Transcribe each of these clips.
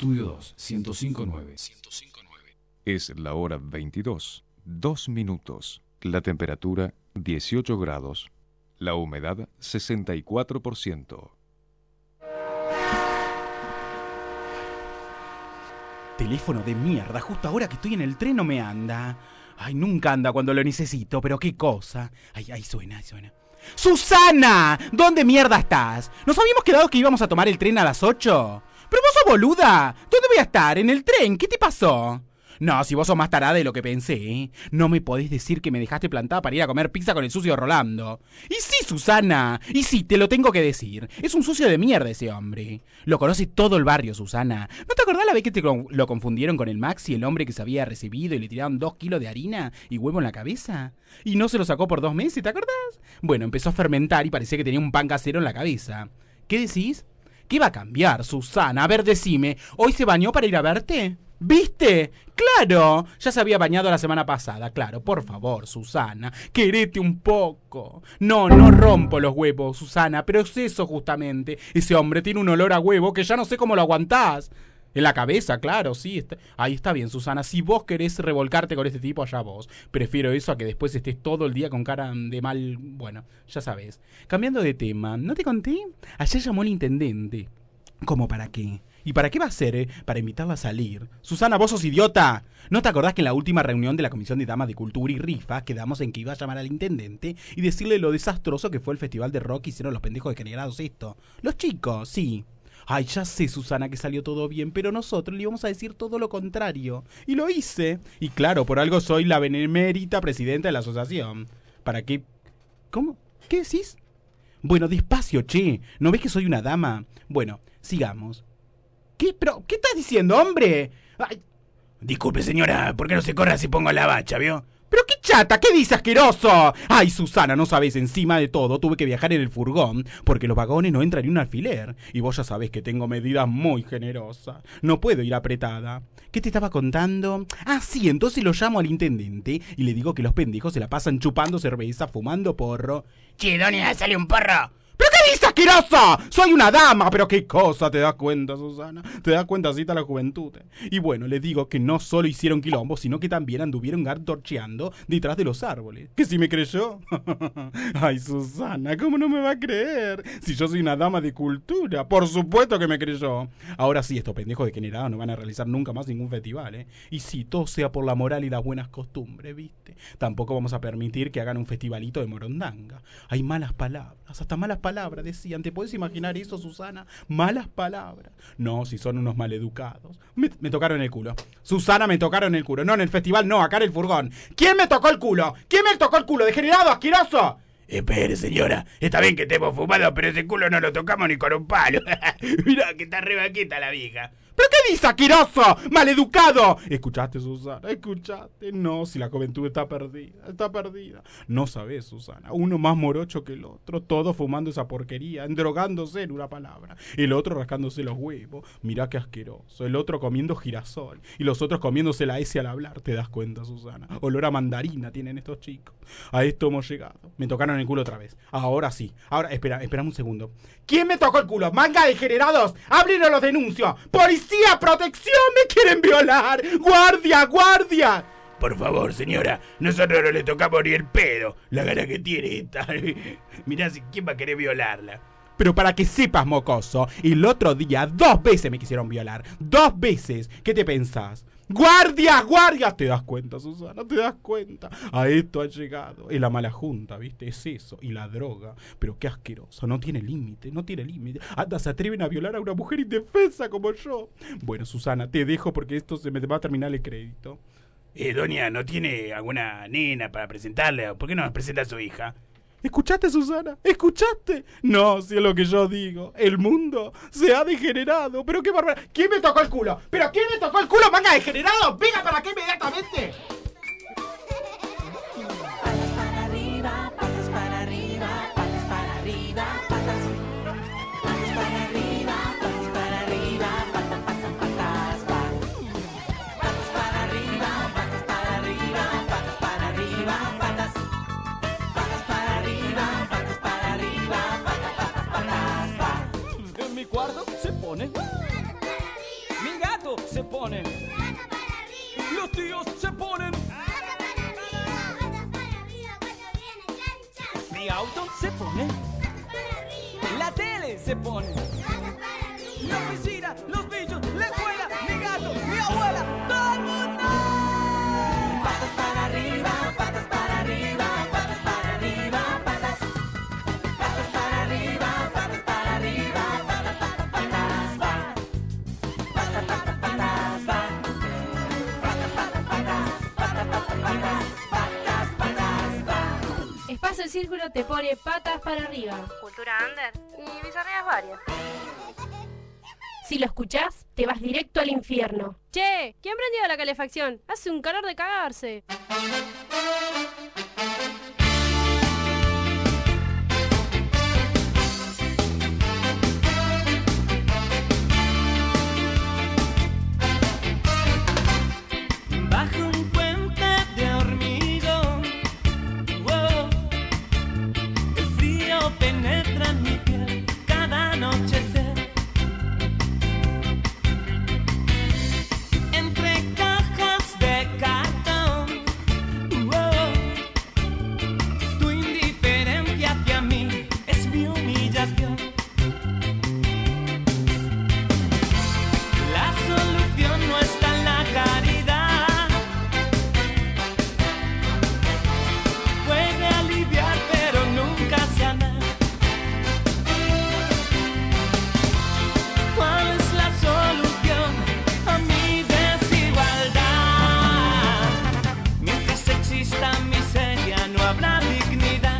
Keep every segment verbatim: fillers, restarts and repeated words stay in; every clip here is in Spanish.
Estudio dos, ciento cinco punto nueve. Es la hora veintidós, dos minutos. La temperatura dieciocho grados. La humedad sesenta y cuatro por ciento. Teléfono de mierda, justo ahora que estoy en el tren no me anda. Ay, nunca anda cuando lo necesito, pero qué cosa. Ay, ahí suena, ahí suena. ¡Susana! ¿Dónde mierda estás? ¿Nos habíamos quedado que íbamos a tomar el tren a las ocho? ¡Pero vos sos boluda! ¿Dónde voy a estar? ¿En el tren? ¿Qué te pasó? No, si vos sos más tarada de lo que pensé, ¿eh? No me podés decir que me dejaste plantada para ir a comer pizza con el sucio Rolando. Y sí, Susana, y sí, te lo tengo que decir. Es un sucio de mierda ese hombre. Lo conoce todo el barrio, Susana. ¿No te acordás la vez que te lo confundieron con el Maxi, el hombre que se había recibido y le tiraron dos kilos de harina y huevo en la cabeza? Y no se lo sacó por dos meses, ¿te acordás? Bueno, empezó a fermentar y parecía que tenía un pan casero en la cabeza. ¿Qué decís? ¿Qué va a cambiar, Susana? A ver, decime, ¿hoy se bañó para ir a verte? ¿Viste? ¡Claro! Ya se había bañado la semana pasada, claro. Por favor, Susana, querete un poco. No, no rompo los huevos, Susana, pero es eso justamente. Ese hombre tiene un olor a huevo que ya no sé cómo lo aguantás. En la cabeza, claro, sí. Está... Ahí está bien, Susana. Si vos querés revolcarte con este tipo, allá vos. Prefiero eso a que después estés todo el día con cara de mal... Bueno, ya sabés. Cambiando de tema, ¿no te conté? Ayer llamó el intendente. ¿Cómo para qué? ¿Y para qué va a ser, eh? Para invitarla a salir. Susana, vos sos idiota. ¿No te acordás que en la última reunión de la Comisión de Damas de Cultura y Rifa quedamos en que iba a llamar al intendente y decirle lo desastroso que fue el festival de rock que hicieron los pendejos degenerados esto? Los chicos, sí. Ay, ya sé, Susana, que salió todo bien, pero nosotros le íbamos a decir todo lo contrario. Y lo hice. Y claro, por algo soy la benemérita presidenta de la asociación. ¿Para qué? ¿Cómo? ¿Qué decís? Bueno, despacio, che. ¿No ves que soy una dama? Bueno, sigamos. ¿Qué? ¿Pero qué estás diciendo, hombre? Ay. Disculpe, señora, ¿por qué no se corre si pongo la bacha, vio? ¡Pero qué chata! ¿Qué dice, asqueroso? Ay, Susana, no sabés, encima de todo tuve que viajar en el furgón porque los vagones no entran ni un alfiler. Y vos ya sabés que tengo medidas muy generosas. No puedo ir apretada. ¿Qué te estaba contando? Ah, sí, entonces lo llamo al intendente y le digo que los pendejos se la pasan chupando cerveza, fumando porro. Che, doña, sale un porro. ¿Pero qué dices, asqueroso? Soy una dama, pero qué cosa, ¿te das cuenta, Susana? ¿Te das cuenta, así está la juventud? Y bueno, les digo que no solo hicieron quilombo, sino que también anduvieron gartorcheando detrás de los árboles. ¿Que si me creyó? Ay, Susana, ¿cómo no me va a creer? Si yo soy una dama de cultura, por supuesto que me creyó. Ahora sí, estos pendejos degenerados no van a realizar nunca más ningún festival, ¿eh? Y sí, todo sea por la moral y las buenas costumbres, ¿viste? Tampoco vamos a permitir que hagan un festivalito de morondanga. Hay malas palabras, hasta malas palabras, decían. ¿Te puedes imaginar eso, Susana? Malas palabras. No, si son unos maleducados. Me, me tocaron el culo. Susana, me tocaron el culo. No, en el festival no, acá en el furgón. ¿Quién me tocó el culo? ¿Quién me tocó el culo? ¿Degenerado, asqueroso? Espere, señora. Está bien que estemos fumados, pero ese culo no lo tocamos ni con un palo. Mirá que está re vaquita la vieja. ¿Pero qué dice, asqueroso? ¡Maleducado! ¿Escuchaste, Susana? ¿Escuchaste? No, si la juventud está perdida, está perdida. No sabés, Susana, uno más morocho que el otro, todos fumando esa porquería, endrogándose en una palabra. El otro rascándose los huevos, mirá qué asqueroso. El otro comiendo girasol y los otros comiéndose la S al hablar, ¿te das cuenta, Susana? Olor a mandarina tienen estos chicos. A esto hemos llegado. Me tocaron el culo otra vez. Ahora sí. Ahora, espera, espera un segundo. ¿Quién me tocó el culo? ¡Manga de degenerados! ¡Abren o los denuncio! ¡Policía! ¡Protección! ¡Me quieren violar! ¡Guardia! ¡Guardia! Por favor, señora, nosotros no le tocamos ni el pedo. La gana que tiene esta. Mirá, ¿quién va a querer violarla? Pero para que sepas, mocoso, el otro día dos veces me quisieron violar. ¡Dos veces! ¿Qué te pensás? ¡Guardias! ¡Guardias! ¿Te das cuenta, Susana? ¿Te das cuenta? A esto ha llegado. Es la mala junta, ¿viste? Es eso. Y la droga. Pero qué asqueroso. No tiene límite. No tiene límite. Hasta se atreven a violar a una mujer indefensa como yo. Bueno, Susana, te dejo porque esto se me va a terminar el crédito. Eh, doña, ¿no tiene alguna nena para presentarle? ¿Por qué no nos presenta a su hija? ¿Escuchaste, Susana? ¿Escuchaste? No, si es lo que yo digo. El mundo se ha degenerado. Pero qué bárbaro. ¿Quién me tocó el culo? ¿Pero quién me tocó el culo, manga degenerado? ¡Venga para acá inmediatamente! Patas para arriba, patas para arriba, patas para arriba, patas. Patas para arriba, patas para arriba, patas, patas, patas, patas. Patas para arriba, patas para arriba, patas para arriba, patas. Patas para arriba, patas para arriba, patas, patas, patas, patas. En mi cuarto se pone mi gato. gato se pone. Patas para arriba. Los tíos se ponen. Patas para arriba. Patas para arriba cuando viene chan chan. Mi auto se pone. Patas para arriba. La tele se pone. Patas para arriba. La oficina, los bichos, la escuela, mi gato, mi abuela, todo el mundo. Patas para arriba, patas para arriba, patas para arriba, patas. Patas para arriba, patas para arriba, patas, patas, patas, va. Patas, patas, patas, va. Patas, patas, patas, patas, patas, patas, patas, patas, va. Espacio El Círculo te pone patas para arriba. Cultura under y bizarreas varias. Si lo escuchás, te vas directo al infierno. Che, ¿quién prendió la calefacción? Hace un calor de cagarse. Bajo un puente de hormigón, wow, el frío penetra en mi piel cada anochecer. Entre cajas de cartón, wow, tu indiferencia hacia mí es mi humillación. La solución no está en la caridad. Puede aliviar, pero nunca sanar. ¿Cuál es la solución a mi desigualdad? Mientras exista miseria, no habrá dignidad.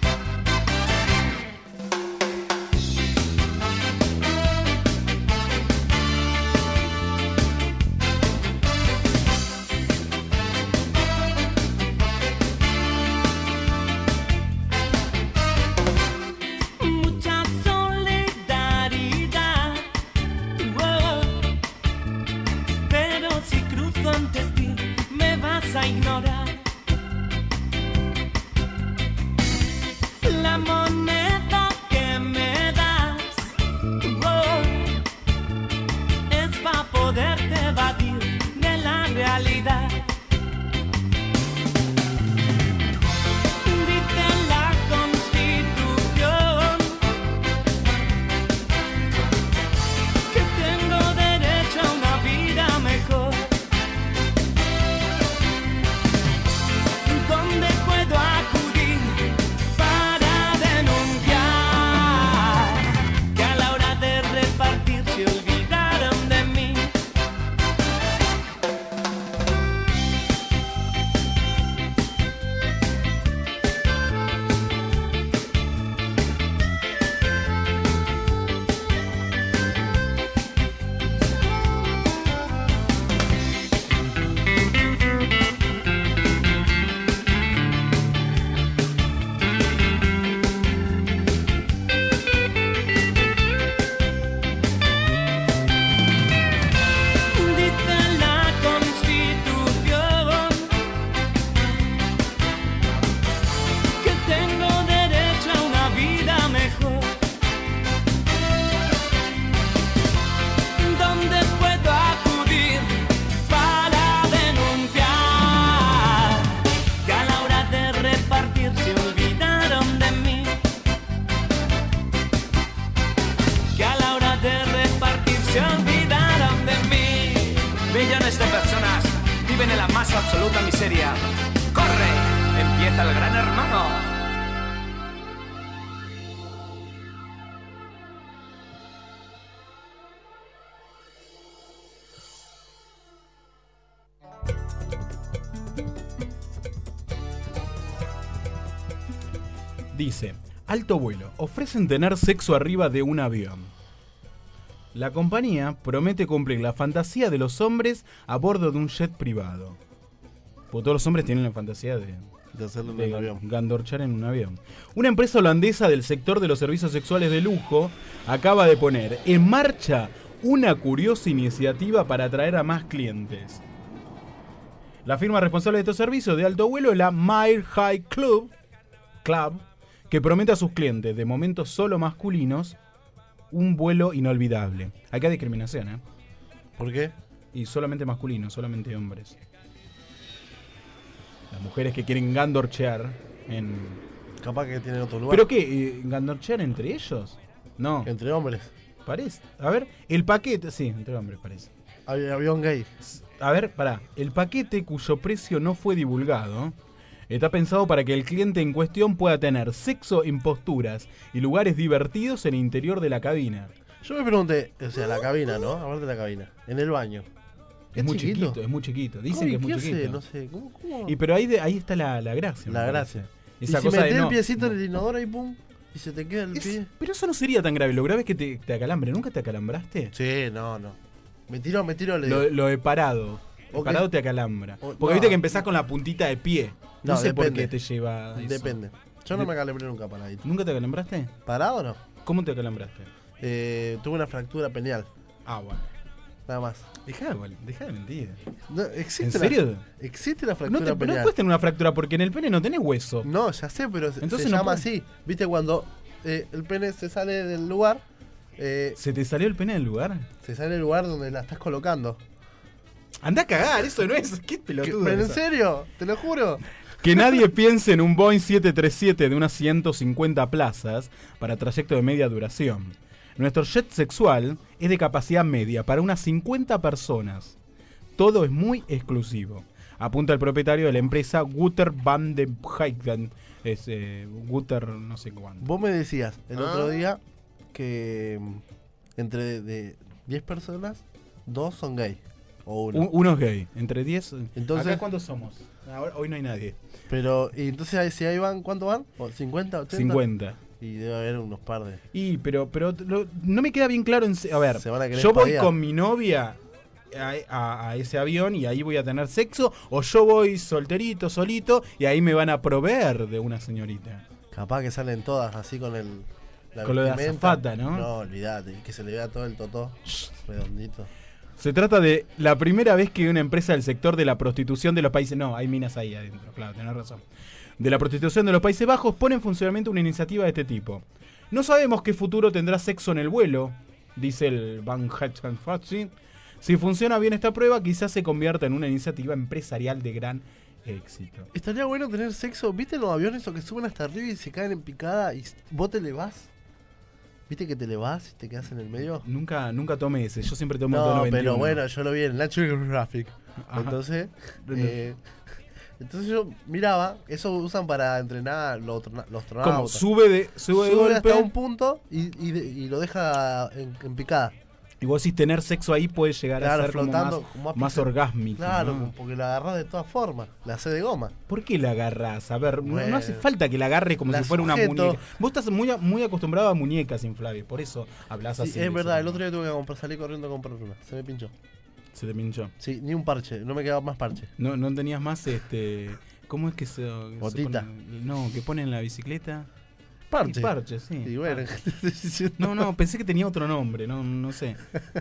Mucha solidaridad, wow, pero si cruzo ante ti me vas a ignorar. La moneda que me das, wow, es para poderte evadir de la realidad. Dice la Constitución que tengo derecho a una vida mejor. ¿Dónde puedo acudir para denunciar que a la hora de repartir se olvidaron de mí? Dice la Constitución que tengo derecho a una vida mejor. ¿Dónde puedo acudir para denunciar que a la hora de repartir se olvidaron de mí? Que a la hora de repartir se olvidaron de mí. Millones de personas viven en la más absoluta miseria. ¡Corre! Empieza el Gran Hermano. Dice, alto vuelo, ofrecen tener sexo arriba de un avión. La compañía promete cumplir la fantasía de los hombres a bordo de un jet privado. Porque todos los hombres tienen la fantasía de, De hacerlo en de un avión. gandorchar en un avión. Una empresa holandesa del sector de los servicios sexuales de lujo acaba de poner en marcha una curiosa iniciativa para atraer a más clientes. La firma responsable de estos servicios de alto vuelo es la Mile High Club, Club, que promete a sus clientes, de momento solo masculinos, un vuelo inolvidable. Acá hay discriminación, ¿eh? ¿Por qué? Y solamente masculino, solamente hombres. Las mujeres que quieren gandorchear en... Capaz que tienen otro lugar. ¿Pero qué? eh, ¿Gandorchear entre ellos? No. Entre hombres. Parece. A ver, el paquete... Sí, entre hombres parece. Hay avión gay. A ver, pará. El paquete cuyo precio no fue divulgado está pensado para que el cliente en cuestión pueda tener sexo en posturas y lugares divertidos en el interior de la cabina. Yo me pregunté, o sea, la cabina, ¿no? Aparte de la cabina. En el baño. Es muy chiquito, es muy chiquito. Dicen que es muy ¿Qué hace? chiquito. No sé, ¿cómo? cómo? Y pero ahí, de, ahí está la, la gracia. La me gracia. parece. Esa y si cosa metés de no, el piecito en el inodoro y pum, y se te queda el es- pie. Pero eso no sería tan grave. Lo grave es que te, te acalambre. ¿Nunca te acalambraste? Sí, no, no. Me tiro, me tiro. Le Lo, lo de parado. El Ok. parado te acalambra. O- Porque no. viste que empezás con la puntita de pie. No, No, sé por depende. qué te lleva a eso. Depende. Yo no De- me calembré nunca paradito. ¿Nunca te acalambraste? ¿Parado no? ¿Cómo te acalambraste? Eh, tuve una fractura peneal, Ah, bueno. nada más. Dejá de, vol- dejá de mentir. No, existe ¿En la- serio? existe la No, fractura te, pero no peneal. puedes tener una fractura porque en el pene no tenés hueso. No, ya sé, pero se- Entonces se no llama puede. así. ¿Viste cuando eh, el pene se sale del lugar? Eh, ¿Se te salió el pene del lugar? se sale del lugar donde la estás colocando. Andá a cagar, eso no es. ¿Qué ¿Qué? pelotudo? ¿Pero en eso? serio? Te lo juro. Que nadie piense en un Boeing siete treinta y siete de unas ciento cincuenta plazas para trayecto de media duración. Nuestro jet sexual es de capacidad media para unas cincuenta personas. Todo es muy exclusivo. Apunta el propietario de la empresa Wouter van den Heyden. Es eh, Wouter no sé cuánto. Vos me decías el Ah. otro día que mm, entre de diez personas, dos son gay. O uno. Un- uno es gay. Entre diez. Entonces- ¿Acá cuántos somos? Ahora, hoy no hay nadie. Pero, y entonces ahí- si ahí van, ¿cuánto van? ¿O ¿cincuenta, ochenta? cincuenta. Y debe haber unos par de. Y, pero, pero lo- no me queda bien claro. En, se- a ver, Se van a querer yo voy espadear. con mi novia a, a- a ese avión y ahí voy a tener sexo, o yo voy solterito, solito, y ahí me van a proveer de una señorita. Capaz que salen todas así con el. la Con lo de vestimenta. azafata, ¿no? No, olvídate, que se le vea todo el totó redondito. Se trata de la primera vez que una empresa del sector de la prostitución de los países... No, hay minas ahí adentro, claro, tenés razón. De la prostitución de los Países Bajos pone en funcionamiento una iniciativa de este tipo. No sabemos qué futuro tendrá sexo en el vuelo, dice el Van Hatchenfatzi. Si funciona bien esta prueba, quizás se convierta en una iniciativa empresarial de gran éxito. Estaría bueno tener sexo. ¿Viste los aviones o que suben hasta arriba y se caen en picada y vos te elevás? ¿Viste que te elevás y te quedas en el medio? Nunca, nunca tomé ese, yo siempre tomo el No, tono pero veintiuno. bueno, yo lo vi en National Geographic. Ajá. Entonces, eh, entonces yo miraba, eso usan para entrenar los, trona- los Como astronautas. sube de, sube de Sube golpe, hasta un punto y, y, de- y lo deja en, en picada. y vos decís tener sexo ahí puede llegar Claro, a ser como flotando, más, como más pizza. orgásmico. Claro, ¿no? porque la agarrás de todas formas, la hace de goma. ¿Por qué la agarrás? A ver, no- no, Bueno. hace falta que la agarres como La si fuera una sujeto. muñeca. Vos estás muy, a- muy acostumbrado a muñecas inflables, por eso hablas Sí, así. es verdad, el ¿no? otro día tuve que comprar, salir corriendo a comprar una, se me pinchó. Se te pinchó. Sí, ni un parche, no me quedaba más parche. No, no tenías más este. ¿Cómo es que se. se Botita. pone- no, que ponen en la bicicleta. Parche. Sí, parche, sí. Y bueno, parche. ¿qué te estoy diciendo? No, no, pensé que tenía otro nombre, no, no sé.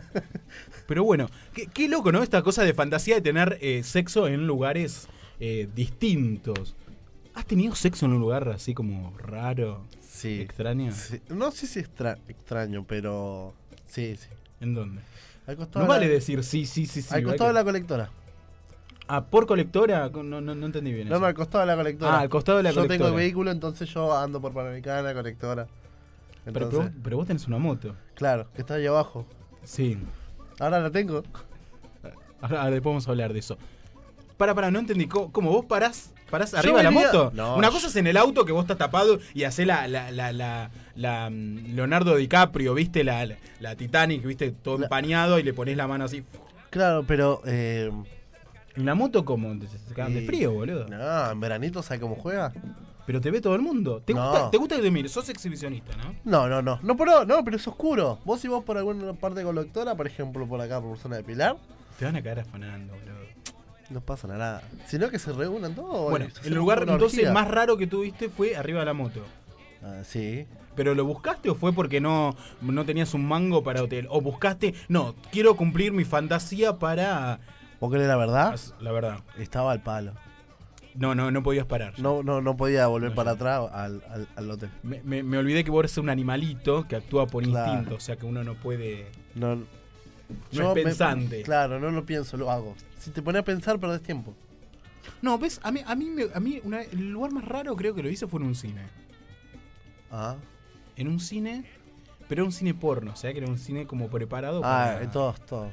Pero bueno, qué, qué loco, ¿no? Esta cosa de fantasía de tener eh, sexo en lugares eh, distintos. ¿Has tenido sexo en un lugar así como raro, Sí. extraño? Sí, no sé si extra- extraño, pero sí, sí. ¿En dónde? Al costado No de la- vale decir sí, sí, sí, sí. al hay costado que- de la colectora. Ah, por colectora, no, no, no entendí bien No, eso. no, al costado de la colectora. Ah, al costado de la yo colectora. tengo el vehículo, entonces yo ando por Panamericana, colectora. Pero, Entonces, pero, pero vos tenés una moto. claro, que está ahí abajo. Sí. Ahora la tengo. Ahora, ahora después vamos a hablar de eso. Para, para, no entendí. ¿Cómo, cómo vos parás, parás Yo arriba de la venía- moto? No, Una yo- cosa es en el auto que vos estás tapado y hacés la, la, la, la, la, mm, Leonardo DiCaprio, ¿viste? La, la, la Titanic, ¿viste? Todo La- empañado y le ponés la mano así. Claro, pero. Eh, ¿En la moto cómo? ¿Te- Se cagan de y- frío, boludo? No, en veranito, ¿sabes cómo juega? Pero te ve todo el mundo. ¿Te, No. gusta, ¿Te gusta que te mire? Sos exhibicionista, ¿no? No, no, no. No, pero, no, pero es oscuro. Vos si vos por alguna parte colectora, por ejemplo, por acá, por zona de Pilar, Te van a caer afanando, boludo. no pasa nada. Sino que se reúnan todos. Bueno, y se el hace lugar una entonces orgía. más raro que tuviste fue arriba de la moto. Ah, sí. ¿Pero lo buscaste o fue porque no, no tenías un mango para hotel? ¿O buscaste, no, quiero cumplir mi fantasía para... ¿Vos querés la verdad? La verdad. Estaba al palo. No, no, no podías parar. No, no, no podía volver No, para yo- atrás al, al, al hotel. Me, me- me olvidé que vos eres un animalito que actúa por Claro. instinto, o sea que uno no puede... No, No es me- pensante. claro, no lo pienso, lo hago. Si te pones a pensar, perdés tiempo. No, ves, a mí, a mí, me- a mí una- el lugar más raro creo que lo hice fue en un cine. Ah, En un cine, pero era un cine porno, o sea que era un cine como preparado ah para... todos, todos.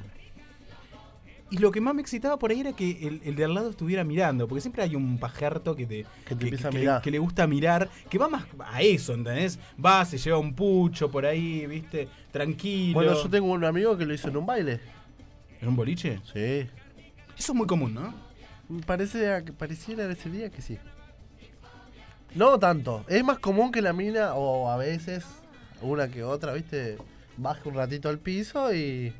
Y lo que más me excitaba por ahí era que el, el de al lado estuviera mirando, porque siempre hay un pajerto que te, Que te empieza a que mirar. Le, que le gusta mirar, que va más a eso, ¿entendés? Va, se lleva un pucho por ahí, ¿viste? Tranquilo. Bueno, yo tengo un amigo que lo hizo en un baile. ¿En un boliche? Sí. Eso es muy común, ¿no? Me Parece, que pareciera ese día que sí. No tanto. Es más común que la mina, o a veces, una que otra, ¿viste? Baje un ratito al piso y...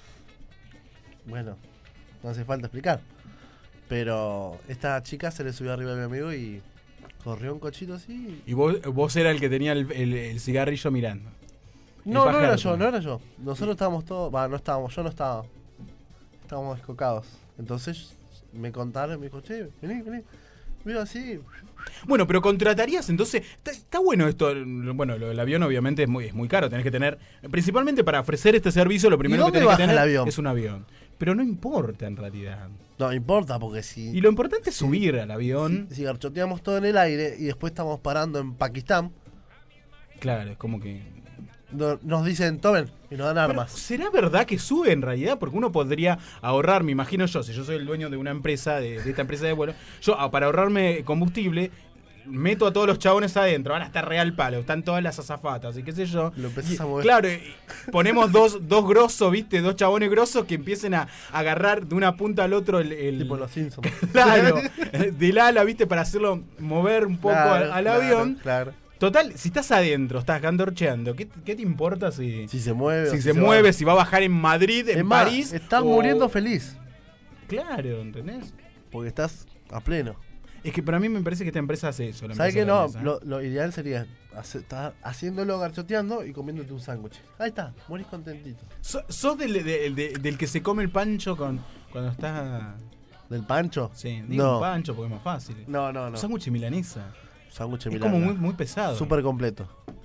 Bueno, no hace falta explicar. Pero esta chica se le subió arriba a mi amigo y corrió un cochito así. Y vos, vos era el que tenía el, el- el cigarrillo mirando. El No, no era pajerto. yo, no era yo. Nosotros estábamos todos... Va, no estábamos, yo no estaba. Estábamos descocados. Entonces me contaron, me dijo, che, vení, vení. Mira así. Bueno, pero contratarías, entonces, está, está bueno esto, bueno, lo del avión obviamente es muy, es muy caro, tenés que tener, principalmente para ofrecer este servicio, lo primero que dónde tenés que baja tener el avión? es un avión. Pero no importa en realidad. No importa, porque si... Y lo importante es subir al avión. Si, si garchoteamos todo en el aire y después estamos parando en Pakistán, Claro, es como que... no- nos dicen, tomen, y nos dan Pero, armas. ¿será verdad que sube en realidad? Porque uno podría ahorrar, me imagino yo, si yo soy el dueño de una empresa, de, de esta empresa de vuelo, yo ah, para ahorrarme combustible, meto a todos los chabones adentro, van a estar real palo, están todas las azafatas y qué sé yo. Lo empezás Y, a mover. Claro, y ponemos dos, dos grosos, ¿viste? Dos chabones grosos que empiecen a agarrar de una punta al otro el... el- Tipo los Simpsons. Claro, del ala, ¿viste? Para hacerlo mover un poco Claro, al, al claro, avión. Claro. Total, si estás adentro, estás gandorcheando, ¿qué, qué te importa si, Si se mueve. o si si se va. mueve, si va a bajar en Madrid, en Es más, París? estás o- muriendo feliz. Claro, ¿entendés? Porque estás a pleno. Es que para mí me parece que esta empresa hace eso. la ¿Sabes empresa qué? No, danesa. lo, lo ideal sería hace- estar haciéndolo garchoteando y comiéndote un sándwich. Ahí está, morís contentito. So- ¿Sos del, de- de- del que se come el pancho con cuando está... ¿Del pancho? Sí, digo No. un pancho porque es más fácil. No, no, Un no. sándwich milanesa. Sándwich Es Milana. como muy, muy pesado. Súper completo.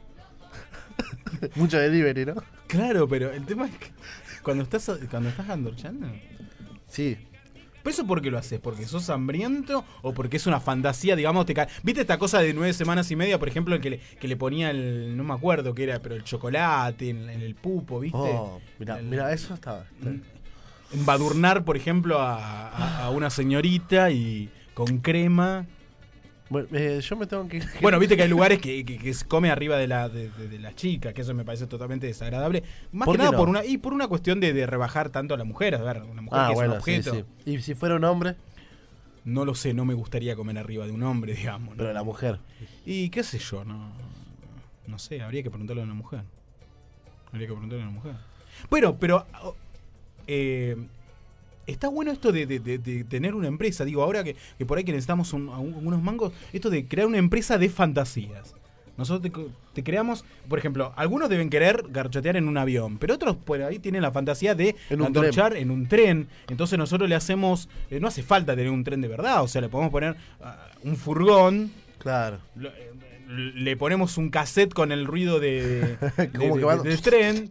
Mucho delivery, ¿no? Claro, pero el tema es que cuando estás, cuando estás gandorchando... Sí. ¿Pero eso por qué lo haces? ¿Porque sos hambriento o porque es una fantasía, digamos? Te ca- ¿Viste esta cosa de nueve semanas y media, por ejemplo, que le, que le ponía el... No me acuerdo qué era, pero el chocolate en, en el pupo, ¿viste? Oh, mira, El- mira, eso estaba. Embadurnar, por ejemplo, a, a- a una señorita y con crema. Bueno, eh, yo me tengo que. Bueno, viste que hay lugares que, que- que se come arriba de la, de, de- de la chica, que eso me parece totalmente desagradable. Más ¿Por que qué nada no? por una, y por una cuestión de, de rebajar tanto a la mujer. A ver, una mujer Ah, que es bueno, un sí, objeto. sí. Y si fuera un hombre, No lo sé, no me gustaría comer arriba de un hombre, digamos. ¿no? pero la mujer. Y qué sé yo, no. No sé, habría que preguntarle a una mujer. Habría que preguntarle a una mujer. Bueno, pero. oh, eh, está bueno esto de, de- de- de tener una empresa. Digo, ahora que, que por ahí que necesitamos un- a un- unos mangos, esto de crear una empresa de fantasías. Nosotros te, co- te creamos, por ejemplo, algunos deben querer garchotear en un avión, pero otros por ahí tienen la fantasía de En un antorchar en un tren. Entonces nosotros le hacemos, eh, no hace falta tener un tren de verdad, o sea, le podemos poner ah, un furgón. Claro. Lo- eh, Le ponemos un cassette con el ruido de, de- Como de- que va- de- del tren.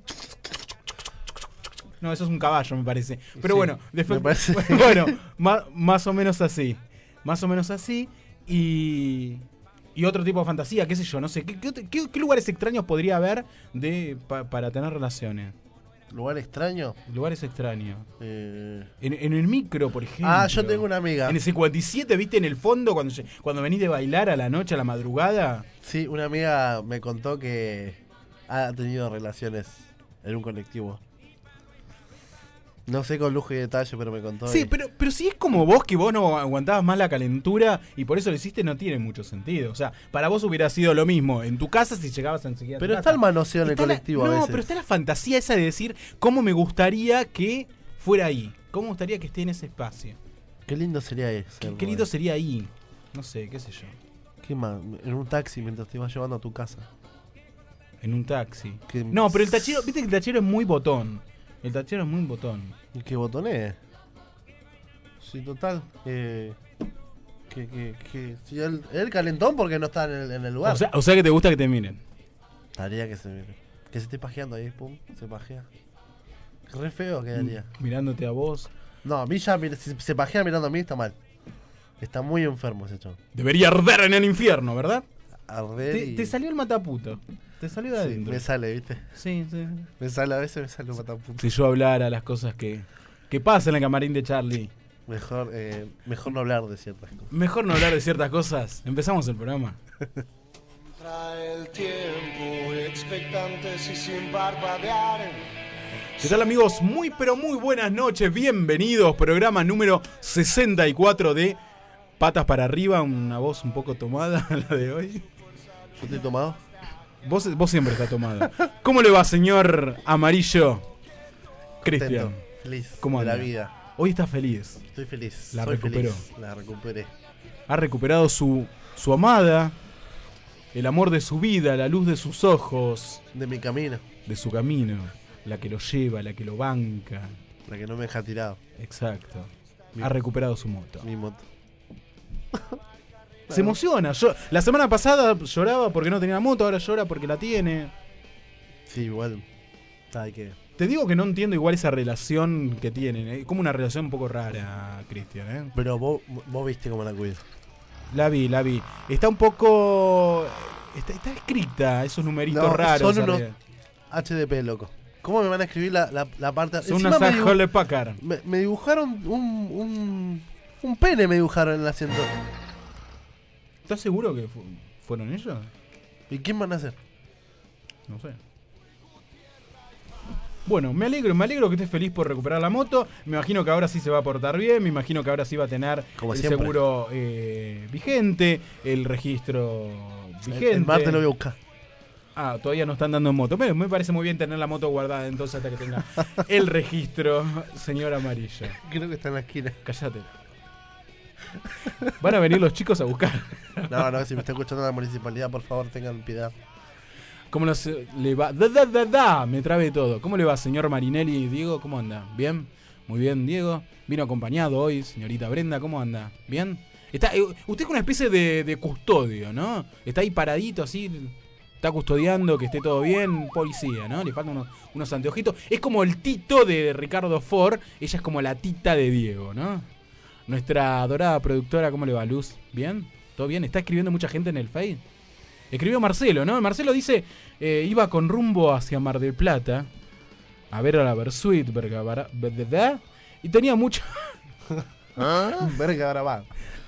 No, eso es un caballo, me parece. Pero Sí, bueno, después, me parece. bueno, ma- más o menos así. Más o menos así. Y, y otro tipo de fantasía, qué sé yo, no sé. ¿Qué, qué, qué- qué lugares extraños podría haber de pa- para tener relaciones? ¿Lugar extraño? Lugares extraños. Eh... En, en el micro, por ejemplo. Ah, yo tengo una amiga. En el cincuenta y siete, ¿viste? En el fondo, cuando, lle- cuando venís de bailar a la noche, a la madrugada. Sí, una amiga me contó que ha tenido relaciones en un colectivo. No sé con lujo y detalle, pero me contó. Sí, y- pero, pero si es como vos, que vos no aguantabas más la calentura y por eso lo hiciste, no tiene mucho sentido. O sea, para vos hubiera sido lo mismo en tu casa si llegabas enseguida a tu Pero casa. está el manoseo en el Está la- colectivo a No, veces. pero está la fantasía esa de decir cómo me gustaría que fuera ahí. Cómo me gustaría que esté en ese espacio. Qué lindo sería eso. Qué, qué lindo sería ahí. No sé, qué sé yo. ¿Qué más? En un taxi mientras te vas llevando a tu casa. En un taxi. Que- No, pero el tachero, viste que el tachero es muy botón. El tachero es muy botón. ¿Y qué botones? Sí, total. Eh, que, que, que, si él, él calentón porque no está en el, en el lugar. O sea, o sea que te gusta que te miren. Estaría que se mire. Que se esté pajeando ahí, pum, se pajea. Re feo quedaría. Mirándote a vos. No, a mí ya, mira, si se pajea mirando a mí está mal. Está muy enfermo ese chabón. Debería arder en el infierno, ¿verdad? Arder Te, y... te salió el mataputo. Te salió de Sí, adentro. me sale, ¿viste? Sí, sí. Me sale, a veces me sale un mataputo. Si yo hablara las cosas que, que pasan en el camarín de Charlie. Mejor, eh, mejor no hablar de ciertas cosas. Mejor no hablar de ciertas cosas. Empezamos el programa. Trae el tiempo, expectantes y sin parpadear. ¿Qué tal, amigos? Muy pero muy buenas noches. Bienvenidos. Programa número sesenta y cuatro de Patas para Arriba. Una voz un poco tomada la de hoy. ¿Yo estoy tomado? Vos, vos siempre estás tomado. ¿Cómo le va, señor Amarillo? Cristian. Contento, feliz ¿Cómo de anda? la vida. Hoy está feliz. Estoy feliz. La Soy recuperó. feliz. La recuperé. Ha recuperado su, su amada, el amor de su vida, la luz de sus ojos, De mi camino. de su camino, la que lo lleva, la que lo banca. La que no me deja tirado. Exacto. Mi- Ha recuperado su moto. Mi moto. Se emociona. Yo, la semana pasada lloraba porque no tenía la moto, ahora llora porque la tiene. Sí, igual. Hay que. Te digo que no entiendo igual esa relación que tienen. Es como una relación un poco rara, Cristian, ¿eh? Pero vos, vos viste cómo la cuido. La vi, la vi. Está un poco... Está, está escrita, esos numeritos No, raros. son unos arriba. H D P, loco. ¿Cómo me van a escribir la, la, la parte? Son Encima unas me, dibu- Hewlett Packard. me, me dibujaron un, un. Un pene me dibujaron en el asiento. ¿Estás seguro que fu- fueron ellos? ¿Y quién van a hacer? No sé. Bueno, me alegro, me alegro que estés feliz por recuperar la moto. Me imagino que ahora sí se va a portar bien. Me imagino que ahora sí va a tener Como el siempre. seguro eh, vigente, el registro vigente. El, el martes lo voy a buscar. Ah, todavía no están dando en moto. Pero me parece muy bien tener la moto guardada entonces hasta que tenga el registro, señor Amarillo. Creo que está en la esquina. Cállate. Van a venir los chicos a buscar. No, no, si me está escuchando la municipalidad, por favor, tengan piedad. ¿Cómo los- le va? Da, da, da, da, me trabe todo. ¿Cómo le va, señor Marinelli? Diego, ¿cómo anda? ¿Bien? Muy bien, Diego. Vino acompañado hoy, señorita Brenda, ¿cómo anda? ¿Bien? Está, eh, usted es una especie de, de custodio, ¿no? Está ahí paradito así, está custodiando que esté todo bien, policía, ¿no? Le faltan unos, unos anteojitos. Es como el Tito de Ricardo Ford, ella es como la Tita de Diego, ¿no? Nuestra adorada productora, ¿cómo le va, Luz? ¿Bien? ¿Todo bien? ¿Está escribiendo mucha gente en el Face? Escribió Marcelo, ¿no? Marcelo dice, eh, iba con rumbo hacia Mar del Plata a ver a la Versuit, Vergara- ¿verdad? Y tenía mucho... ¿Ah? Verga grabado.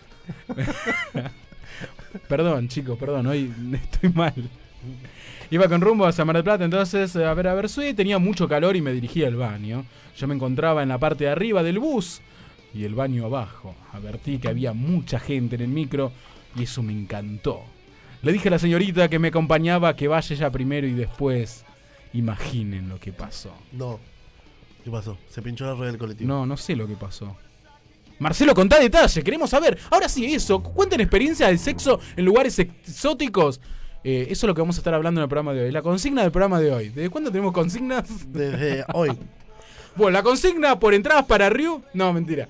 Perdón, chicos, perdón, hoy estoy mal. Iba con rumbo hacia Mar del Plata, entonces, a ver a Versuit, tenía mucho calor y me dirigía al baño. Yo me encontraba en la parte de arriba del bus y el baño abajo. Advertí que había mucha gente en el micro y eso me encantó. Le dije a la señorita que me acompañaba que vaya ella primero y después imaginen lo que pasó. No. ¿Qué pasó? Se pinchó la rueda del colectivo. No, no sé lo que pasó. Marcelo, contá detalle, queremos saber. Ahora sí, eso, cuenten experiencias del sexo en lugares exóticos. Eh, eso es lo que vamos a estar hablando en el programa de hoy. La consigna del programa de hoy. ¿Desde cuándo tenemos consignas? Desde hoy. Bueno, la consigna por entradas para Ryu. No, mentira.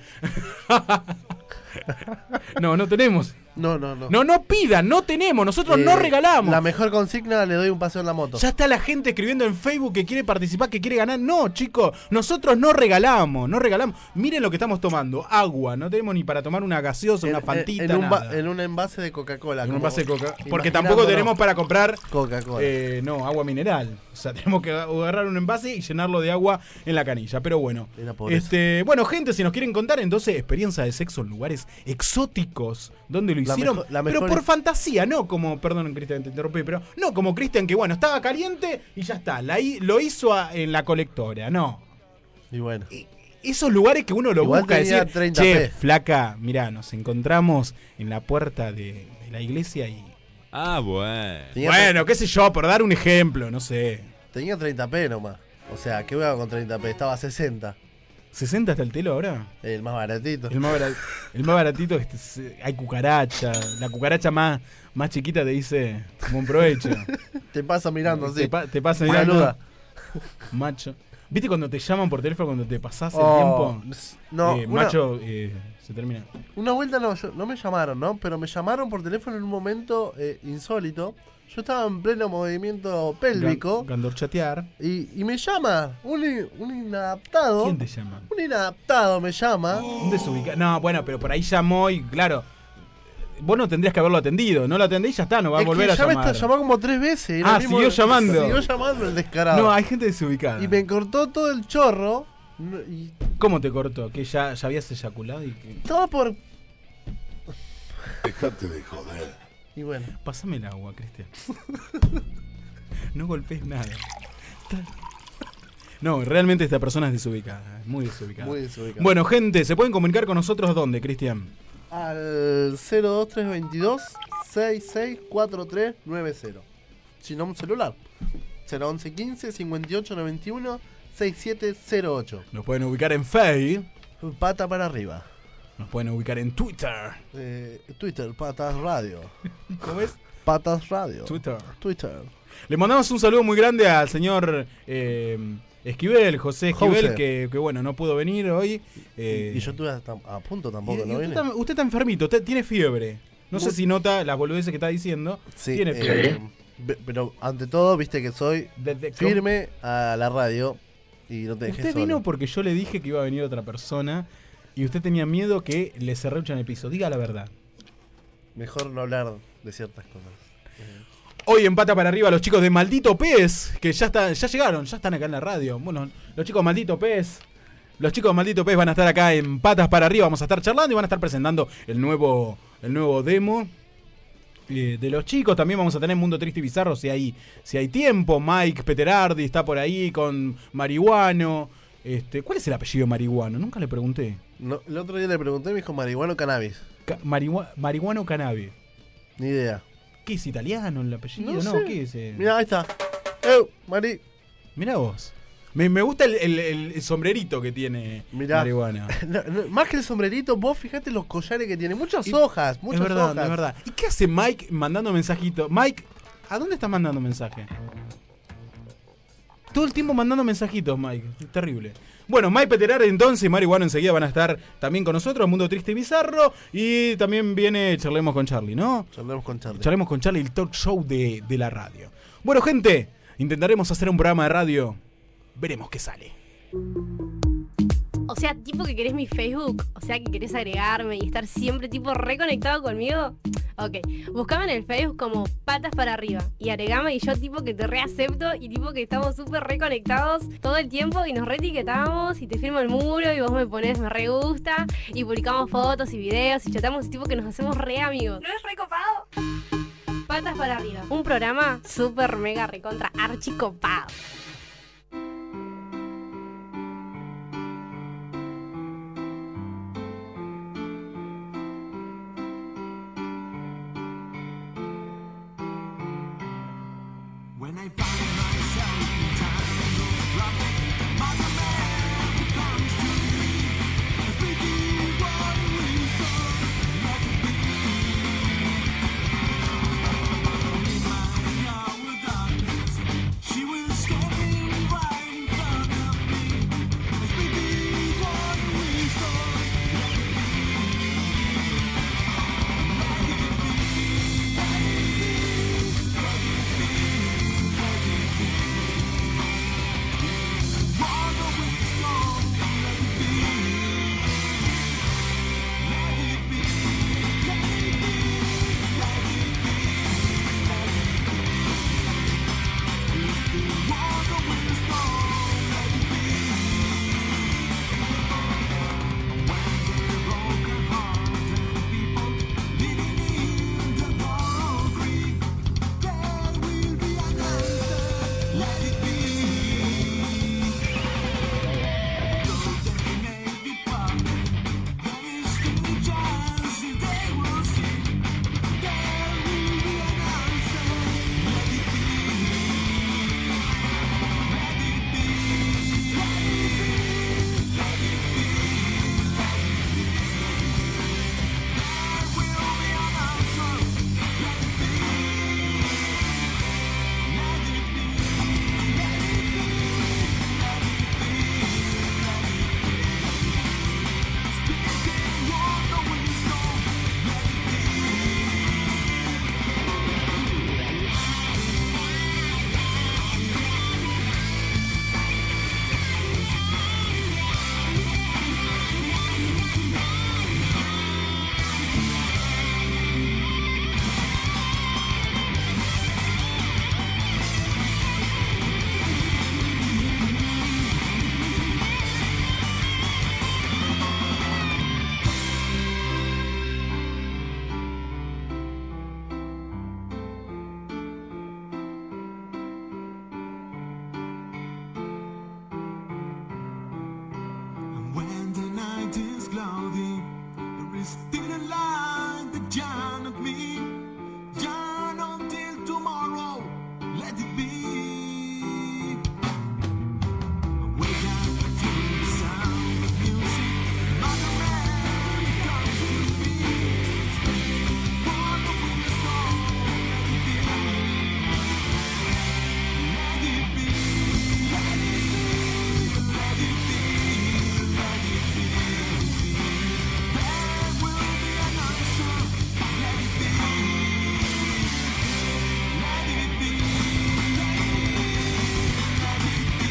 No, no tenemos. No, no, no. No, no pidan, no tenemos. Nosotros Eh, no regalamos. La mejor consigna, le doy un paseo en la moto. Ya está la gente escribiendo en Facebook que quiere participar, que quiere ganar. No, chicos, nosotros no regalamos, no regalamos. Miren lo que estamos tomando, agua. No tenemos ni para tomar una gaseosa, una En- fantita, en, un ba- nada. en un envase de Coca-Cola. En un como- envase de coca. Porque imaginándolo. tampoco tenemos para comprar Coca-Cola. eh, no, agua mineral. O sea, tenemos que agarrar un envase y llenarlo de agua en la canilla. Pero bueno. Era pobreza. Este, bueno, gente, si nos quieren contar entonces experiencia de sexo en lugares exóticos, ¿dónde lo La hicieron? mejo- la pero mejor por es- fantasía, no como, perdón, Cristian, te interrumpí, pero no como Cristian que bueno, estaba caliente y ya está, la hi- lo hizo a- en la colectora, no. Y bueno. Esos lugares que uno lo Igual busca tenía decir, treinta che, pe. flaca, mirá, nos encontramos en la puerta de, de la iglesia y... Ah, bueno. Tenía, Bueno, qué sé yo, por dar un ejemplo, no sé. tenía treinta pe nomás. O sea, ¿qué voy a hacer con treinta pe? Estaba a sesenta. ¿sesenta está el telo ahora? El más baratito. El más, bara- el más baratito, este, es- hay cucaracha. La cucaracha más, más chiquita te dice, buen provecho. Te pasa mirando, te, sí. pa- te pasa Te mirando. saluda. Macho. ¿Viste cuando te llaman por teléfono cuando te pasás el Oh, tiempo? s- no, Eh, una- macho, eh, se termina. Una vuelta no, yo- no me llamaron, ¿no? Pero me llamaron por teléfono en un momento eh, insólito. Yo estaba en pleno movimiento pélvico. Gan- Gandorchatear. Y, y me llama un, in- un inadaptado. ¿Quién te llama? Un inadaptado me llama. Un desubicado. No, bueno, pero por ahí llamó y claro. Vos no tendrías que haberlo atendido. No lo atendí y ya está, no va a Es que volver a ya me llamar. está- llamó como tres veces. era Ah, el mismo- siguió llamando. Siguió llamando el descarado. No, hay gente desubicada. Y me cortó todo el chorro. no- Y ¿Cómo te cortó? ¿Que ya, ya habías eyaculado? Y que... estaba por. Dejate de joder. Y bueno. Pásame el agua, Cristian. No golpees nada. Está- No, realmente esta persona es desubicada. es Muy desubicada. Muy desubicada. Bueno, gente, ¿se pueden comunicar con nosotros dónde, Cristian? Al cero dos tres dos dos seis seis cuatro tres nueve cero. Si no, un celular. cero once quince cincuenta y ocho noventa y uno sesenta y siete cero ocho. Nos pueden ubicar en Facebook. Pata para arriba. Nos pueden ubicar en Twitter. Eh, Twitter, Patas Radio. ¿Cómo es? Patas Radio. Twitter. Twitter. Le mandamos un saludo muy grande al señor eh, Esquivel, José Esquivel, José. que, que bueno, no pudo venir hoy. eh, Y yo estuve hasta a punto tampoco, y- y ¿no? usted, vine? está, usted está enfermito, usted tiene fiebre. No sé Muy- si nota las boludeces que está diciendo. Sí, tiene eh, fiebre. ve- pero ante todo, viste que soy Desde- firme a la radio y no te dejé Usted solo. vino porque yo le dije que iba a venir otra persona y usted tenía miedo que le cerruchen el piso. Diga la verdad. Mejor no hablar de ciertas cosas. Hoy en Pata para Arriba los chicos de Maldito Pez, que ya está, ya llegaron, ya están acá en la radio. Bueno, los chicos de Maldito Pez, los chicos de Maldito Pez van a estar acá en Patas para Arriba, vamos a estar charlando y van a estar presentando el nuevo, el nuevo demo eh, de los chicos. También vamos a tener Mundo Triste y Bizarro si hay, si hay tiempo. Mike Peterardi está por ahí con Marihuano. Este, ¿cuál es el apellido de Marihuano? Nunca le pregunté. No, el otro día le pregunté y me dijo marihuana o cannabis. Ca- marihua- marihuano Cannabis. Ni idea. ¿Qué es italiano el apellido? No No, sé. ¿qué es? eh? Mira, ahí está. ¡Eh, Mari! Mirá vos. Me, me gusta el, el- el sombrerito que tiene Mirá. Marihuana. No, no, más que el sombrerito, vos fijate los collares que tiene. Muchas Y- hojas, muchas es verdad, hojas. es verdad. ¿Y qué hace Mike mandando mensajitos? Mike, ¿a dónde estás mandando mensaje? Todo el tiempo mandando mensajitos, Mike. Es terrible. Bueno, Mike Peterardi entonces y Marihuano enseguida van a estar también con nosotros, Mundo Triste y Bizarro. Y también viene Charlemos con Charlie, ¿no? Charlemos con Charlie. Charlemos con Charlie, el talk show de, de la radio. Bueno, gente, intentaremos hacer un programa de radio. Veremos qué sale. O sea, tipo que querés mi Facebook, o sea que querés agregarme y estar siempre tipo reconectado conmigo. Ok, buscame en el Facebook como Patas para Arriba y agregame y yo tipo que te reacepto y tipo que estamos súper reconectados todo el tiempo y nos reetiquetamos y te firmo el muro y vos me pones me re gusta y publicamos fotos y videos y chatamos y tipo que nos hacemos re amigos. ¿No es recopado? Patas para Arriba, un programa súper mega recontra archicopado. When I find myself in time, Mother Mary comes to me, speaking what we saw not to be. In my hour darkness, she will stand cloudy. There is still a light that shines at me. Shine until tomorrow, let it be. Wake up to the sound of music. Mother man comes to me. For the winter storm, let it be. Let it be. Let it be. Let it be. Let it be. There will be an answer. Let it be. Let it be. Let it be. Let it be.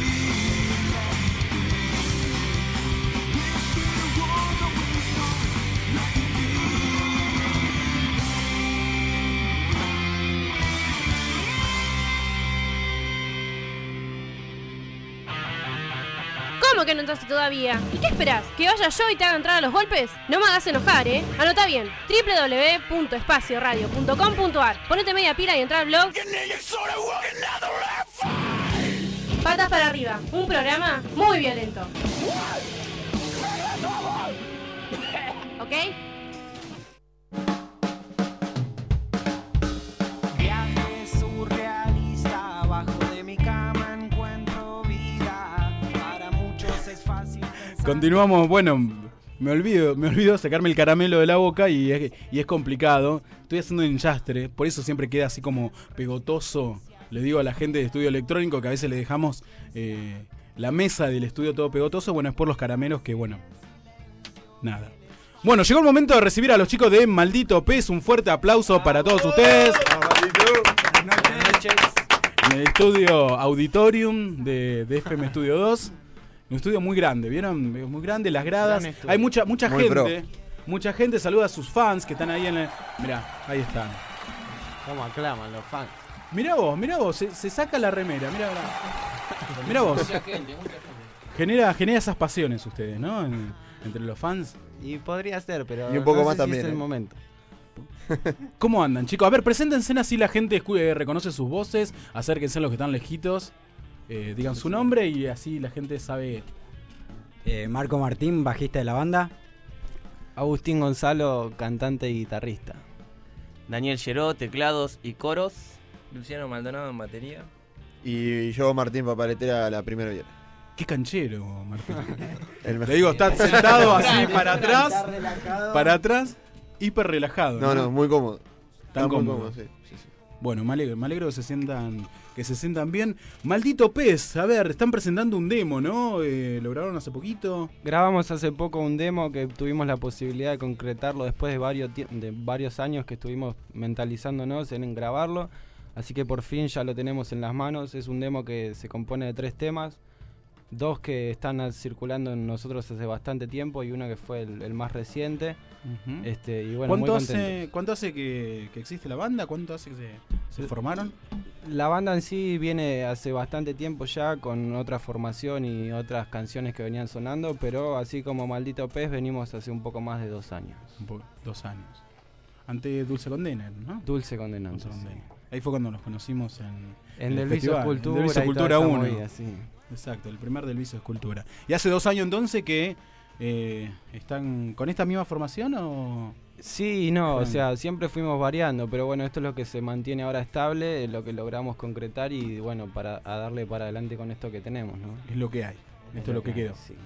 Whisper the word of wisdom. Let it be. ¿Cómo que no entraste todavía? ¿Y qué esperás? ¿Que vaya yo y te haga entrar a los golpes? No me hagas enojar, ¿eh? Anota bien, doble u doble u doble u punto espacio radio punto com punto a r. Ponete media pila y entra al blog. Patas para arriba, un programa muy violento. ¿Ok? Viaje surrealista, abajo de mi cama encuentro vida. Para muchos es fácil pensar. Continuamos, bueno, me olvido, me olvido sacarme el caramelo de la boca y es, y es complicado. Estoy haciendo un enchastre, por eso siempre queda así como pegotoso. Le digo a la gente de estudio electrónico que a veces le dejamos eh, la mesa del estudio todo pegotoso. Bueno, es por los caramelos que, bueno, nada. Bueno, llegó el momento de recibir a los chicos de Maldito Pez. Un fuerte aplauso para todos ustedes. Buenas noches. En el estudio Auditorium de, de F M Studio dos. Un estudio muy grande, ¿vieron? Muy grande, las gradas. Gran estudio. Hay mucha mucha Muy gente. pro. Mucha gente saluda a sus fans que están ahí en el... Mirá, ahí están. ¿Cómo aclaman los fans? Mirá vos, mirá vos, se, se saca la remera, mirá, mirá. Mirá vos. Genera, genera esas pasiones ustedes, ¿no? En- entre los fans. Y podría ser, pero Y un poco no sé más si también, es el ¿eh? momento. ¿Cómo andan, chicos? A ver, preséntense así la gente escu- eh, reconoce sus voces. Acérquense a los que están lejitos. Eh, digan su nombre y así la gente sabe. Eh, Marco Martín, bajista de la banda. Agustín Gonzalo, cantante y guitarrista. Daniel Lleró, teclados y coros. Luciano Maldonado en batería. Y yo, Martín Papaletera, la primera viola. Qué canchero, Martín. El Le digo, está sentado así para Está atrás. relajado. Para atrás, hiper relajado. No, no, muy cómodo. Tan Está muy cómodo. cómodo, sí, sí, sí. Bueno, me alegro, me alegro que se sientan, que se sientan bien. Maldito Pez, a ver, están presentando un demo, ¿no? Eh, lo grabaron hace poquito. Grabamos hace poco un demo que tuvimos la posibilidad de concretarlo después de varios, tie- de varios años que estuvimos mentalizándonos en grabarlo. Así que por fin ya lo tenemos en las manos. Es un demo que se compone de tres temas. Dos que están ah, circulando en nosotros hace bastante tiempo y uno que fue el, el más reciente. Ujú. Este, y bueno, ¿Cuánto, muy hace, contentos. ¿Cuánto hace que, que existe la banda? ¿Cuánto hace que se, se formaron? La banda en sí viene hace bastante tiempo ya con otra formación y otras canciones que venían sonando, pero así como Maldito Pez venimos hace un poco más de dos años. Un po- dos años. Ante Dulce Condena, ¿no? Dulce Condenante. Dulce Condena. sí. Ahí fue cuando nos conocimos en, En el Del Vicio festival, en Escultura Del Vicio y toda Escultura esa uno. movida, sí. Exacto, el primer Del Vicio Escultura. ¿Y hace dos años entonces que eh, están con esta misma formación o...? Sí y no, o Bueno. sea, siempre fuimos variando, pero bueno, esto es lo que se mantiene ahora estable, es lo que logramos concretar y bueno, para a darle para adelante con esto que tenemos, ¿no? Es lo que hay, esto es lo que hay, quedó. sí.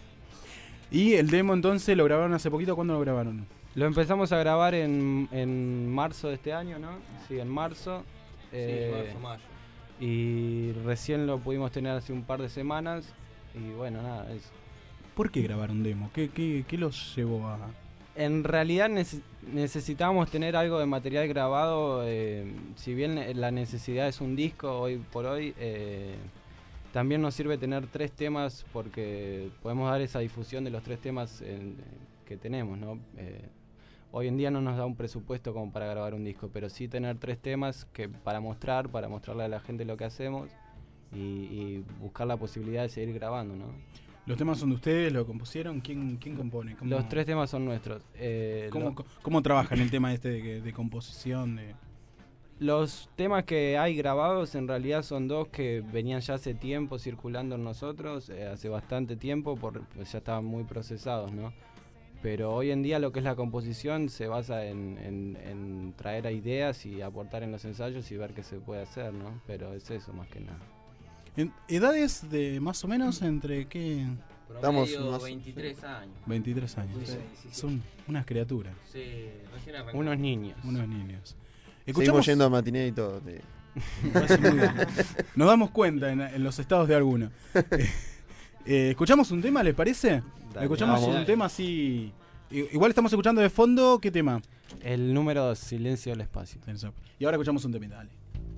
¿Y el demo entonces lo grabaron hace poquito? ¿Cuándo lo grabaron? Lo empezamos a grabar en, en marzo de este año, ¿no? Sí, en marzo. eh, marzo, mayo. Y recién lo pudimos tener hace un par de semanas y bueno, nada, eso. ¿Por qué grabaron demo? ¿Qué, qué, qué los llevó a...? En realidad nece- necesitábamos tener algo de material grabado, eh, si bien eh, la necesidad es un disco hoy por hoy, eh, también nos sirve tener tres temas porque podemos dar esa difusión de los tres temas en- que tenemos, ¿no? Eh, hoy en día no nos da un presupuesto como para grabar un disco, pero sí tener tres temas que para mostrar, para mostrarle a la gente lo que hacemos y, y buscar la posibilidad de seguir grabando, ¿no? ¿Los temas son de ustedes? ¿Lo compusieron? ¿Quién, quién compone? ¿Cómo, Los tres temas son nuestros. Eh, ¿Cómo, lo- cómo- cómo trabajan el tema este de, de composición? De... Los temas que hay grabados en realidad son dos que venían ya hace tiempo circulando en nosotros, eh, hace bastante tiempo, por, pues ya estaban muy procesados, ¿no? Pero hoy en día lo que es la composición se basa en, en, en traer a ideas y aportar en los ensayos y ver qué se puede hacer, ¿no? Pero es eso más que nada. En- ¿Edades de más o menos entre qué? Estamos Promedio más- veintitrés años. veintitrés años. Sí, Sí. sí, sí. Son unas criaturas. Sí, recién arrancó. Unos niños. Unos niños. Seguimos yendo a matiné y todo. sí. Me parece muy bien. Nos damos cuenta en, en los estados de alguno. Eh, eh, ¿Escuchamos un tema, les parece? Dale, Escuchamos vamos. un tema así. i- Igual estamos escuchando de fondo, ¿qué tema? El número Silencio del Espacio. Y ahora escuchamos un tema, dale.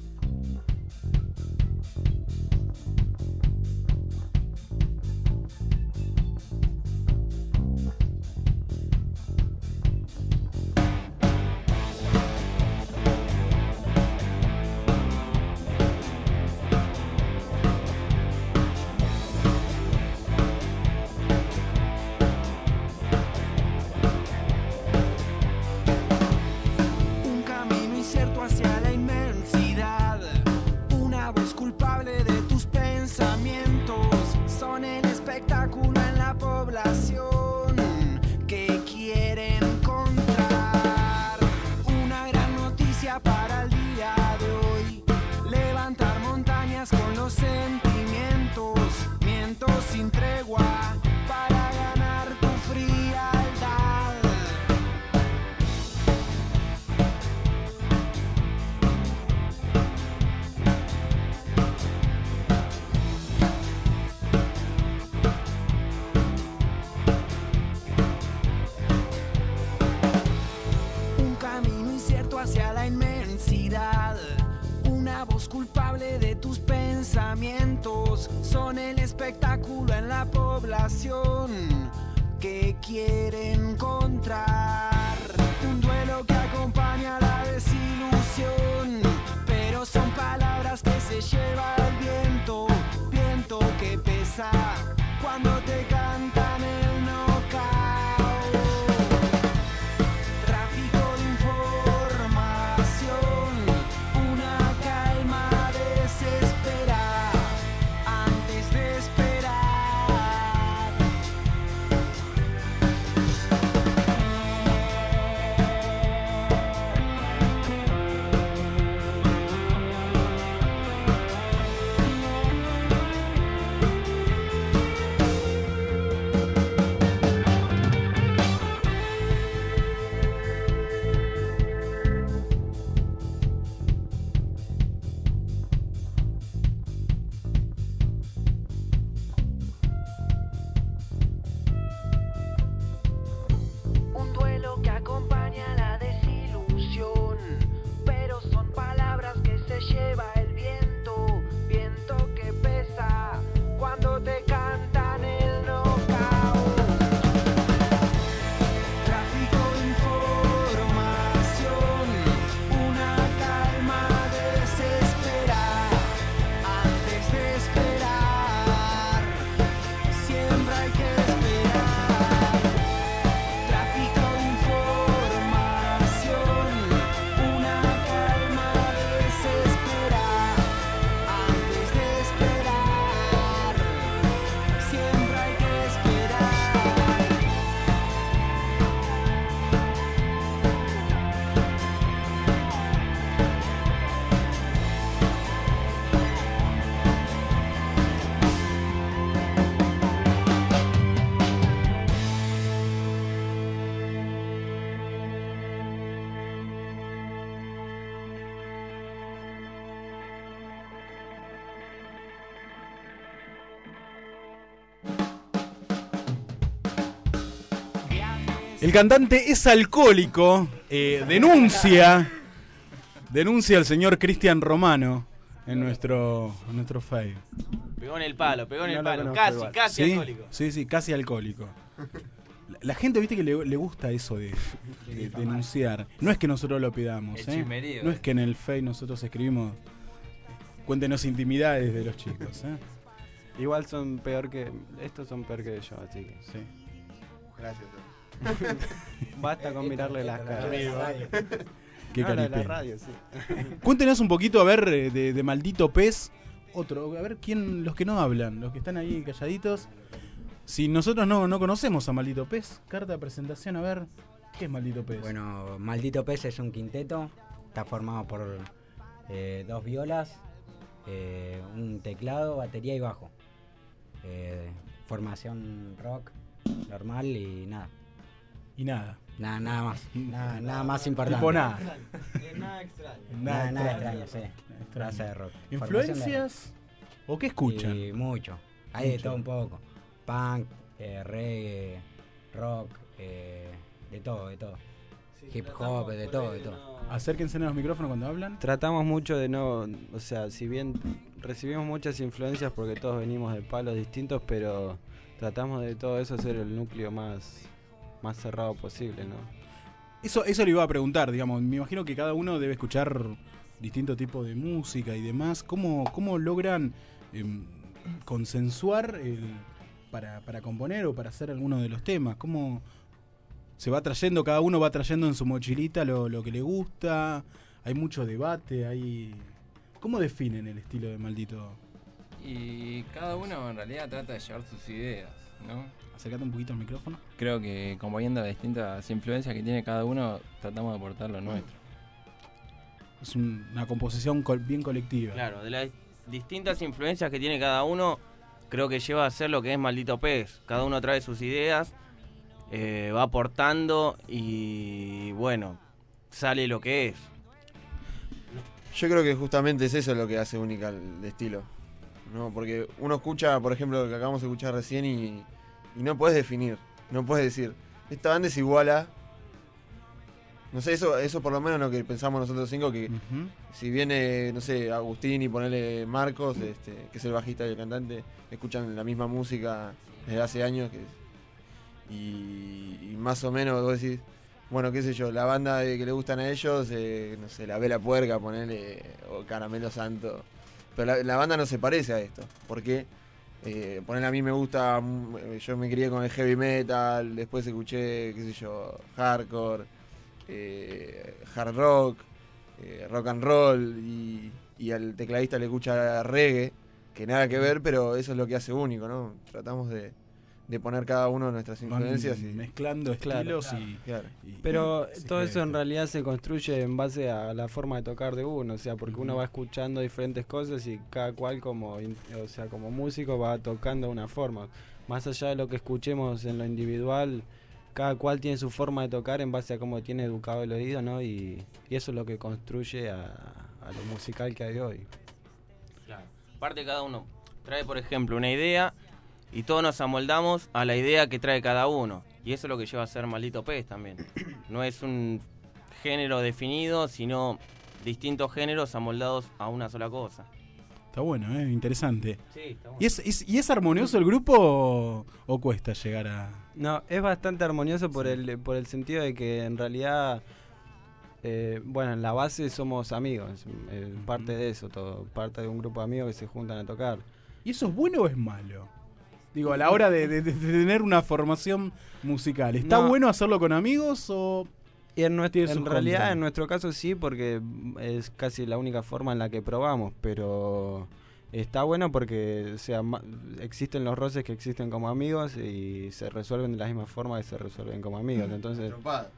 Un camino incierto hacia la inmensidad. Una voz culpable de tus pensamientos. Son el espectáculo en la población que quiere encontrar una gran noticia para el día de hoy. Levantar montañas con los sentimientos. Mientos sin tregua para ganar tu frialdad. Un camino incierto hacia la inmensidad. Una voz culpable de tus pensamientos. Son el espectáculo en la población que quiere encontrar un duelo que acompaña la desilusión. Pero son palabras que se lleva el viento, viento que pesa cuando te cantan el knockout. Tráfico de información, una calma desespera antes de esperar. Un duelo que acompaña la desilusión, pero son palabras que se lleva el viento, viento que pesa cuando te cantan el knockout. Tráfico de información, una calma desespera antes de esperar. Siempre hay que esperar. Tráfico de información, una calma desespera antes de esperar. Siempre hay que esperar. El cantante es alcohólico, eh, denuncia, denuncia al señor Cristian Romano en nuestro, en nuestro Facebook. Pegó en el palo, pegó en No el lo palo. conozco Casi, igual. casi ¿Sí? alcohólico. Sí, sí, casi alcohólico. La, la gente, viste que le, le gusta eso de, de denunciar. No es que nosotros lo pidamos, El ¿eh? chismerío, No eh. es que en el Facebook nosotros escribimos, cuéntenos intimidades de los chicos, ¿eh? Igual son peor que. Estos son peor que yo, así que. Sí. Gracias. Basta con mirarle las caras. Qué No, la de la caripé. radio, sí. Cuéntenos un poquito, a ver, eh, de, de Maldito Pez. Otro, a ver quién, los que no hablan, los que están ahí calladitos. Si nosotros no, no conocemos a Maldito Pez, carta de presentación, a ver, ¿qué es Maldito Pez? Bueno, Maldito Pez es un quinteto, está formado por eh, dos violas, eh, un teclado, batería y bajo. Eh, formación rock normal y nada. Y nada. Nada, nada más. Nada, nada más importante. Tipo nada. Nada extraño. Nada, nada extraño, sí. Extraño. Raza de rock. ¿Influencias? ¿O qué escuchan? Y mucho. Hay de Mucho. todo un poco. Punk, eh, reggae, rock, eh, de todo, de todo. Hip hop, de todo, de todo. Acérquense a los micrófonos cuando hablan. Tratamos mucho de no, o sea, si bien recibimos muchas influencias porque todos venimos de palos distintos, pero tratamos de todo eso hacer el núcleo más, más cerrado posible, ¿no? Eso, eso le iba a preguntar, digamos, me imagino que cada uno debe escuchar distinto tipo de música y demás. ¿Cómo, cómo logran eh, consensuar el, para, para componer o para hacer alguno de los temas? ¿Cómo se va trayendo, cada uno va trayendo en su mochilita lo, lo que le gusta? Hay mucho debate, hay... ¿Cómo definen el estilo de Maldito? Y cada uno en realidad trata de llevar sus ideas, ¿no? Acércate un poquito al micrófono. Creo que componiendo las distintas influencias que tiene cada uno, tratamos de aportar lo nuestro. Es un- una composición col- bien colectiva. Claro, de las distintas influencias que tiene cada uno, creo que lleva a ser lo que es Maldito Pez. Cada uno trae sus ideas, eh, va aportando y bueno, sale lo que es. Yo creo que justamente es eso lo que hace única el estilo, ¿no? Porque uno escucha, por ejemplo, lo que acabamos de escuchar recién y, y no puedes definir, no puedes decir, esta banda es igual a... No sé, eso eso por lo menos lo que pensamos nosotros cinco, que Ujú. si viene, no sé, Agustín y ponerle Marcos, este, que es el bajista y el cantante, escuchan la misma música desde hace años, que, y, y más o menos vos decís, bueno, qué sé yo, la banda de que le gustan a ellos, eh, no sé, la Vela Puerca, ponerle, o Caramelo Santo, pero la, la banda no se parece a esto, porque eh, ponerle a mí me gusta, mm, yo me crié con el heavy metal, después escuché, qué sé yo, hardcore, eh, hard rock, eh, rock and roll, y, y al tecladista le escucha reggae, que nada que ver, pero eso es lo que hace único, ¿no? Tratamos de, de poner cada uno nuestras Van influencias y mezclando Claro, estilos y, claro. y- Pero y- todo sí, eso en sí. realidad se construye en base a la forma de tocar de uno, o sea, porque uno Ujú. va escuchando diferentes cosas y cada cual como, in- o sea, como músico va tocando de una forma. Más allá de lo que escuchemos en lo individual, cada cual tiene su forma de tocar en base a cómo tiene educado el oído, ¿no? Y, y eso es lo que construye a, a lo musical que hay hoy. Claro. Aparte cada uno trae, por ejemplo, una idea y todos nos amoldamos a la idea que trae cada uno. Y eso es lo que lleva a ser Maldito Pez también. No es un género definido, sino distintos géneros amoldados a una sola cosa. Está bueno, ¿eh? Interesante. Sí, está bueno. ¿Y es, es- ¿Y es armonioso el grupo o, o cuesta llegar a...? No, es bastante armonioso por el por el sentido de que en realidad, eh, bueno, en la base somos amigos, eh, parte de eso, todo, parte de un grupo de amigos que se juntan a tocar. ¿Y eso es bueno o es malo? Digo, a la hora de, de- de tener una formación musical, ¿está No. bueno hacerlo con amigos o...? Y en, nuestro, Tiene en sus realidad, contras. en nuestro caso sí, porque es casi la única forma en la que probamos, pero está bueno porque o sea, ma- existen los roces que existen como amigos y se resuelven de la misma forma que se resuelven como amigos, entonces... Trompada.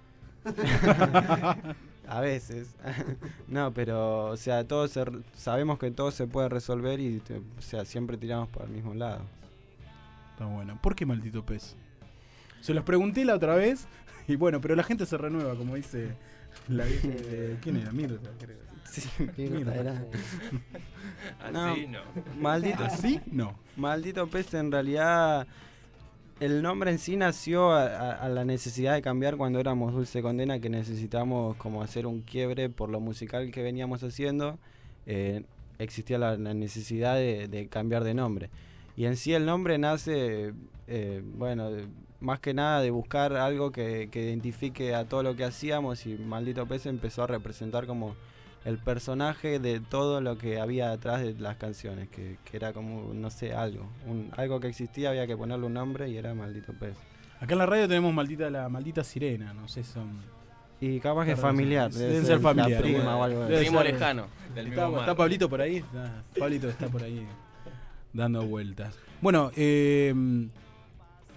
A veces. No, pero, o sea, todos se re- sabemos que todo se puede resolver y, te- o sea, siempre tiramos para el mismo lado. Está bueno. ¿Por qué Maldito Pez? Se los pregunté la otra vez y bueno, pero la gente se renueva, como dice la vieja de... ¿Quién era? Mirta, creo. Sí, Mirta. era. Así no. Maldito. ¿Así? No. Maldito Pez, en realidad, el nombre en sí nació a, a- a la necesidad de cambiar cuando éramos Dulce Condena, que necesitamos como hacer un quiebre por lo musical que veníamos haciendo. Eh, existía la, la necesidad de, de cambiar de nombre. Y en sí el nombre nace, eh, bueno, de- más que nada de buscar algo que, que identifique a todo lo que hacíamos, y Maldito Pez empezó a representar como el personaje de todo lo que había detrás de las canciones, que, que era como, no sé, algo, un, algo que existía, había que ponerle un nombre y era Maldito Pez. Acá en la radio tenemos maldita la maldita sirena, no sé, son... Y capaz que familiar, debe Deben ser ser familiar. la prima bueno. o algo de Debe eso. Primo ser- lejano, del Está, mismo mar. está Pablito por ahí, está- Pablito está por ahí dando vueltas. Bueno, eh,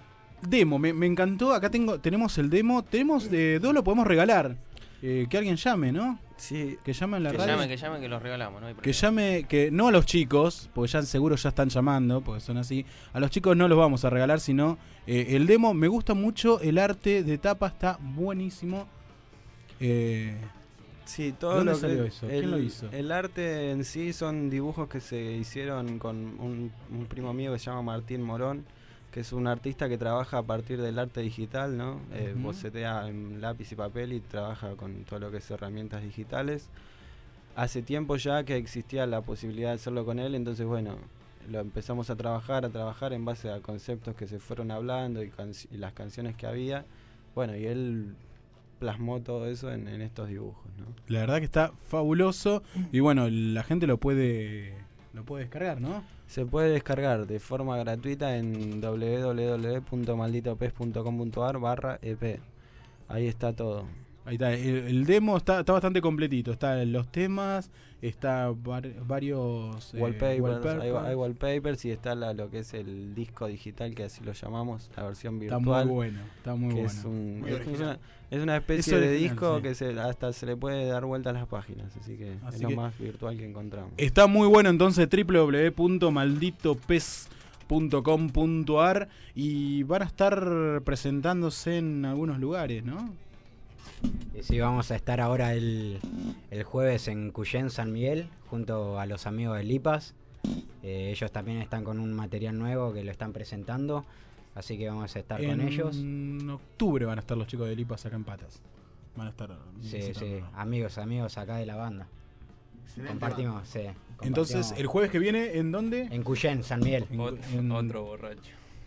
Demo, me, me encantó. Acá tengo, tenemos el demo. Tenemos de dos, lo podemos regalar. Eh, que alguien llame, ¿no? Sí. Que llame en la Que radio. llame, que llame, que los regalamos, ¿no? Hay Que problema. llame, que no a los chicos, porque ya seguro ya están llamando, porque son así. A los chicos no los vamos a regalar, sino eh, el demo. Me gusta mucho el arte de tapa, está buenísimo. Eh, Sí, todo ¿Dónde lo salió que eso? El, ¿Quién lo hizo? El arte en sí son dibujos que se hicieron con un, un primo mío que se llama Martín Morón, que es un artista que trabaja a partir del arte digital, ¿no? Eh, Ujú. bocetea en lápiz y papel y trabaja con todo lo que es herramientas digitales. Hace tiempo ya que existía la posibilidad de hacerlo con él, entonces bueno, lo empezamos a trabajar, a trabajar en base a conceptos que se fueron hablando y, canci- y las canciones que había. Bueno, y él plasmó todo eso en, en estos dibujos, ¿no? la verdad que está fabuloso. Y bueno, la gente lo puede lo puede descargar, ¿no? Se puede descargar de forma gratuita en w w w punto maldito pez punto com punto a r barra e p. Ahí está todo. Ahí está, el, el demo está, está bastante completito. Están los temas, está var- varios eh, Wallpapers, wallpapers. hay, hay wallpapers y está la- lo que es el disco digital, que así lo llamamos, la versión Está virtual. muy bueno, está muy que bueno. Es, un- Muy es original. una, es una especie Es de original, disco sí. que se, hasta se le puede dar vuelta a las páginas, así que Así es lo que- más virtual que encontramos. Está muy bueno, entonces w w w punto maldito pez punto com punto a r y van a estar presentándose en algunos lugares, ¿no? Y sí, vamos a estar ahora el, el jueves en Cuyén, San Miguel, junto a los amigos de Lipas. Eh, ellos también están con un material nuevo que lo están presentando, así que vamos a estar en con ellos. En octubre van a estar los chicos de Lipas acá en Patas. Van a estar Sí, visitando. sí, amigos, amigos acá de la banda. Compartimos, sí. Entonces, compartimos. ¿el jueves que viene en dónde? En Cuyén, San Miguel. En- Otro borracho.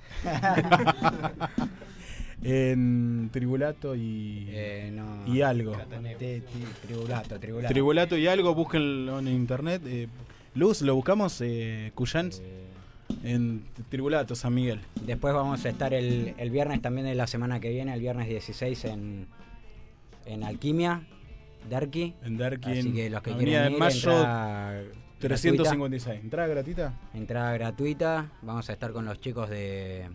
En Tribulato y, Eh, no. y algo. Ti- ti- Tribulato, tribulato. Tribulato y algo, búsquenlo en internet. Eh, Luz, lo buscamos, eh, Cuyán, en Tribulato, San Miguel. Después vamos a estar el, el viernes también de la semana que viene, el viernes dieciséis en, en Alquimia, Derqui. En Derqui, Así en que los que Avenida quieren de ir, Mayo, entrada trescientos gratuita. cincuenta y seis. ¿Entrada gratuita? Entrada gratuita. Vamos a estar con los chicos de...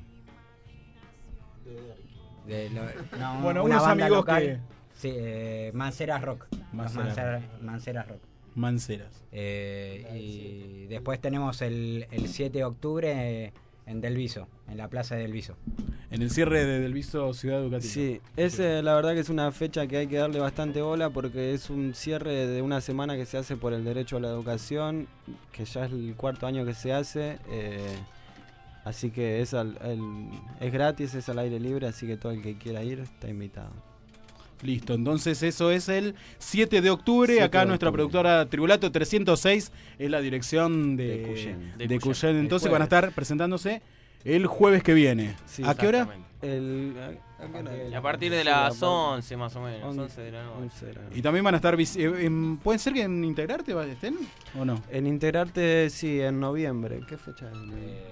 de lo- no, Bueno, una unos banda amigos local. que- Sí, eh, Manceras Rock. Los Manceras Manceras- Manceras Rock. Manceras. Eh, y después tenemos el, el siete de octubre eh, en Delviso, en la plaza de Delviso. En el cierre de Delviso Ciudad Educativa. Sí, ese la verdad que es una fecha que hay que darle bastante bola porque es un cierre de una semana que se hace por el derecho a la educación, que ya es el cuarto año que se hace, eh, así que es, al- el- es gratis, es al aire libre, así que todo el que quiera ir está invitado. Listo, entonces eso es el siete de octubre. siete Acá de nuestra octubre. productora Tribulato trescientos seis es la dirección de, De Cuyén. de De Cuyén. Cuyén. El Entonces van a jueves. estar presentándose el jueves que viene. Sí, ¿A qué hora? El, a- a qué hora? Y a partir de Sí, las a par- once más o menos, once, once de la noche. once de la noche. Y también van a estar... vis- eh, en- ¿Pueden ser que en Integrarte va- estén o no? En Integrarte, sí, en noviembre. ¿Qué fecha es?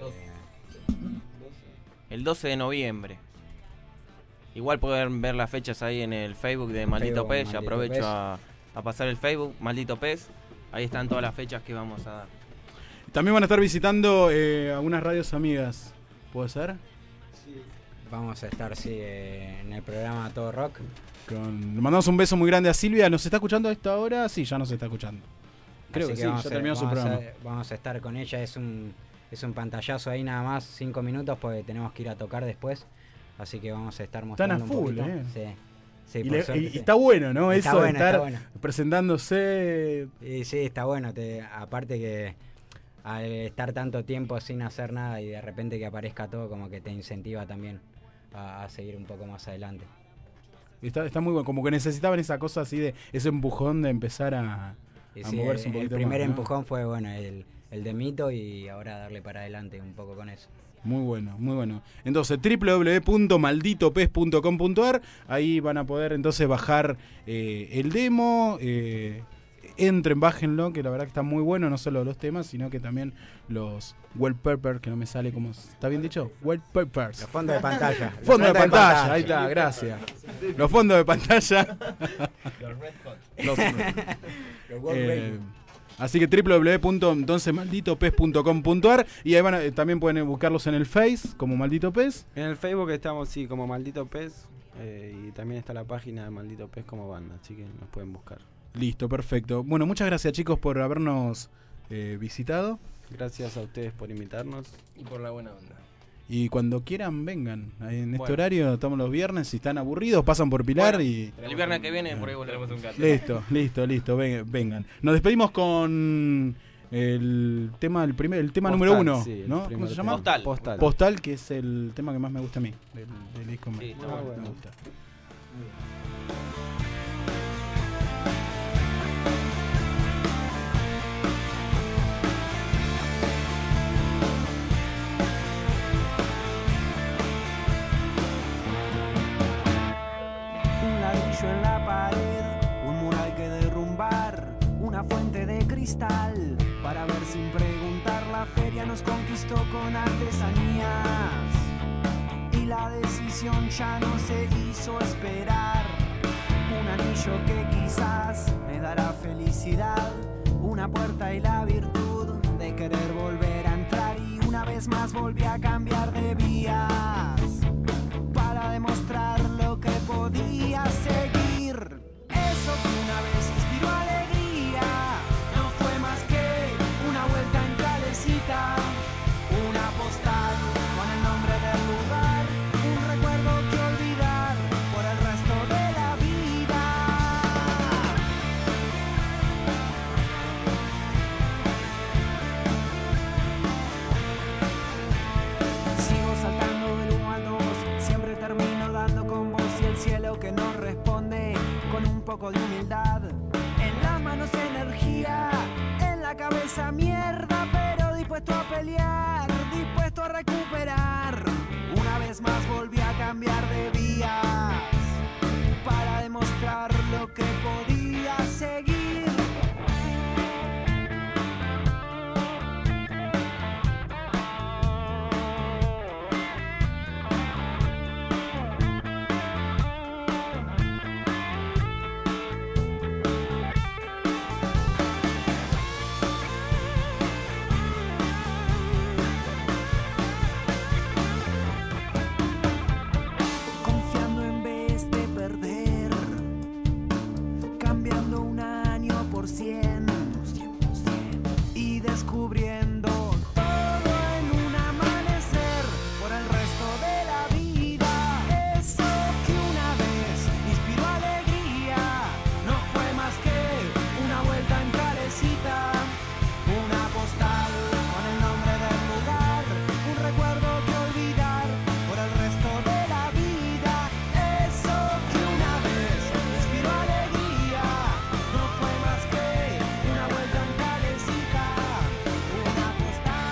El doce de noviembre. Igual pueden ver las fechas ahí en el Facebook de Maldito Facebook, Pez. Maldito Aprovecho Pez. a, a pasar el Facebook, Maldito Pez. Ahí están todas las fechas que vamos a dar. También van a estar visitando eh, algunas radios amigas. ¿Puede ser? Vamos a estar, sí, eh, en el programa Todo Rock. Con... Le mandamos un beso muy grande a Silvia. ¿Nos está escuchando a esta hora? Sí, ya nos está escuchando. Creo Así que, sí, vamos ya a- terminó su vamos programa. A, vamos a estar con ella, es un, es un pantallazo ahí nada más, cinco minutos, porque tenemos que ir a tocar después. Así que vamos a estar Están a mostrando un full, poquito. eh. Sí. Sí, y, por le- suerte, y- y sí. está bueno, ¿no? Está Eso de bueno, estar está bueno. presentándose. Y sí, está bueno. Te, aparte que al estar tanto tiempo sin hacer nada y de repente que aparezca todo, como que te incentiva también a, a seguir un poco más adelante. Está, está muy bueno. Como que necesitaban esa cosa así de ese empujón de empezar a, Y a sí, moverse el, un el poquito primer más, ¿no? empujón fue bueno, el, el de Mito, y ahora darle para adelante un poco con eso. Muy bueno, muy bueno. Entonces, w w w punto maldito pez punto com punto a r, ahí van a poder entonces bajar eh, el demo. Eh, entren, bájenlo, que la verdad que está muy bueno, no solo los temas, sino que también los wallpapers, que no me sale como... ¿Está bien dicho? Wallpapers. Los fondos de pantalla. Los Fondos de fondos de pantalla, pantalla. ahí está, gracias. Los fondos de pantalla. Los Red Hot. Los, Los World eh, Rainbow. Así que doble u doble u doble u punto entonces maldito pez punto com punto a r y ahí van a- también pueden buscarlos en el Face como Maldito Pez. En el Facebook estamos, sí, como Maldito Pez. eh, y también está la página de Maldito Pez como banda. Así que nos pueden buscar. Listo, perfecto. Bueno, muchas gracias chicos por habernos eh, visitado. Gracias a ustedes por invitarnos. Y por la buena onda. Y cuando quieran, vengan. Ahí en este Bueno. horario, estamos los viernes. Si están aburridos, pasan por Pilar Bueno, y. El viernes que viene por ahí volveremos un gato. Listo, listo, listo. ven- Vengan. Nos despedimos con el tema, el primer, el tema Postal, número uno, sí, el ¿no? ¿Cómo primer se tema. llama? Postal. Postal. Postal, que es el tema que más me gusta a mí del, del disco. me- Sí, está me bueno. gusta. Un ladrillo en la pared, un mural que derrumbar, una fuente de cristal. Para ver sin preguntar, la feria nos conquistó con artesanías. Y la decisión ya no se hizo esperar. Un anillo que quizás me dará felicidad. Una puerta y la virtud de querer volver a entrar. Y una vez más volví a cambiar de vías para demostrar lo que podía seguir. Eso que una vez inspiró alegría no fue más que una vuelta en calecita, una postal con el nombre del lugar, un recuerdo que olvidar por el resto de la vida. Sigo saltando del uno al dos, siempre termino dando con vos y el cielo que nos responde con un poco de humildad. En las manos energía, en la cabeza mierda, pero dispuesto a pelear, dispuesto a recuperar. Una vez más volví a cambiar de vías para demostrar lo que podía seguir. Confiando en vez de perder, cambiando un año por cien y descubriendo todo en un amanecer por el resto de la vida. Eso que una vez inspiró alegría no fue más que una vuelta en calecita, una postal con el nombre del lugar, un recuerdo que olvidar por el resto de la vida. Eso que una vez inspiró alegría no fue más que una vuelta en calecita, una postal.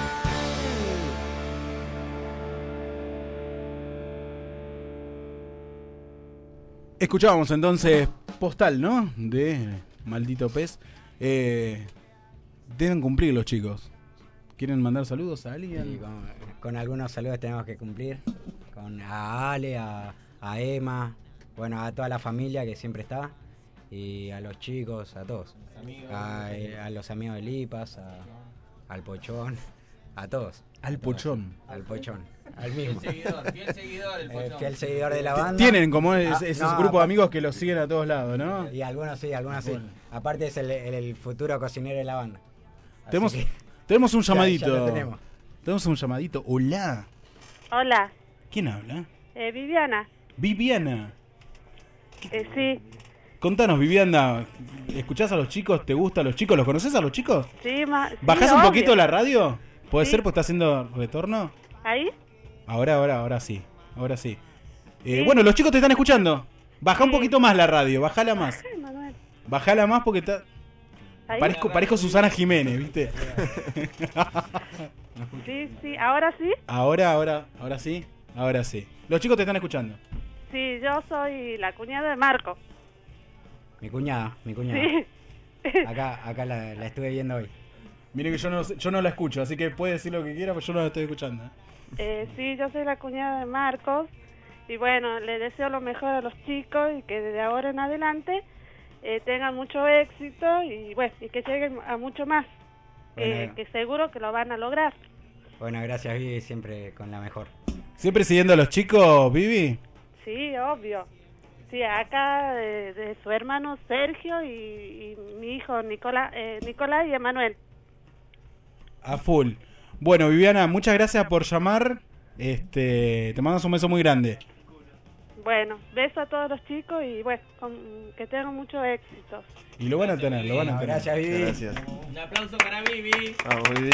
Escuchábamos entonces Postal, ¿no? De Maldito Pez. Eh, deben cumplir los chicos. ¿Quieren mandar saludos a alguien? Y con, con algunos saludos tenemos que cumplir. Con a Ale, a, a Emma, bueno, a toda la familia que siempre está. Y a los chicos, a todos. A, a los amigos de Lipas, a- al Pochón, a todos. Al Pochón. Al Pochón. Al mismo. Fiel seguidor, fiel seguidor del Eh, Pochón. fiel seguidor de la banda. Tienen como es- Ah, esos no, grupos de aparte- amigos que los siguen a todos lados, ¿no? Y algunos sí, algunos sí. Bueno. Aparte es el, el- el futuro cocinero de la banda. Así Tenemos, que- tenemos un Ya- ya llamadito. lo tenemos. Tenemos un llamadito. Hola. Hola, ¿Quién habla? eh, Viviana. Viviana. Eh, sí, Contanos, Viviana. ¿Escuchás a los chicos? ¿Te gustan los chicos? ¿Los conoces a los chicos? sí, ma- sí, ¿Bajás un obvio. poquito la radio? ¿Puede Sí. ser porque está haciendo retorno? ¿Ahí? Ahora, ahora, ahora sí. Ahora sí. Eh, Sí. Bueno, los chicos te están escuchando. Baja un Sí. poquito más la radio, bajala más. Ay, Manuel. Bajala más porque está. ¿Ahí? Parezco, parezco Susana Jiménez, ¿viste? Sí, sí, ahora sí. Ahora, ahora, ahora sí. Ahora sí. Los chicos te están escuchando. Sí, yo soy la cuñada de Marco. Mi cuñada, mi cuñada. Sí. Acá, acá la, la estuve viendo hoy. Miren que yo no, yo no la escucho, así que puede decir lo que quiera, pero yo no la estoy escuchando. Eh, sí, yo soy la cuñada de Marcos. Y bueno, le deseo lo mejor a los chicos y que desde ahora en adelante eh, tengan mucho éxito y bueno, y que lleguen a mucho más, que, Bueno. que seguro que lo van a lograr. Bueno, gracias Vivi, siempre con la mejor. ¿Siempre siguiendo a los chicos, Vivi? Sí, obvio. Sí, acá de, de su hermano Sergio y, y mi hijo Nicolás, eh, Nicolás y Emanuel. A full. Bueno, Viviana, muchas gracias por llamar. Este, te mando un beso muy grande. Bueno, beso a todos los chicos y bueno, con- que tengan mucho éxito. Y lo van a tener, lo van a tener. Gracias, Vivi. Gracias. Un aplauso para Vivi. Vamos, Vivi.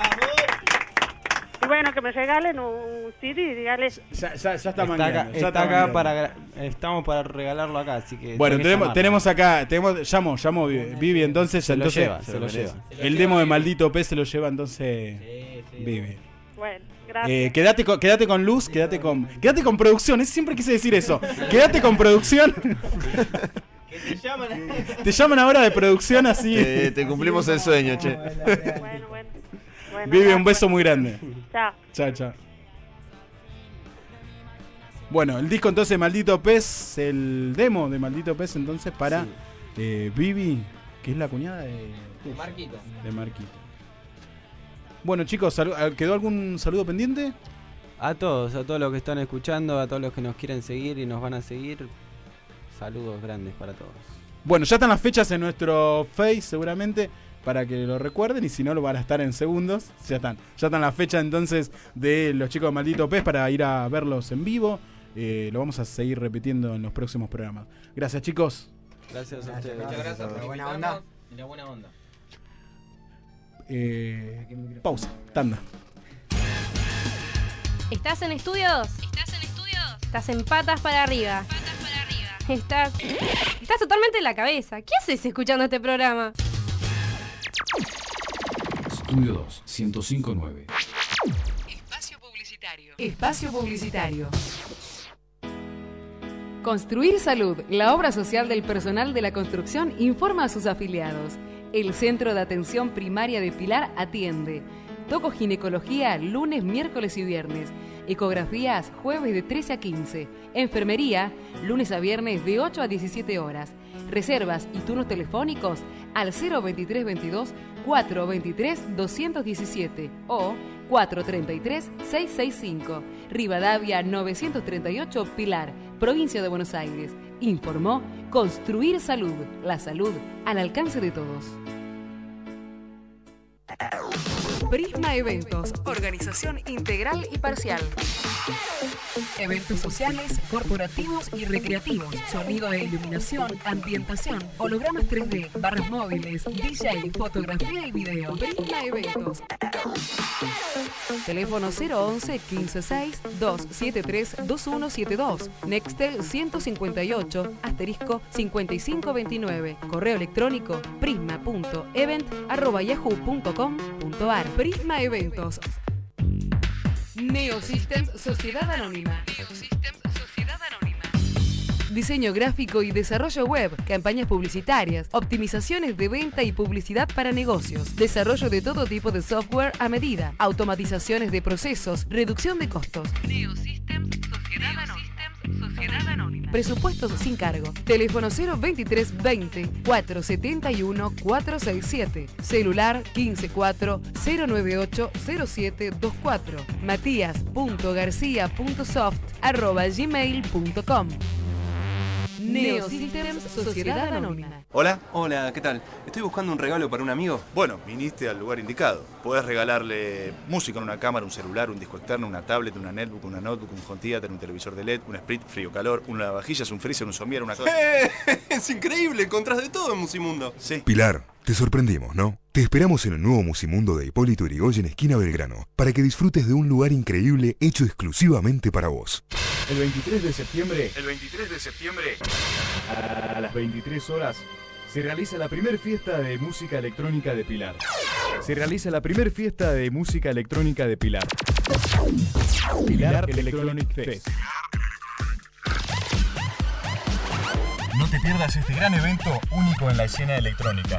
Y bueno, que me regalen un C D, dígale. Ya, ya, ya está Está mangueando, acá, ya está está acá mangueando. para gra- estamos para regalarlo acá, así que Bueno, tenés que tenemos, llamarla. tenemos acá, tenemos, llamo, llamo Vivi, Vivi, entonces, Se lo entonces lleva, se lo lleva. el demo de Maldito Pez se lo lleva entonces Vivi. Bueno, gracias. Eh, quédate, con, quédate con luz, quédate con, quédate con producción, es siempre quise decir eso. Quédate con producción. Te llaman. Te llaman ahora de producción así. Te, te cumplimos el sueño, che. Bueno, bueno. Bueno, Vivi, un gracias. beso muy grande. Chao. Chao, chao. Bueno, el disco entonces Maldito Pez, el demo de Maldito Pez entonces para Sí. eh, Vivi, que es la cuñada de, De Marquito. de Marquito. Bueno chicos, salu- ¿quedó algún saludo pendiente? A todos, a todos los que están escuchando, a todos los que nos quieren seguir y nos van a seguir, saludos grandes para todos. Bueno, ya están las fechas en nuestro Face seguramente para que lo recuerden y si no lo van a estar en segundos. Ya están, ya están las fechas entonces de los chicos de Maldito Pez para ir a verlos en vivo. Eh, lo vamos a seguir repitiendo en los próximos programas. Gracias chicos. Gracias a Gracias, ustedes. Muchas gracias por La buena invitarnos onda. y la buena onda. Eh, pausa, tanda. ¿Estás en estudios? ¿Estás en estudios? Estás en patas para arriba. Patas para arriba. Estás. Estás totalmente en la cabeza. ¿Qué haces escuchando este programa? Estudio dos, ciento cinco punto nueve. Espacio publicitario. Espacio publicitario. Construir Salud, la obra social del personal de la construcción, informa a sus afiliados. El Centro de Atención Primaria de Pilar atiende. Tocoginecología lunes, miércoles y viernes. Ecografías jueves de trece a quince. Enfermería lunes a viernes de ocho a diecisiete horas. Reservas y turnos telefónicos al cero veintitrés veintidós cuatrocientos veintitrés doscientos diecisiete o cuatrocientos treinta y tres seiscientos sesenta y cinco. Rivadavia novecientos treinta y ocho, Pilar, Provincia de Buenos Aires. Informó Construir Salud, la salud al alcance de todos. Prisma Eventos, organización integral y parcial. Eventos sociales, corporativos y recreativos. Sonido e iluminación, ambientación, hologramas tres D, barras móviles, D J, fotografía y video. Prisma Eventos. Teléfono cero once, quince seis, doscientos setenta y tres, veintiuno setenta y dos. Nextel ciento cincuenta y ocho, asterisco cincuenta y cinco veintinueve. Correo electrónico prisma punto event arroba yahoo punto com punto ar. Prisma Eventos. Neosystems Sociedad Anónima. Neosystems Sociedad Anónima. Diseño gráfico y desarrollo web, campañas publicitarias, optimizaciones de venta y publicidad para negocios, desarrollo de todo tipo de software a medida, automatizaciones de procesos, reducción de costos. Neosystems Sociedad Anónima. Sociedad Anónima. Presupuestos sin cargo. Teléfono cero veintitrés veinte, cuatrocientos setenta y uno, cuatrocientos sesenta y siete. Celular quince cuatro, cero nueve ocho, cero siete dos cuatro. matías punto garcía punto soft arroba gmail punto com. Neosystems Sociedad Anónima. Hola. Hola, ¿qué tal? Estoy buscando un regalo para un amigo. Bueno, viniste al lugar indicado. Podés regalarle música en una cámara, un celular, un disco externo, una tablet, una netbook, una notebook, un home theater, un televisor de L E D, un split, frío-calor, una lavavajillas, un freezer, un somier, una cosa... ¡Eh! Es increíble, encontrás de todo en Musimundo. Sí. Pilar, te sorprendimos, ¿no? Te esperamos en el nuevo Musimundo de Hipólito Yrigoyen, esquina Belgrano, para que disfrutes de un lugar increíble hecho exclusivamente para vos. El veintitrés de septiembre, El veintitrés de septiembre... a las veintitrés horas, se realiza la primer fiesta de música electrónica de Pilar. Se realiza la primer fiesta de música electrónica de Pilar. Pilar Electronic Fest. No te pierdas este gran evento único en la escena electrónica.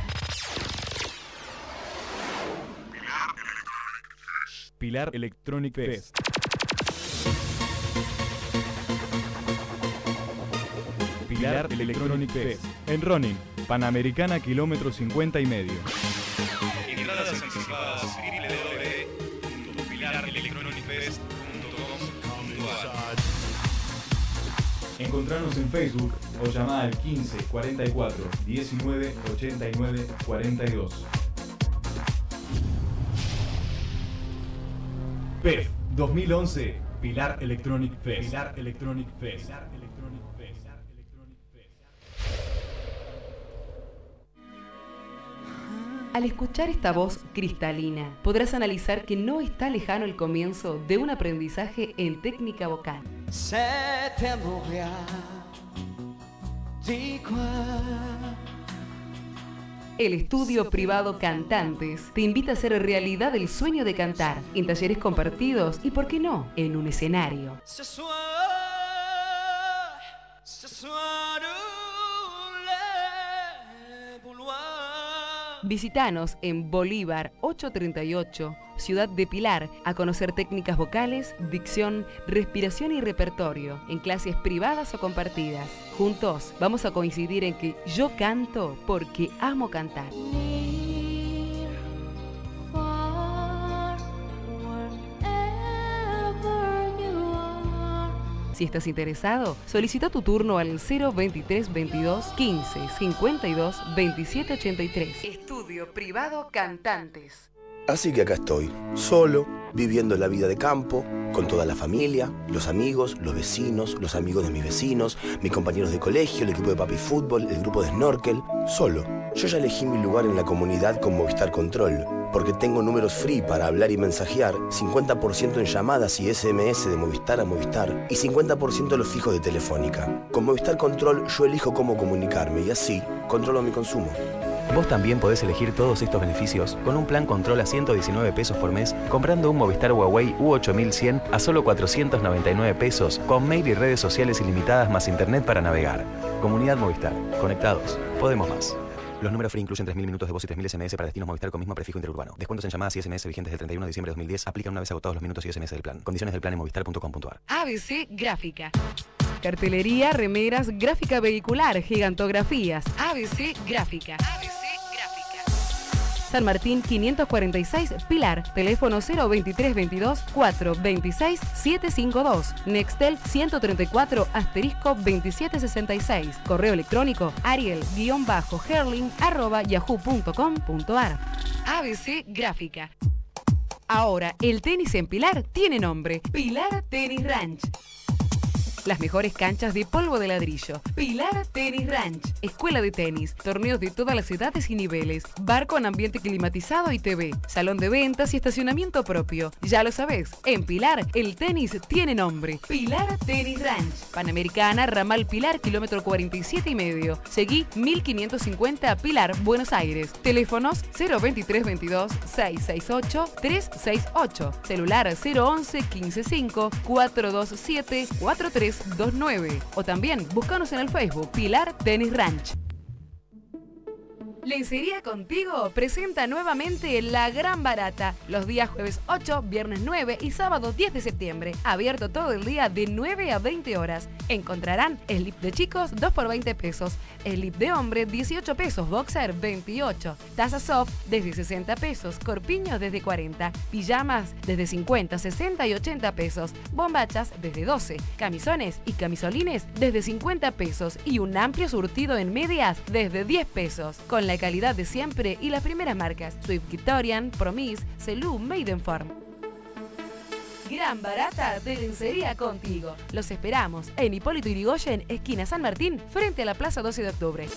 Pilar Electronic Fest. Pilar Electronic Fest. En Ronin, Panamericana, kilómetro cincuenta y medio. Entradas anticipadas w w w punto pilar electronic fest punto com punto a r. Encontranos en Facebook o llamá al quince cuarenta y cuatro diecinueve ochenta y nueve cuarenta y dos. P E F dos mil once, Pilar Electronic Fest. Pilar Electronic Fest. Pilar Electronic Fest. Al escuchar esta voz cristalina, podrás analizar que no está lejano el comienzo de un aprendizaje en técnica vocal. C'était Montréal, dis quoi? El estudio privado Cantantes te invita a hacer realidad el sueño de cantar en talleres compartidos y, ¿por qué no?, en un escenario. Ce soir, ce soir, le bouloir. Visítanos en Bolívar ochocientos treinta y ocho, Ciudad de Pilar, a conocer técnicas vocales, dicción, respiración y repertorio, en clases privadas o compartidas. Juntos vamos a coincidir en que yo canto porque amo cantar. Si estás interesado, solicita tu turno al cero veintitrés veintidós quince cincuenta y dos veintisiete ochenta y tres. Estudio privado Cantantes. Así que acá estoy, solo, viviendo la vida de campo, con toda la familia, los amigos, los vecinos, los amigos de mis vecinos, mis compañeros de colegio, el equipo de papi fútbol, el grupo de snorkel, solo. Yo ya elegí mi lugar en la comunidad con Movistar Control, porque tengo números free para hablar y mensajear, cincuenta por ciento en llamadas y ese eme ese de Movistar a Movistar y cincuenta por ciento los fijos de Telefónica. Con Movistar Control yo elijo cómo comunicarme y así controlo mi consumo. Vos también podés elegir todos estos beneficios con un plan Control a ciento diecinueve pesos por mes, comprando un Movistar Huawei U ocho mil cien a solo cuatrocientos noventa y nueve pesos, con mail y redes sociales ilimitadas más internet para navegar. Comunidad Movistar. Conectados. Podemos más. Los números free incluyen tres mil minutos de voz y tres mil ese eme ese para destinos Movistar con mismo prefijo interurbano. Descuentos en llamadas y ese eme ese vigentes del treinta y uno de diciembre de dos mil diez. Aplican una vez agotados los minutos y ese eme ese del plan. Condiciones del plan en movistar punto com punto a r. A B C Gráfica. Cartelería, remeras, gráfica vehicular, gigantografías. A B C Gráfica. A B C Gráfica. San Martín quinientos cuarenta y seis, Pilar. Teléfono cero veintitrés veintidós cuatro veintiséis siete cincuenta y dos. Nextel ciento treinta y cuatro asterisco veintisiete sesenta y seis. Correo electrónico ariel-herling arroba yahoo punto com punto a r. A B C Gráfica. Ahora, el tenis en Pilar tiene nombre. Pilar Tenis Ranch. Las mejores canchas de polvo de ladrillo. Pilar Tenis Ranch. Escuela de tenis. Torneos de todas las edades y niveles. Bar con ambiente climatizado y T V. Salón de ventas y estacionamiento propio. Ya lo sabés, en Pilar el tenis tiene nombre. Pilar Tenis Ranch. Panamericana, Ramal Pilar, kilómetro cuarenta y siete y medio. Seguí mil quinientos cincuenta Pilar, Buenos Aires. Teléfonos cero veintitrés veintidós seiscientos sesenta y ocho trescientos sesenta y ocho. Celular cero once quince cinco cuatro dos siete cuatro tres dos nueve o también búscanos en el Facebook Pilar Tenis Ranch. Lencería Contigo presenta nuevamente La Gran Barata, los días jueves ocho, viernes nueve y sábado diez de septiembre. Abierto todo el día de nueve a veinte horas. Encontrarán slip de chicos dos por veinte pesos, slip de hombre dieciocho pesos, boxer veintiocho, taza soft desde sesenta pesos, corpiños desde cuarenta, pijamas desde cincuenta, sesenta y ochenta pesos, bombachas desde doce, camisones y camisolines desde cincuenta pesos y un amplio surtido en medias desde diez pesos. Con la calidad de siempre y las primeras marcas Swift Victorian, Promise, Celu, Maidenform. Gran Barata de Lencería Contigo. Los esperamos en Hipólito Yrigoyen, esquina San Martín, frente a la Plaza doce de octubre.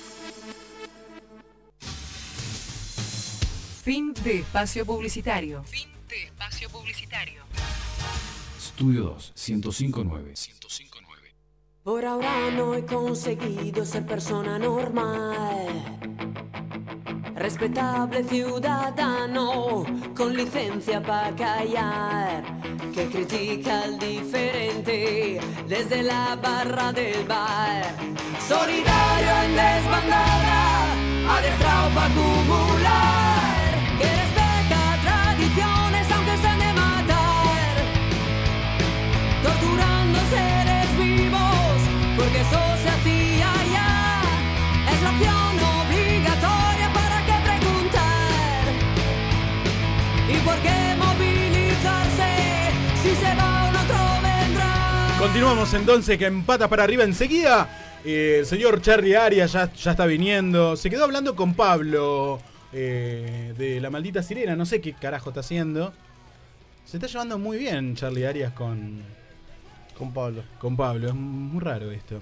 Fin de espacio publicitario. Fin de espacio publicitario. Estudio dos, ciento cinco punto nueve. Por ahora no he conseguido ser persona normal, respetable ciudadano con licencia para callar, que critica al diferente desde la barra del bar. Solidario en desbandada, adestrado para acumular, que respeta tradiciones aunque se han de matar, torturando seres vivos porque eso se hacía ya. Continuamos entonces, que empata para arriba enseguida. Eh, el señor Charlie Arias ya, ya está viniendo. Se quedó hablando con Pablo eh, de La Maldita Sirena. No sé qué carajo está haciendo. Se está llevando muy bien Charlie Arias con... Con Pablo. Con Pablo, es muy raro esto.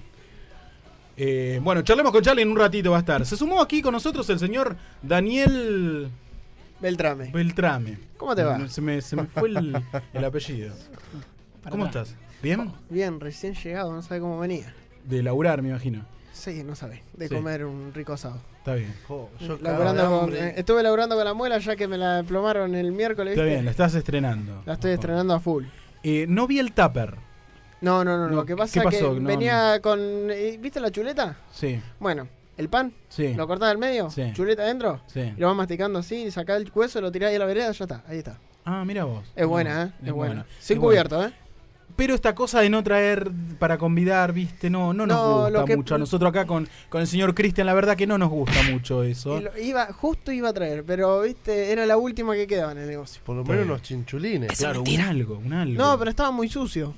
Eh, bueno, charlemos con Charlie en un ratito, va a estar. Se sumó aquí con nosotros el señor Daniel... Beltrame. Beltrame. ¿Cómo te va? Se me, se me fue el, el apellido. ¿Cómo estás? ¿Bien? Bien, recién llegado, no sabe cómo venía. De laburar, me imagino. Sí, no sabe. De Sí. comer un rico asado. Está bien. Oh, yo Laburando cagado de con- hambre. eh, estuve laburando con la muela ya que me la desplomaron el miércoles. Está ¿viste? bien, la estás estrenando. La estoy estrenando a full. Eh, no vi el tupper. No, no, no, no. No, Lo que pasa ¿qué es pasó? que No, venía con... eh, ¿Viste la chuleta? Sí. Bueno, el pan. Sí. Lo cortás del medio. Sí. Chuleta adentro. Sí. Y lo vas masticando así, sacás el hueso, lo tirás ahí a la vereda, ya está. Ahí está. Ah, mira vos. Es No, buena, ¿eh? Es, es buena. buena. Sin Es cubierto, buena. ¿eh? Pero esta cosa de no traer para convidar, viste, no, no nos No, gusta lo que- mucho. A nosotros acá con, con el señor Cristian, la verdad que no nos gusta mucho eso. Y lo- iba, justo iba a traer, pero viste, era la última que quedaba en el negocio. Por lo Está menos bien. unos chinchulines. Claro, un algo, un algo. No, pero estaba muy sucio.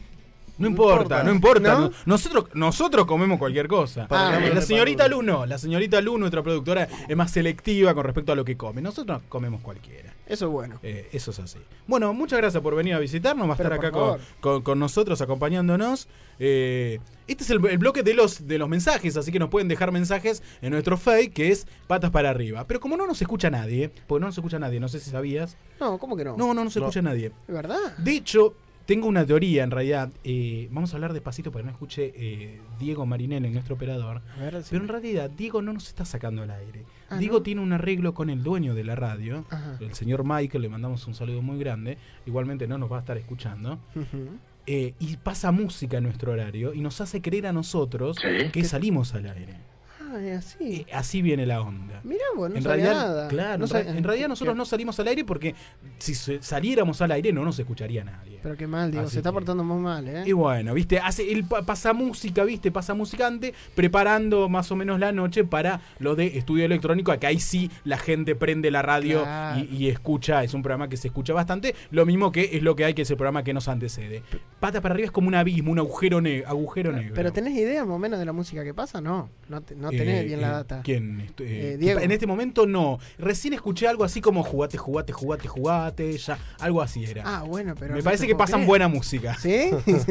No importa, no importa. ¿No? No- Nosotros, nosotros comemos cualquier cosa. Ah, la bueno. señorita Lu no. La señorita Lu, nuestra productora, es más selectiva con respecto a lo que come. Nosotros comemos cualquiera. Eso es bueno. Eh, eso es así. Bueno, muchas gracias por venir a visitarnos. Va a Pero estar acá por con, favor. con- con nosotros, acompañándonos. Eh, este es el, el bloque de los, de los mensajes, así que nos pueden dejar mensajes en nuestro Face, que es Patas para Arriba. Pero como no nos escucha nadie, porque no nos escucha nadie, no sé si sabías. No, ¿cómo que no? No, no nos escucha nadie. ¿Es verdad? De hecho, tengo una teoría en realidad. Eh, vamos a hablar despacito para que no escuche eh, Diego Marinelli, nuestro operador. A ver, decime. Pero en realidad, Diego no nos está sacando al aire. Ah, Diego ¿no? tiene un arreglo con el dueño de la radio, Ajá. el señor Michael, le mandamos un saludo muy grande. Igualmente no nos va a estar escuchando. Ujú. Eh, y pasa música en nuestro horario y nos hace creer a nosotros que salimos al aire. Ah, es así. Eh, así viene la onda. Mirá vos, no en sabía realidad, nada. claro, No en, ra- sabía- en realidad nosotros ¿Qué? no salimos al aire porque si se- saliéramos al aire no nos escucharía nadie. Pero qué mal, digo, Así se está que- portando muy mal, ¿eh? Y bueno, viste, hace él pa- pasa música, viste, pasa musicante, preparando más o menos la noche para lo de estudio electrónico, acá ahí sí la gente prende la radio Claro. y, y escucha, es un programa que se escucha bastante, lo mismo que es lo que hay, que es el programa que nos antecede. Pata para arriba es como un abismo, un agujero, ne- agujero negro. Pero ¿tenés idea más o menos de la música que pasa? No, no, te- no tenés Eh, bien la eh, data. ¿Quién? Estu- eh, Eh, Diego. En este momento no. Recién escuché algo así como jugate, jugate, jugate, jugate, ya, algo así era. Ah, bueno, pero... Me no parece te que puedo pasan creer. buena música. ¿Sí?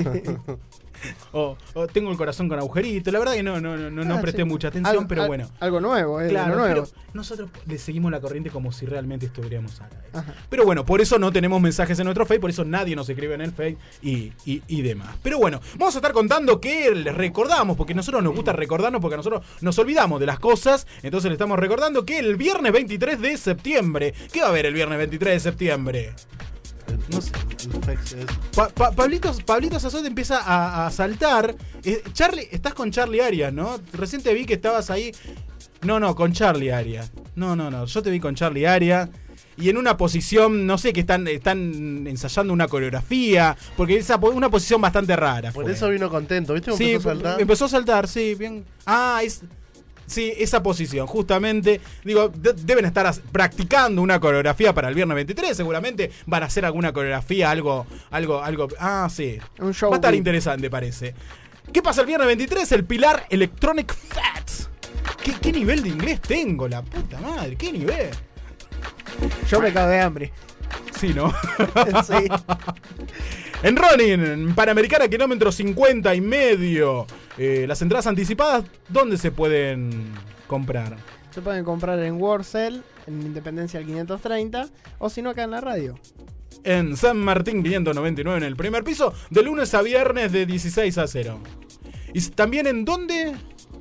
o, o tengo el corazón con agujerito. La verdad que no, no, no, no, no Ah, presté sí. mucha atención, Algo- pero al- bueno. Algo nuevo, ¿eh? Claro, Algo nuevo. pero nosotros le seguimos la corriente como si realmente estuviéramos al aire. Ajá. Pero bueno, por eso no tenemos mensajes en nuestro Face, por eso nadie nos escribe en el Face y, y, y demás. Pero bueno, vamos a estar contando que les recordamos, porque a nosotros nos gusta recordarnos, porque nosotros nos olvidamos de las cosas. Entonces le estamos recordando que el viernes veintitrés de septiembre, ¿qué va a haber el viernes veintitrés de septiembre? No sé. Pa- pa- Pablito, Pablito Sazot empieza a, a saltar. Eh, Charlie, estás con Charlie Arias, ¿no? Recién te vi que estabas ahí. No, no, con Charlie Arias. No, no, no. Yo te vi con Charlie Arias. Y en una posición, no sé, que están, están ensayando una coreografía. Porque es una posición bastante rara. Por fue. eso vino contento, ¿viste? Sí, Empezó a saltar. empezó a saltar, sí, bien. Ah, es. Sí, esa posición, justamente. Digo, de- deben estar as- practicando una coreografía para el viernes veintitrés. Seguramente van a hacer alguna coreografía, algo, algo, algo. Ah, sí. Un show Va a estar beat. interesante, parece. ¿Qué pasa el viernes veintitrés? El Pilar Electronic Fats. ¿Qué, qué nivel de inglés tengo, la puta madre? ¿Qué nivel? Yo me cago de hambre. Sí, ¿no? Sí. En Ronin, en Panamericana, kilómetro cincuenta y medio. Eh, las entradas anticipadas, ¿dónde se pueden comprar? Se pueden comprar en Warcell, en Independencia al quinientos treinta, o si no acá en la radio. En San Martín quinientos noventa y nueve, en el primer piso, de lunes a viernes de dieciséis a cero. ¿Y también en dónde?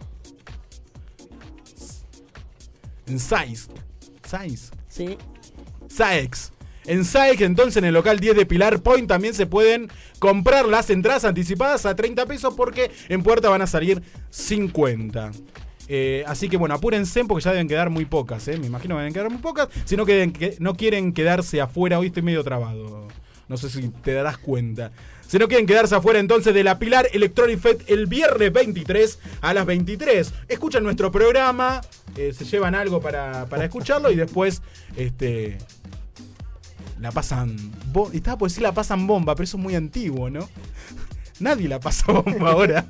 En Saiz. Saiz. Sí. Saex. En Saex, entonces en el local diez de Pilar Point también se pueden comprar las entradas anticipadas a treinta pesos porque en puerta van a salir cincuenta. Eh, así que bueno, apúrense porque ya deben quedar muy pocas, ¿eh? Me imagino que deben quedar muy pocas. Si no, queden, que, no quieren quedarse afuera, hoy estoy medio trabado. No sé si te darás cuenta. Si no quieren quedarse afuera entonces de la Pilar Electronic Fest el viernes veintitrés a las veintitrés. Escuchan nuestro programa, eh, se llevan algo para, para escucharlo y después este la pasan... Bo- estaba por decir la pasan bomba, pero eso es muy antiguo, ¿no? Nadie la pasa bomba ahora.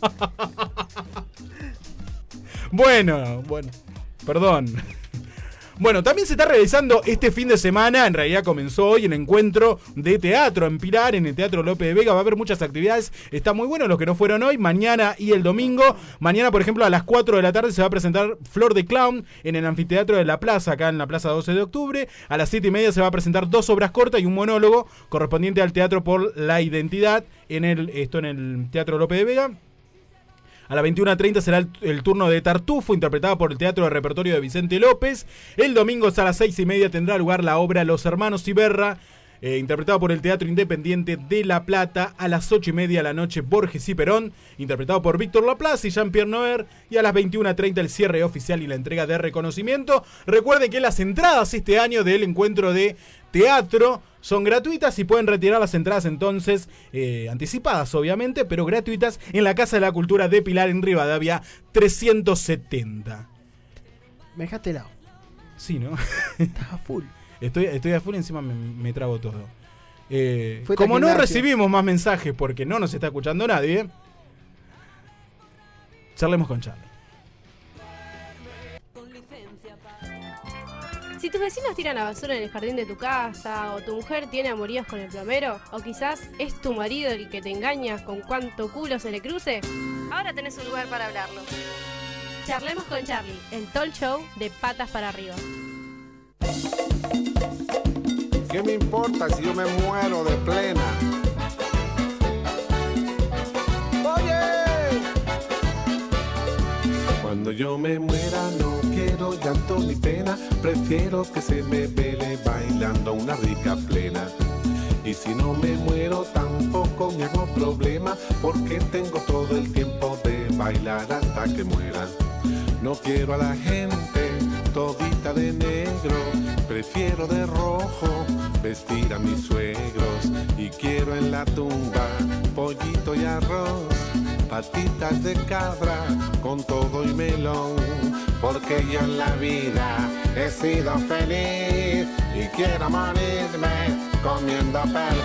Bueno, bueno, perdón. Bueno, también se está realizando este fin de semana, en realidad comenzó hoy, el encuentro de teatro en Pilar, en el Teatro López de Vega. Va a haber muchas actividades, está muy bueno los que no fueron hoy, mañana y el domingo. Mañana, por ejemplo, a las cuatro de la tarde se va a presentar Flor de Clown en el anfiteatro de La Plaza, acá en la Plaza doce de octubre. A las siete y media se va a presentar dos obras cortas y un monólogo correspondiente al Teatro por la Identidad, en el, esto en el Teatro López de Vega. A las veintiuna treinta será el, el turno de Tartufo, interpretada por el Teatro de Repertorio de Vicente López. El domingo a las seis y media tendrá lugar la obra Los Hermanos Iberra, eh, interpretada por el Teatro Independiente de La Plata. A las ocho y media de la noche Borges y Perón, interpretado por Víctor Laplace y Jean-Pierre Noer. Y a las veintiuna treinta el cierre oficial y la entrega de reconocimiento. Recuerden que las entradas este año del encuentro de teatro son gratuitas y pueden retirar las entradas entonces, eh, anticipadas obviamente, pero gratuitas en la Casa de la Cultura de Pilar en Rivadavia trescientos setenta. Me dejaste helado. Sí, ¿no? Estás a full. Estoy, estoy a full, encima me, me trago todo. Eh, Fuiste como al no gimnasio. recibimos más mensajes porque no nos está escuchando nadie, charlemos con Charlie. Si tus vecinos tiran la basura en el jardín de tu casa, o tu mujer tiene amoríos con el plomero, o quizás es tu marido el que te engaña con cuánto culo se le cruce, ahora tenés un lugar para hablarlo. Charlemos con Charlie, el talk show de Patas para Arriba. ¿Qué me importa si yo me muero de plena? ¡Oye! Cuando yo me muera no quiero llanto ni pena, prefiero que se me vele bailando una rica plena. Y si no me muero tampoco me hago problema, porque tengo todo el tiempo de bailar hasta que muera. No quiero a la gente todita de negro, prefiero de rojo vestir a mis suegros. Y quiero en la tumba pollito y arroz, patitas de cabra con todo y melón, porque yo en la vida he sido feliz y quiero morirme comiendo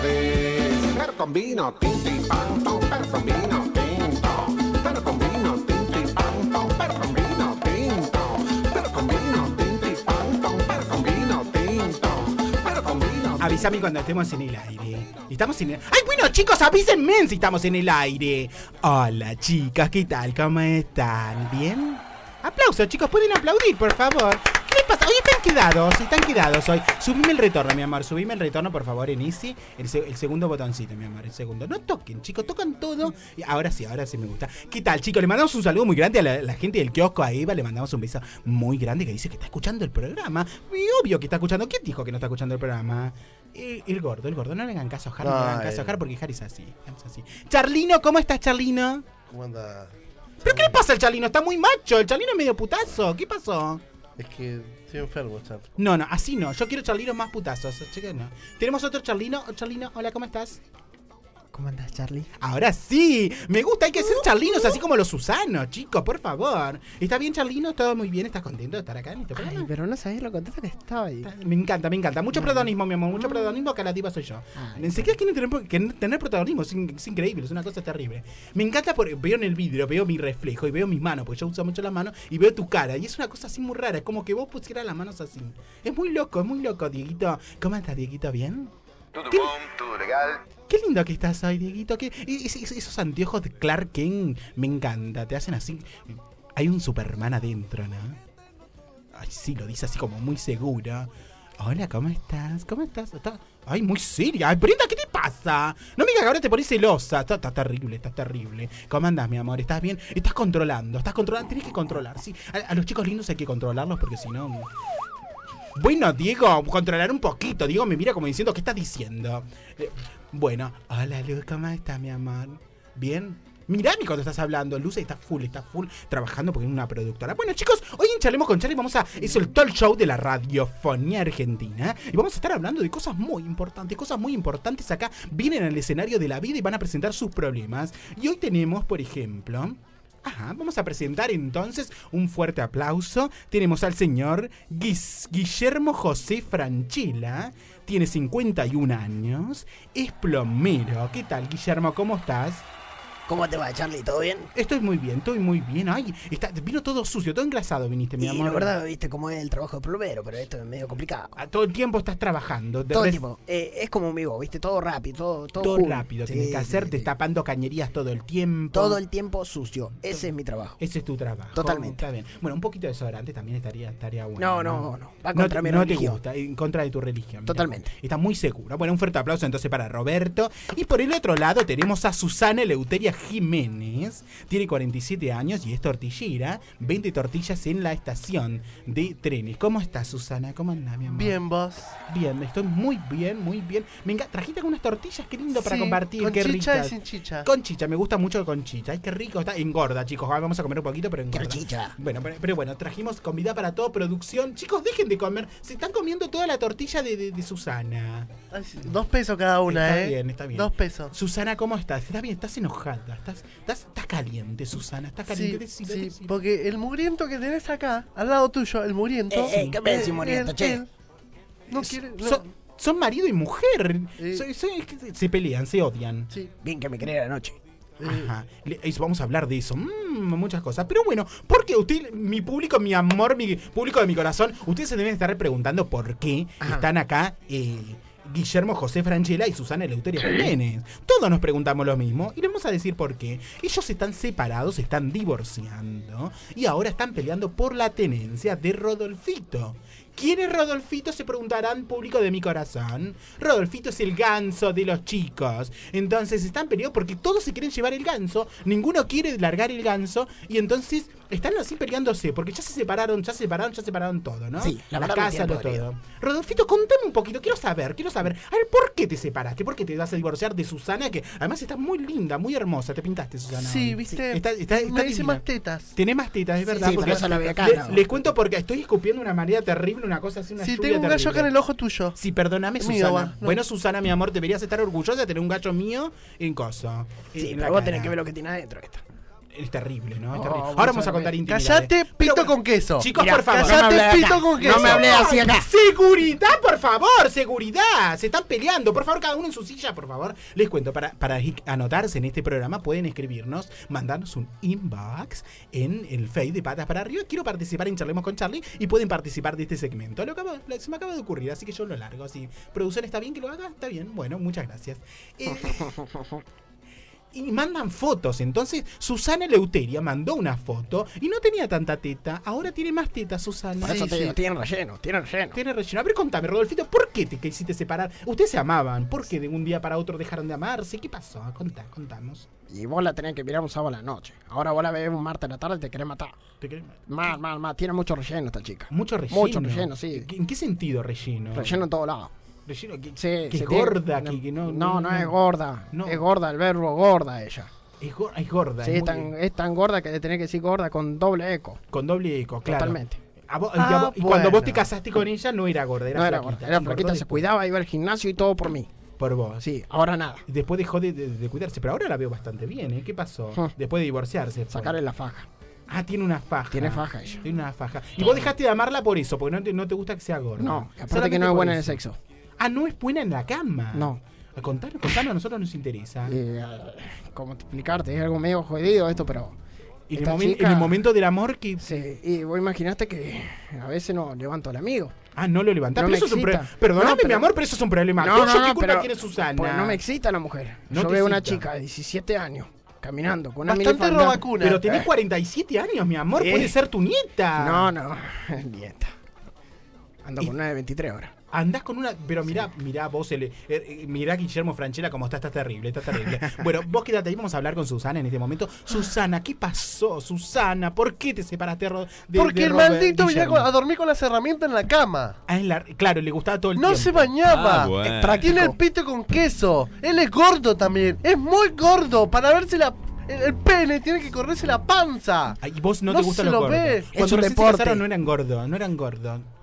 perdiz. Pero con vino, tinti, pan, tom, pero con vino tinto, pero con vino, tinti, pan, tom, pero con vino tinto, pero con vino, tinti, pan, tom, pero con vino tinto, pero con vino. Avísame cuando estemos en el aire. Estamos en el... ¡Ay, bueno, chicos, avísenme si estamos en el aire! Hola, chicas, ¿qué tal? ¿Cómo están? ¿Bien? Aplausos, chicos, pueden aplaudir, por favor. ¿Qué les pasa? Hoy están quedados, están quedados hoy. Subime el retorno, mi amor, subime el retorno, por favor, en Easy. El, se- el segundo botoncito, mi amor, el segundo. No toquen, chicos, tocan todo. Y ahora sí, ahora sí me gusta. ¿Qué tal, chicos? Le mandamos un saludo muy grande a la, la gente del kiosco a Eva. Le mandamos un beso muy grande que dice que está escuchando el programa. Y obvio que está escuchando. ¿Quién dijo que no está escuchando el programa? El, el gordo, el gordo. No le hagan caso a Harry, no le hagan Ay. caso a Harry porque Harry es así. Es así. Charlino, ¿cómo estás, Charlino? ¿Cómo anda? ¿Pero qué le pasa al Charlino? Está muy macho. El Charlino es medio putazo. ¿Qué pasó? Es que estoy enfermo, Char. No, no, así no. Yo quiero Charlinos más putazos. Chequen, no. Tenemos otro Charlino. Charlino, hola, ¿cómo estás? ¿Cómo andás, Charlie? Ahora sí. Me gusta, hay que ser Charlinos así como los Susanos, chicos, por favor. ¿Está bien, Charlino? ¿Todo muy bien? ¿Estás contento de estar acá en este programa? Ay, pero no sabés lo contento que estaba ahí. Me encanta, me encanta. Mucho protagonismo, mi amor. Mucho protagonismo que la diva soy yo. Enseguida quieren tener, quieren tener protagonismo. Es, in- es increíble, es una cosa terrible. Me encanta porque veo en el vidrio, veo mi reflejo y veo mis manos, porque yo uso mucho las manos, y veo tu cara. Y es una cosa así muy rara. Es como que vos pusieras las manos así. Es muy loco, es muy loco, Dieguito. ¿Cómo estás, Dieguito? ¿Bien? Todo ¿Qué? bom, todo legal. Qué lindo que estás hoy, Dieguito. ¿Qué? Es- es- esos anteojos de Clark Kent me encanta. Te hacen así. Hay un Superman adentro, ¿no? Ay, sí, lo dice así como muy seguro. Hola, ¿cómo estás? ¿Cómo estás? ¿Estás- Ay, muy seria. Ay, Brenda, ¿qué te pasa? No me digas que ahora te pones celosa. Está, está terrible, está terrible. ¿Cómo andás, mi amor? ¿Estás bien? Estás controlando, estás controlando. Tienes que controlar, sí. A, a los chicos lindos hay que controlarlos porque si no... Bueno, Diego, controlar un poquito. Diego me mira como diciendo, ¿qué estás diciendo? Eh, bueno, hola, Luz, ¿cómo estás, mi amor? ¿Bien? Mirame cuando estás hablando. Luz está full, está full trabajando porque es una productora. Bueno, chicos, hoy en Charlemos con Charlie vamos a... Es el talk show de la radiofonía argentina. Y vamos a estar hablando de cosas muy importantes. Cosas muy importantes acá. Vienen al escenario de la vida y van a presentar sus problemas. Y hoy tenemos, por ejemplo... Ajá, vamos a presentar entonces un fuerte aplauso. Tenemos al señor Guis- Guillermo José Franchella. Tiene cincuenta y un años. Es plomero. ¿Qué tal, Guillermo? ¿Cómo estás? ¿Cómo te va, Charlie? ¿Todo bien? Estoy muy bien, estoy muy bien. Ay, está, vino todo sucio, todo engrasado viniste, mi Y amor. la verdad, viste cómo es el trabajo de plomero, pero esto es medio complicado. Ah, todo el tiempo estás trabajando. de Todo el res- tiempo. Eh, es como mi voz, viste, todo rápido, todo, todo, Todo cool. rápido, Sí, tienes que sí, hacer, sí. destapando cañerías todo el tiempo. Todo el tiempo sucio. Ese es mi trabajo. Ese es tu trabajo. Totalmente. Está bien. Bueno, un poquito de desodorante también estaría, estaría bueno. No, no, no. Va no contra te- mi no te religión. gusta, en contra de tu religión. mira. Totalmente. Está muy seguro. Bueno, un fuerte aplauso entonces para Roberto. Y por el otro lado tenemos a Susana Eleuteria Jiménez. Tiene cuarenta y siete años y es tortillera. Vende tortillas en la estación de trenes. ¿Cómo estás, Susana? ¿Cómo andás, mi amor? Bien, vos. Bien, estoy muy bien, muy bien. Venga, trajiste unas tortillas, qué lindo para Sí, compartir, con qué chicha ricas. y sin chicha. Con chicha, me gusta mucho con chicha. Ay, qué rico, está engorda, chicos. Ah, vamos a comer un poquito, pero engorda. chicha. Bueno, pero, pero bueno, trajimos comida para todo, producción. Chicos, dejen de comer. Se están comiendo toda la tortilla de, de- de Susana. Ay, sí, Dos pesos cada una, Está ¿eh? bien, está bien. Dos pesos. Susana, ¿cómo estás? ¿Estás bien? ¿Estás enojada? ¿Estás, estás, estás caliente, Susana? ¿Estás caliente? Sí, Decilo, sí, decilo. porque el mugriento que tenés acá, al lado tuyo, el mugriento. Eh, eh, ¿qué me decís, él- mugriento, él- che? él No quiere. no. Son, son marido y mujer. Soy- soy- es que se- se pelean, se odian. Sí. Bien que me creé anoche. Ajá. Le- eso, vamos a hablar de eso. Mm, muchas cosas. Pero bueno, porque usted, mi público, mi amor, mi público de mi corazón, ustedes se deben estar preguntando por qué Ajá. están acá eh, Guillermo José Franchella y Susana Eleuteria Jiménez. Todos nos preguntamos lo mismo y les vamos a decir por qué. Ellos están separados, se están divorciando y ahora están peleando por la tenencia de Rodolfito. ¿Quién es Rodolfito? Se preguntarán, público de mi corazón. Rodolfito es el ganso de los chicos. Entonces están peleados porque todos se quieren llevar el ganso. Ninguno quiere largar el ganso. Y entonces están así peleándose. Porque ya se separaron, ya se separaron, ya separaron todo, ¿no? Sí, la la verdad me casa, tiene lo podrido. todo. Rodolfito, contame un poquito. Quiero saber, quiero saber. A ver, ¿por qué te separaste? ¿Por qué te vas a divorciar de Susana? Que además está muy linda, muy hermosa. Te pintaste, Susana. Sí, hoy. viste. Está, está, está me dice divina. más tetas. Tenés más tetas, es verdad. sí, porque pero eso la veía acá, le- ¿no? Les cuento porque estoy escupiendo de una manera terrible, una cosa así, una Sí, lluvia tengo un gallo terrible. acá en el ojo tuyo. Sí, perdóname, Mío, Susana. va, no. Bueno, Susana, mi amor, deberías estar orgullosa de tener un gallo mío en coso. Sí, en pero la vos cara. tenés que ver lo que tiene adentro esta. Es terrible, ¿no? Es Oh, terrible. vamos Ahora a vamos a ver. contar intimidades. Callate, Pero pito bueno, con queso. Chicos, Mirá, por favor. callate, no me hablé pito acá. con queso. No me hablé así acá. ¡Seguridad, por favor! ¡Seguridad! Se están peleando. Por favor, cada uno en su silla, por favor. Les cuento, para, para anotarse en este programa pueden escribirnos, mandarnos un inbox en el Face de Patas para Arriba. Quiero participar en Charlemos con Charlie y pueden participar de este segmento. Lo acabo- se me acaba de ocurrir, así que yo lo largo. Si producción está bien que lo haga, está bien. Bueno, muchas gracias. Eh, y mandan fotos. Entonces, Susana Eleuteria mandó una foto y no tenía tanta teta. Ahora tiene más teta, Susana. Por eso te digo, tienen relleno, tienen relleno. Tiene relleno. A ver, contame, Rodolfito, ¿por qué te quisiste separar? Ustedes se amaban. ¿Por qué de un día para otro dejaron de amarse? ¿Qué pasó? Contá, contamos. Y vos la tenés que mirar un sábado a la noche. Ahora vos la ves un martes a la tarde y te querés matar. ¿Te querés? Mal, mal, mal. Tiene mucho relleno esta chica. Mucho relleno. Mucho relleno, sí. ¿En qué sentido relleno? Relleno en todos lados. Relleno que, Sí, que se es tiene- gorda, que, que no, No, no es gorda. No. Es gorda el verbo gorda ella. Es, gor- es gorda. Sí, es es muy- tan, es tan gorda que le tenés que decir gorda con doble eco. Con doble eco, claro. Totalmente. A vos- y, Ah, a vos- y cuando vos bueno. te casaste con ella no era gorda, era No era flaquita. gorda, era Engordó flaquita, se después. cuidaba, iba al gimnasio y todo por mí. Por vos. Sí, ahora nada. Después dejó de, de- de cuidarse, pero ahora la veo bastante bien, ¿eh? ¿Qué pasó? Hmm. Después de divorciarse. fue. Sacarle la faja. Ah, tiene una faja. Tiene faja ella. Tiene una faja. Y vos dejaste de amarla por eso, porque no te, no te gusta que sea gorda. No, aparte Solamente que no es por buena en el eso. sexo. Ah, no es buena en la cama. No. A contanos, contanos, a nosotros nos interesa. Eh, ¿Cómo explicarte? Es algo medio jodido esto, pero... en, el esta momen- chica- en el momento del amor que... Sí, y vos imaginaste que a veces no levanto al amigo. Ah, no lo levantás. No pero me eso es un excita. pro- Perdóname, No, pero- mi amor, pero eso es un problema. No, tuyo. no, ¿Qué no, culpa pero- tiene Susana? Pues no me excita la mujer. No Yo te veo una excita. chica de diecisiete años caminando con una Bastante minifalda. robacuna. Pero tenés Eh. cuarenta y siete años, mi amor. Sí. Puede ser tu nieta. No, no, nieta. Ando Y- con una de veintitrés horas. Andás con una. Pero mirá, mirá vos, el, eh, eh, mirá Guillermo Franchella como está, está terrible, está terrible. Bueno, vos quédate ahí, vamos a hablar con Susana en este momento. Susana, ¿qué pasó, Susana? ¿Por qué te separaste Ro- de Porque de el Robert maldito venía Guillermo? con- a dormir con las herramientas en la cama. Ah, en la- claro, le gustaba todo el No tiempo. se bañaba. Ah, bueno. Eh, Tiene el pito con queso. Él es gordo también. Es muy gordo. Para verse la, el, el pene tiene que correrse la panza. Ay, y vos no, No te gustan se los lo gordos. ve. Cuando Es un recién se deporte. casaron no eran gordos, no eran gordos.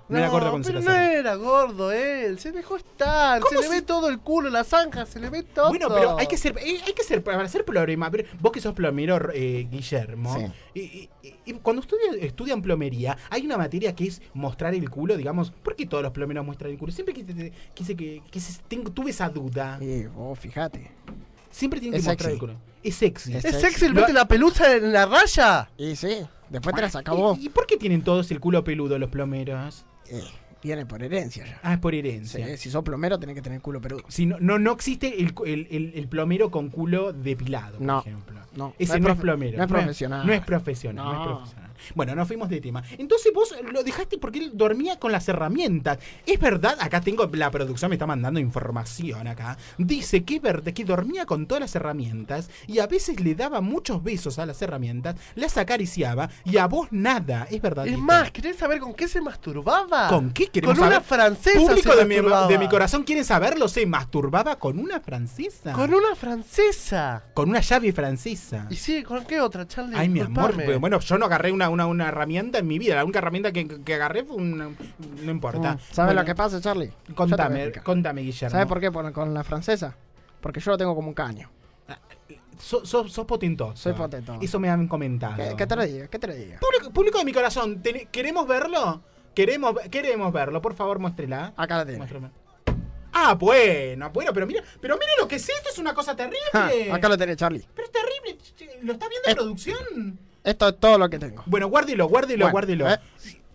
No, era gordo cuando pero se no casó. era gordo él, se dejó estar, se le ve todo el culo, la zanja, se le ve todo. Bueno, pero hay que ser, eh, hay que ser, para ser plomero, pero vos que sos plomero, eh, Guillermo, Sí. y, y- y cuando estudian, estudian plomería, hay una materia que es mostrar el culo, digamos, ¿por qué todos los plomeros muestran el culo? Siempre quise, quise que, que se- tengo- tuve esa duda. Y vos, fíjate. Siempre tienen que Es mostrar sexy. el culo. Es sexy. Es ¿Es sexy. sexy el Lo- mete la pelusa en la raya? Y sí, después te la saca vos. ¿Y, y por qué tienen todos el culo peludo los plomeros? Eh, viene por herencia ya. Ah, es por herencia. Sí, si sos plomero tenés que tener culo peludo. Si no, no, no existe el, el- el- el plomero con culo depilado, por No, ejemplo. no. Ese No no es es, profe- plomero. no es profesional. No es profesional, no. No. es profesional. Bueno, nos fuimos de tema. Entonces vos lo dejaste porque él dormía con las herramientas. Es verdad, acá tengo, la producción me está mandando información acá. Dice que es verdad que dormía con todas las herramientas y a veces le daba muchos besos a las herramientas, las acariciaba y a vos nada. Es verdad. Es esto. más, ¿querés saber con qué se masturbaba? ¿Con qué queremos Con una saber? francesa Público se de mi, masturbaba. de mi corazón quieren saberlo. Se masturbaba con una francesa. Con una francesa. Con una llave francesa. ¿Y sí, con qué otra, Charlie? Ay, mi amor. Disculpame. Pues, bueno, yo no agarré una, una, una herramienta en mi vida. La única herramienta que, que agarré fue una. No importa. Mm, ¿Sabes Bueno, lo que pasa, Charlie? Yo te voy a Contame, explicar. contame, Guillermo. ¿Sabes por qué? Por- con la francesa. Porque yo lo tengo como un caño. Sos, sos, sos potentoso. Soy potentoso. Eso me han comentado. ¿Qué, qué te lo diga? ¿Qué te lo diga? Público, público de mi corazón, ¿ten- ¿queremos verlo? Queremos, queremos verlo, por favor, muéstrela. Acá la tiene. Muéstrame. Ah, bueno, bueno, pero mira, pero mira lo que es esto, es una cosa terrible. Ja, acá lo tenés, Charlie. Pero es terrible, che, ¿lo está viendo en producción? Esto es todo lo que tengo. Bueno, guárdelo, guárdelo, Bueno, guárdelo. eh.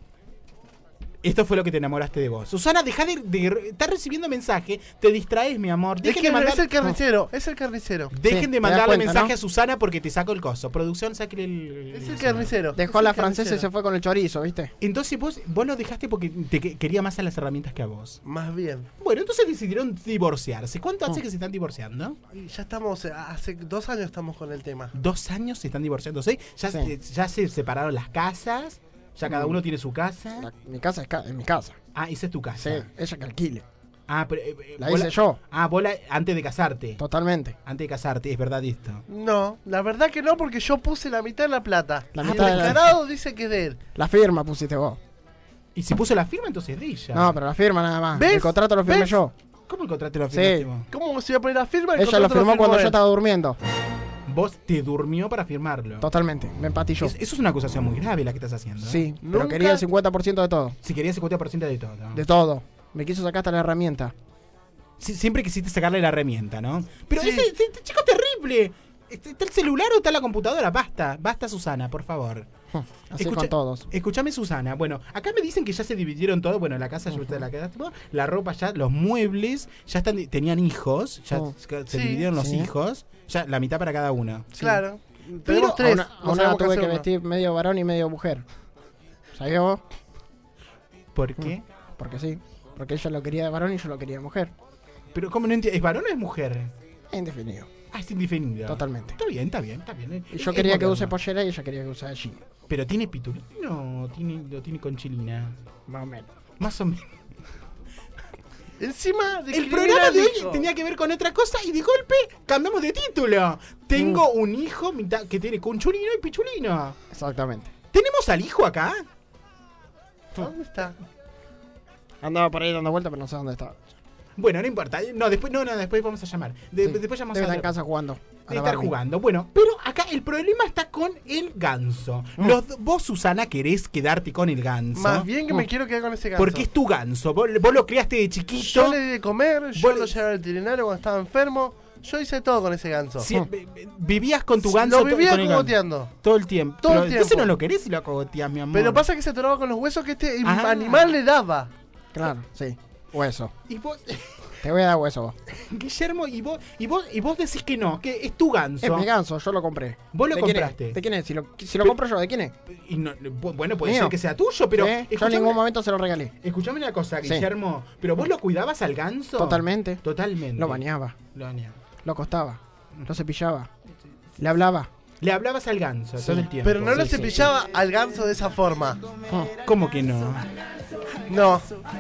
Esto fue lo que te enamoraste de vos. Susana, deja de, de estar recibiendo mensaje, te distraes, mi amor. Es Dejen que de mandar, es el carnicero, es el carnicero. dejen Sí, de te das mandarle cuenta, mensaje ¿no? a Susana porque te saco el coso. Producción, saque el... Es el carnicero. Dejó a la francesa y se fue con el chorizo, ¿viste? Entonces vos, vos lo dejaste porque te que- quería más a las herramientas que a vos. Más bien. Bueno, entonces decidieron divorciarse. ¿Cuánto hace Oh. que se están divorciando? Y ya estamos, eh, hace dos años estamos con el tema. Dos años se están divorciándose. Ya, Sí. se, ya se separaron las casas. Ya cada Mm. uno tiene su casa. La- mi casa es, ca- es mi casa. Ah, esa es tu casa. Sí, ella que alquile. Ah, pero, eh, eh, La vos hice yo. Ah, vos la- antes de casarte. Totalmente. Antes de casarte, es verdad esto. No, la verdad que no, porque yo puse la mitad de la plata. La Y mitad el de la- descarado dice que es de él. La firma pusiste vos. Y si puso la firma, entonces es de ella. No, pero la firma nada más. ¿Ves? El contrato lo firmé ¿Ves? yo. ¿Cómo el contrato lo firmaste Sí. vos? ¿Cómo se iba a poner la firma? El Ella lo contrato firmó cuando él. yo estaba durmiendo. Vos te durmió para firmarlo. Totalmente. Me empatilló. Es- eso es una acusación muy grave la que estás haciendo. ¿eh? Sí, pero Nunca- quería el cincuenta por ciento de todo. Si querías cincuenta por ciento de todo. De todo. Me quiso sacar hasta la herramienta. Sí, siempre quisiste sacarle la herramienta, ¿no? Pero Sí. ese, ese- este chico es terrible. Este- ¿Está el celular o está la computadora? Basta, basta, Susana, por favor. Así Escucha- con todos. Escúchame, Susana. Bueno, acá me dicen que ya se dividieron todo. Bueno, la casa ya usted la quedaste vos, la ropa ya, los muebles, ya están, tenían hijos, ya Oh. se Sí, dividieron los sí. hijos, ya la mitad para cada uno. Claro. Pero Tenemos tres. a una, a no una sabemos qué tuve hacer que uno. vestir medio varón y medio mujer. ¿Sabías vos? ¿Por qué? Porque sí. Porque ella lo quería de varón y yo lo quería de mujer. Pero ¿cómo no entiendo? ¿Es varón o es mujer? Es indefinido. Ah, es indefinido. Totalmente. Está bien, está bien, está bien. Y yo Es- quería es que use moderno. pollera y ella quería que use jean. Pero tiene pitulino o tiene, lo tiene con chilina. Más o menos. Más o menos. Encima El programa de hoy hijo. tenía que ver con otra cosa y de golpe cambiamos de título. Tengo un hijo mitad que tiene conchulino y pichulino. Exactamente. ¿Tenemos al hijo acá? ¿Dónde está? Andaba por ahí dando vueltas, pero no sé dónde estaba. Bueno, no importa. No, después no, no, después vamos a llamar. De- Sí. Después llamamos Debe a estar en casa jugando. a Debe la estar Barbie. jugando. Bueno, pero acá el problema está con el ganso. Mm. Los, vos, Susana, querés quedarte con el ganso. Más bien que me Mm. quiero quedar con ese ganso. Porque es tu ganso. Vos, vos lo criaste de chiquito. Yo le di de comer, yo Vos lo le- llevé al veterinario cuando estaba enfermo. Yo hice todo con ese ganso. Sí, vi- vi- vivías con tu ganso. Lo to- vivía con el ganso. cogoteando. Todo el tiempo. Todo Pero el entonces tiempo. no lo querés si lo cogoteás, mi amor. Pero pasa que se atoraba con los huesos que este Ah. animal le daba. Claro, sí. Hueso. Y vos, Te voy a dar hueso vos. Guillermo, y vos, y vos, y vos decís que no, que es tu ganso. Es mi ganso, yo lo compré. Vos lo ¿De quién compraste. es? ¿De quién es? Si lo, si lo compro yo, ¿de quién es? Y no, bu- bueno, puede Mío. ser que sea tuyo, pero. Sí, yo en escuchame- ningún momento se lo regalé. Escuchame una cosa, Sí. Guillermo. ¿Pero vos lo cuidabas al ganso? Totalmente. Totalmente. Lo bañaba, Lo bañaba. lo acostaba, lo cepillaba, le hablaba. Le hablabas al ganso Sí. todo el tiempo. Pero no lo Sí, sí, cepillaba al ganso de esa forma. ¿Cómo que no? No.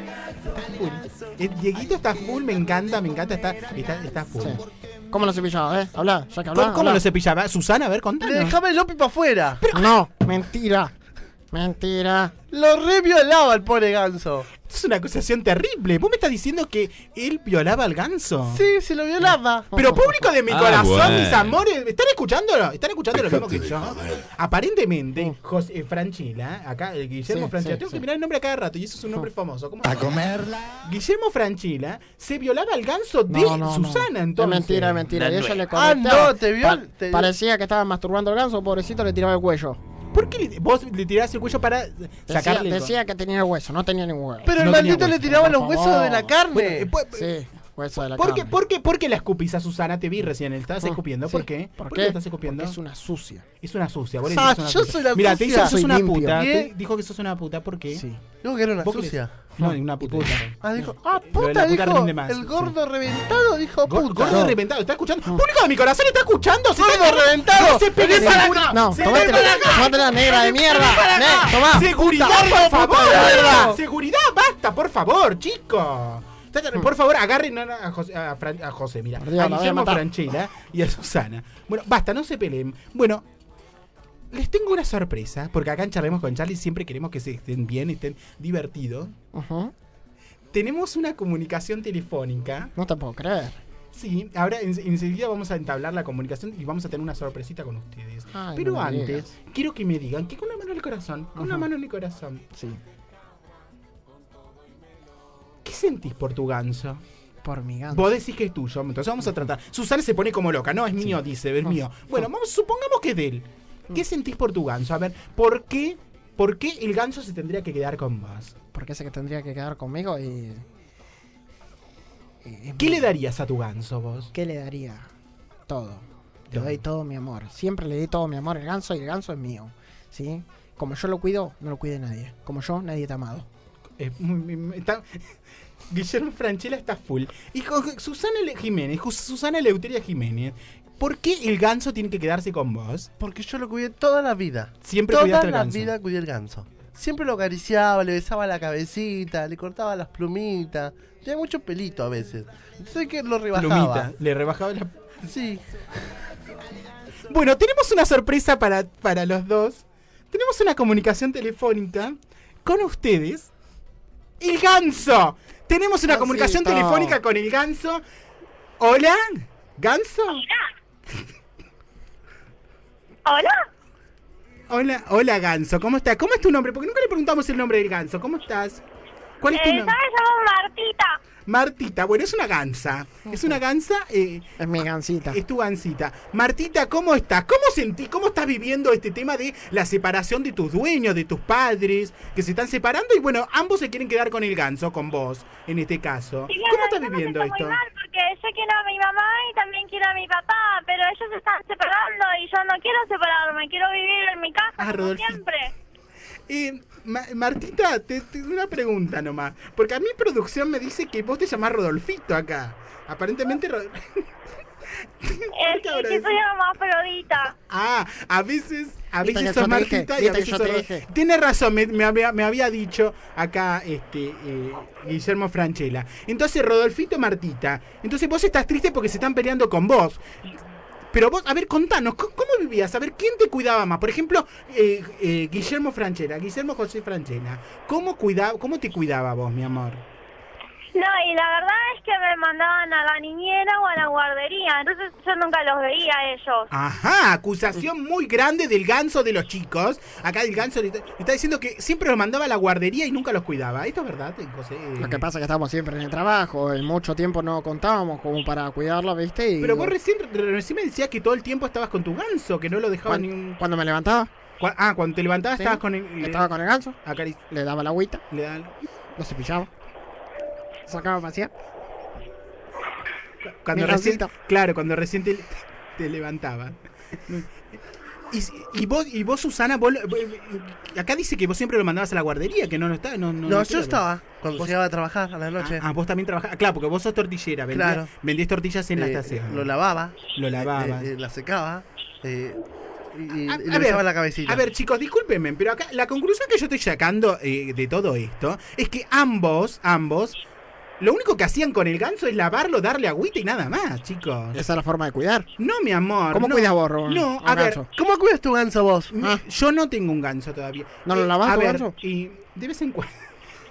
Eh, Dieguito está full, me encanta, me encanta, está, está, está full. Sí. ¿Cómo lo cepillaba, eh? Habla, ya que ¿Cómo, habla. cómo lo cepillaba? Susana, a ver, contanos. Le dejaba el lopi para afuera. No, mentira. Mentira. Lo re violaba el pobre ganso. Esto es una acusación terrible. ¿Vos me estás diciendo que él violaba al ganso? Sí, se lo violaba. Pero público de mi Ah, corazón, bueno. mis amores, ¿están escuchándolo? ¿Están escuchando lo mismo que yo? Aparentemente, José eh, Franchella, acá, eh, Guillermo Sí, Franchella, sí, tengo sí. que mirar el nombre a cada rato y eso es un nombre famoso. ¿Cómo A se llama? comerla. Guillermo Franchella se violaba al ganso de No, no, Susana, no. entonces. Es mentira, es mentira. Y ella le Ah, conectaba. no, te vio- Pa- te- Parecía que estaba masturbando al ganso, pobrecito, le tiraba el cuello. ¿Por qué le- vos le tirás el cuello para Decía, sacarle el- decía que tenía hueso, no tenía ningún hueso. Pero el No tenía maldito le hueso. tiraba Por los favor. huesos de la carne. Bueno, eh, pues, Sí, hueso de la ¿Por qué, carne. por, qué, ¿Por qué la escupís a Susana? Te vi recién, estabas Ah, escupiendo. sí. ¿Por qué? ¿Por qué qué? la estás escupiendo? Porque es una sucia. Es una sucia. vos le Ah, decís que es yo una soy la Mira, te dice que sucia. sos Soy una limpio. puta. ¿Qué? Te dijo que sos una puta. ¿Por qué? Sí. Digo que era una ¿Vos qué sucia. No, una puta. Ah, dijo, ah, Lo de puta, la puta dijo. rinde más, El sí. gordo reventado dijo Gor- puta. Gordo reventado, ¿está escuchando? Público de mi corazón está escuchando. Se Gordo está- reventado. No se pegue Vení para segura- acá. No, se tomate ven la, para acá. tomate la negra de mierda. Ven para acá. Ne- tomá. Seguridad, Puta, por favor. puta de mierda. Seguridad, basta, por favor, chicos. Por favor, agarren a, a José, a Fran- a José, mira, Por Dios, a la voy a Guillermo matar. Franchella y a Susana. Bueno, basta, no se peleen. Bueno, les tengo una sorpresa, porque acá en Charlemos con Charlie siempre queremos que se estén bien, estén divertidos. Ujú. Tenemos una comunicación telefónica. No te puedo creer. Sí, ahora en- enseguida vamos a entablar la comunicación y vamos a tener una sorpresita con ustedes. Ay, Pero no me antes, digas. quiero que me digan que con una mano en el corazón, con una Ajá. mano en el corazón, Sí. ¿qué sentís por tu ganso? Por mi ganso. Vos decís que es tuyo, entonces vamos a tratar. Susana se pone como loca, no, es mío, dice, es mío. Bueno, vamos, supongamos que es de él. ¿Qué sentís por tu ganso? A ver, ¿por qué, por qué el ganso se tendría que quedar con vos? Porque ese que tendría que quedar conmigo y... y- ¿Qué le darías a tu ganso vos? ¿Qué le daría? Todo. Le Todo. doy todo mi amor. Siempre le di todo mi amor al ganso y el ganso es mío. ¿Sí? Como yo lo cuido, no lo cuide nadie. Como yo, nadie te ha amado. Eh, muy- muy- está- Guillermo Franchella está full. Y con Susana Le- Jiménez, Ju- Susana Eleuteria Jiménez, ¿por qué el ganso tiene que quedarse con vos? Porque yo lo cuidé toda la vida. Siempre Toda cuidaste al la ganso. vida cuidé el ganso. Siempre lo acariciaba, le besaba la cabecita, le cortaba las plumitas. Tenía mucho pelito a veces. Entonces que lo rebajaba. Plumita, le rebajaba la... Sí. Bueno, tenemos una sorpresa para, para los dos. Tenemos una comunicación telefónica con ustedes. ¡El ganso! Tenemos una Gansito. comunicación telefónica con el ganso. ¿Hola? ¿Ganso? ¿Hola? Hola, hola ganso, ¿cómo estás? ¿Cómo es tu nombre? Porque nunca le preguntamos el nombre del ganso. ¿Cómo estás? ¿Cuál es tu Eh, nombre? ¿sabes? Llamo Martita. Martita, bueno, es una gansa. Es una gansa. Eh, es mi gansita. Es tu gansita. Martita, ¿cómo estás? ¿Cómo sentís? ¿Cómo estás viviendo este tema de la separación de tus dueños, de tus padres, que se están separando? Y bueno, ambos se quieren quedar con el ganso, con vos, en este caso. Sí, ¿Cómo bueno, estás yo me viviendo siento esto? muy mal porque yo quiero a mi mamá y también quiero a mi papá, pero ellos se están separando y yo no quiero separarme, quiero vivir en mi casa Ah, como Rodolfo. siempre. Eh, Ma- Martita, te, te una pregunta nomás. Porque a mi producción me dice que vos te llamás Rodolfito acá. Aparentemente... Ro- Es que, que soy la más perodita. Ah, a veces, a Viste veces que sos yo te dije, Martita y viste a que veces yo sos te Ro- dije. Tienes razón, me, me había, me había dicho acá este eh, Guillermo Franchella. Entonces, Rodolfito Martita. Entonces vos estás triste porque se están peleando con vos. Pero vos, a ver, contanos, ¿cómo, cómo vivías? A ver, ¿quién te cuidaba más? Por ejemplo, eh, eh, Guillermo Franchella, Guillermo José Franchella. ¿Cómo, cuidaba, ¿Cómo te cuidaba vos, mi amor? No, y la verdad es que me mandaban a la niñera o a la guardería, entonces yo nunca los veía a ellos. Ajá, acusación muy grande del ganso de los chicos. Acá el ganso le está, le está diciendo que siempre los mandaba a la guardería y nunca los cuidaba. ¿Esto es verdad, José? Lo que pasa es que estamos siempre en el trabajo, en mucho tiempo no contábamos como para cuidarlo, ¿viste? Y Pero vos recién, recién me decías que todo el tiempo estabas con tu ganso, que no lo dejaba ¿Cuándo- ni un... Cuando me levantaba, Cu- Ah, cuando te levantabas Sí, estabas con el... estaba con el ganso, Acarici- le daba la agüita, le da- lo cepillaba, sacaba a pasear. Cuando Mi recién... gansito. Claro, cuando recién te, te levantaba. Y, y vos, y vos, Susana, vos, vos- acá dice que vos siempre lo mandabas a la guardería, que no, no está, no, no, No, no yo creo. estaba cuando Vos- llegaba a trabajar a la noche. Ah, vos también trabajás. Claro, porque vos sos tortillera, vendías, Claro. vendías tortillas en la Eh, estación. Lo lavaba. Lo lavabas. eh, eh, la secaba. eh, y, y A- le a besaba ver, la cabecita. A ver, chicos, discúlpenme, pero acá la conclusión que yo estoy sacando eh, de todo esto es que ambos, ambos Lo único que hacían con el ganso es lavarlo, darle agüita y nada más, chicos. Esa es la forma de cuidar. No, mi amor. ¿Cómo no. cuidas vos, Ro- No, un a ver. ganso? ¿Cómo cuidas tu ganso vos? mi- Yo no tengo un ganso todavía. ¿No lo Eh, lavas a tu ver, ganso? Y de vez en cuando.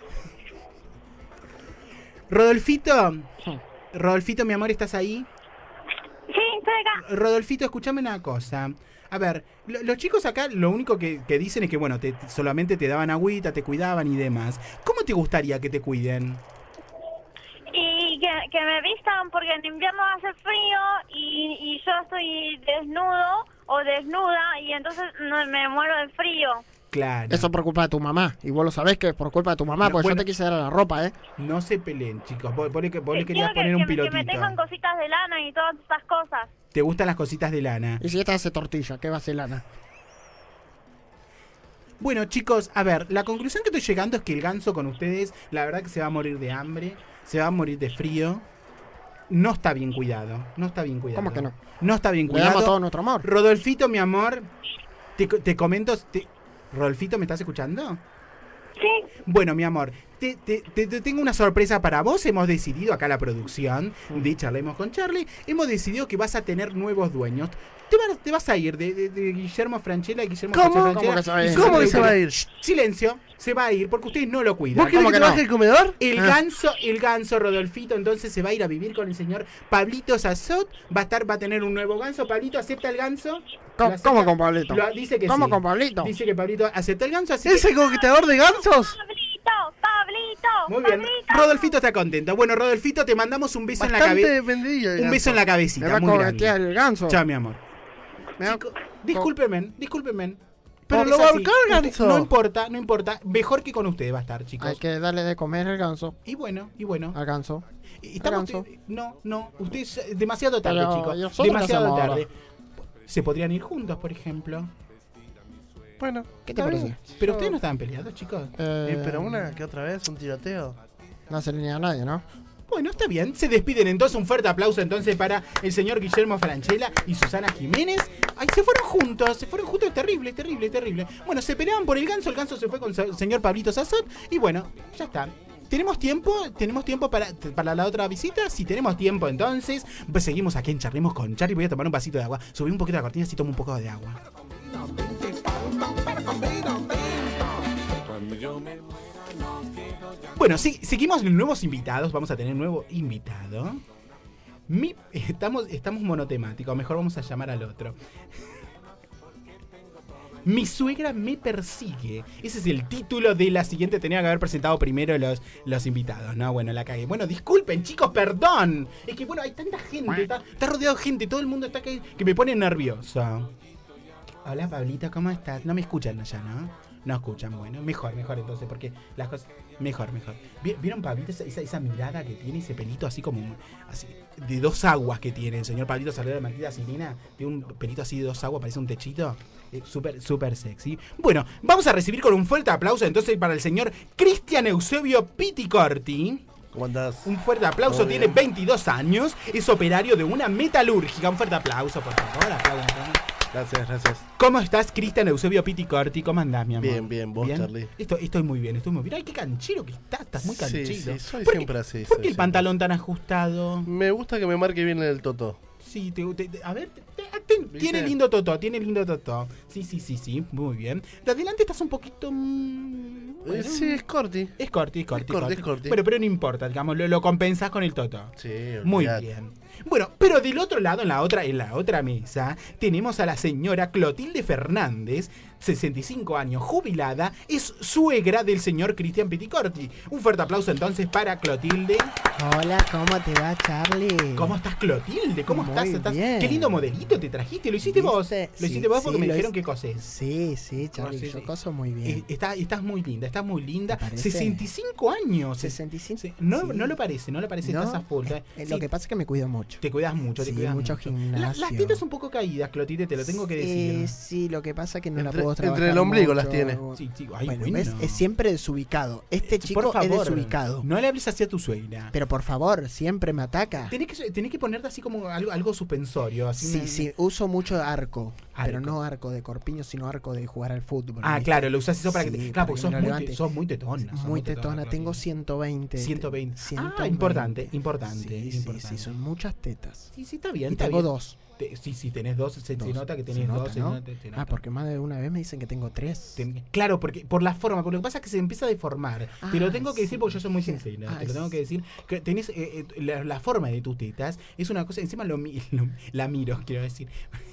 Rodolfito. Rodolfito, mi amor, ¿estás ahí? Sí, estoy acá. Rodolfito, escúchame una cosa. A ver, lo- los chicos acá lo único que, que dicen es que, bueno, te, solamente te daban agüita, te cuidaban y demás. ¿Cómo te gustaría que te cuiden? Y que, que me vistan porque en invierno hace frío y, y yo estoy desnudo o desnuda y entonces no, me muero de frío. Claro. Eso por culpa de tu mamá. Y vos lo sabés que es por culpa de tu mamá, No, porque bueno. yo te quise dar la ropa, ¿eh? No se peleen, chicos. Vos, vos le, vos le Eh, querías quiero que, poner que un me- que me pilotito. tengan cositas de lana y todas estas cosas. ¿Te gustan las cositas de lana? Y si esta hace tortilla, ¿qué va a hacer lana? Bueno, chicos, a ver, la conclusión que estoy llegando es que el ganso con ustedes, la verdad que se va a morir de hambre, se va a morir de frío. No está bien cuidado, no está bien cuidado. ¿Cómo que no? No está bien Le cuidado. damos todo nuestro amor. Rodolfito, mi amor, te, te comento... te- Rodolfito, ¿me estás escuchando? Sí. Bueno, mi amor, te, te- te- te tengo una sorpresa para vos. Hemos decidido, acá la producción de Charlemos con Charlie, hemos decidido que vas a tener nuevos dueños. Te, van- te vas a ir de, de- de Guillermo Franchella y Guillermo ¿Cómo? Franchella ¿Cómo que se va a y ir? su ¿Cómo que secretario. se va a ir? Shh, silencio, se va a ir porque ustedes no lo cuidan. ¿Vos querés que trabaje el comedor? El Ah. ganso, el ganso Rodolfito, entonces se va a ir a vivir con el señor Pablito Sazot. Va a estar, va a tener un nuevo ganso. Pablito, ¿acepta el ganso? ¿Cómo, ¿Lo acepta? cómo con Pablito? Lo- dice que ¿Cómo sí. con Pablito? Dice que Pablito acepta el ganso. Así ¿Ese que... conquistador de gansos? Pablito, Pablito, Muy bien. Rodolfito está contento. Bueno, Rodolfito, te mandamos un beso en la Bastante cabeza. vendidillo el Un beso ganso. en la cabecita. Me va a muy coquetear grande. el ganso. Chao, mi amor. Me va- Chico, discúlpenme, discúlpenme. Pero Es lo va a así. ahorcar el Usted- ganso. No importa, no importa. Mejor que con ustedes va a estar, chicos. Hay que darle de comer al ganso. Y bueno, y bueno. Al ganso. Y Estamos, ganso. no, no. Ustedes eh, demasiado tarde, Pero, chicos. ¿y nosotros Demasiado qué hacemos tarde. ahora? Se podrían ir juntos, por ejemplo. Bueno, ¿Qué te está parece? bien. Pero Yo- ustedes no estaban peleados, chicos. Eh, Eh, pero una que otra vez, un tiroteo. No hace ni a nadie, ¿no? Bueno, está bien. Se despiden entonces. Un fuerte aplauso entonces para el señor Guillermo Franchella y Susana Jiménez. Ay, se fueron juntos. Se fueron juntos. Es terrible, es terrible, es terrible. Bueno, se peleaban por el ganso. El ganso se fue con el señor Pablito Sazot. Y bueno, ya está. ¿Tenemos tiempo? ¿Tenemos tiempo para, para la otra visita? Si tenemos tiempo, entonces, pues seguimos aquí en Charlemos con Charlie. Voy a tomar un vasito de agua. Subí un poquito la cortina y tomo un poco de agua. Bueno, sí, seguimos en nuevos invitados. Vamos a tener nuevo invitado. Mi, estamos, estamos monotemáticos. Mejor vamos a llamar al otro. Mi suegra me persigue. Ese es el título de la siguiente. Tenía que haber presentado primero los, los invitados. No, bueno, la cagué. Bueno, disculpen, chicos, perdón. Es que, bueno, hay tanta gente. Está, está rodeado de gente. Todo el mundo está que, que me pone nervioso. Hola, Pablito, ¿cómo estás? No me escuchan allá, ¿no? No escuchan, bueno. Mejor, mejor entonces, porque las cosas... Mejor, mejor. Vi- ¿Vieron, Pablito, esa, esa, esa mirada que tiene, ese pelito así como... así de dos aguas que tiene el señor Pablito Salero de Martita Silina? Tiene un pelito así de dos aguas, parece un techito. Eh, súper, súper sexy. Bueno, vamos a recibir con un fuerte aplauso entonces para el señor Cristian Eusebio Piticorti. ¿Cómo andás? Un fuerte aplauso, Todo tiene bien. veintidós años, es operario de una metalúrgica. Un fuerte aplauso, por favor. Aplaudan. Gracias, gracias. ¿Cómo estás, Cristian Eusebio Piticorti? ¿Cómo andás, mi amor? Bien, bien, vos, Charlie. Estoy, estoy muy bien, estoy muy bien. Ay, qué canchero que estás, estás muy Sí, canchero. sí, soy ¿Por qué- siempre así, ¿Por soy qué el siempre pantalón tan ajustado? Me gusta que me marque bien el totó. Sí, te, te- te- a ver, te- te- te- tiene lindo totó, tiene lindo totó. Sí, sí, sí, sí, muy bien. De adelante estás un poquito... mm, bueno, Eh, sí, es corti. Es corti, es corti, Es corti, es corti. Bueno, pero no importa, digamos, lo, lo compensás con el totó. Sí, Muy olvidate. bien. Bueno, pero del otro lado, en la otra, en la otra mesa, tenemos a la señora Clotilde Fernández, sesenta y cinco años, jubilada, es suegra del señor Cristian Piticorti. Un fuerte aplauso entonces para Clotilde. Hola, ¿cómo te va, Charlie? ¿Cómo estás, Clotilde? ¿Cómo Muy estás? ¿Estás- bien. Qué lindo modelito te trajiste. ¿Lo hiciste vos? Lo ¿Viste? hiciste Sí, vos porque sí, me lo dijeron hice. que cosés. Sí, sí, Charlie, No, sí, yo sí. coso muy bien. Eh, está- estás muy linda, estás muy linda. parece? sesenta y cinco años. sesenta y cinco. Sí, No, Sí. no lo parece, no lo parece, No, estás a full. eh, Sí, Lo que pasa es que me cuido mucho. te cuidas mucho, te Sí, cuidas mucho mucho. gimnasio. La- las tetas un poco caídas, Clotilde, te lo tengo que decir. Eh, sí, lo que pasa es que no la Entre- puedo vos trabajar Entre el ombligo mucho, las tiene. o- Sí, sí, ay, bueno, bueno. ¿ves? Es siempre desubicado. Este chico Por favor, es desubicado. no le hables así a tu suegra. Pero por favor, siempre me ataca. Tenés que, tenés que ponerte así como algo, algo suspensorio. Así Sí, una- sí, uso mucho arco, pero Arco. no arco de corpiño, sino arco de jugar al fútbol. Ah, ¿viste? claro, lo usás eso para que te- Sí, claro, porque que sos me lo muy levante. te- sos muy tetona, sos Muy muy tetona, tetona, tengo ciento veinte. ciento veinte. Ah, ciento veinte. importante, importante, Sí, sí, importante. sí, son muchas tetas. Sí, sí, está bien. Y está tengo bien. dos. Te- sí, sí, tenés dos. Se, se Dos. nota que Se tenés nota, dos. se ¿no? nota, se Ah, nota. porque más de una vez me dicen que tengo tres. Ten- Claro, porque por la forma, porque lo que pasa es que se empieza a deformar. Te lo Ah, tengo que decir porque yo soy muy sí. sincero. Ah, te lo tengo es- que decir. Que tenés eh, eh, la, la forma de tus tetas es una cosa. Encima lo, mi- lo- la miro, quiero decir.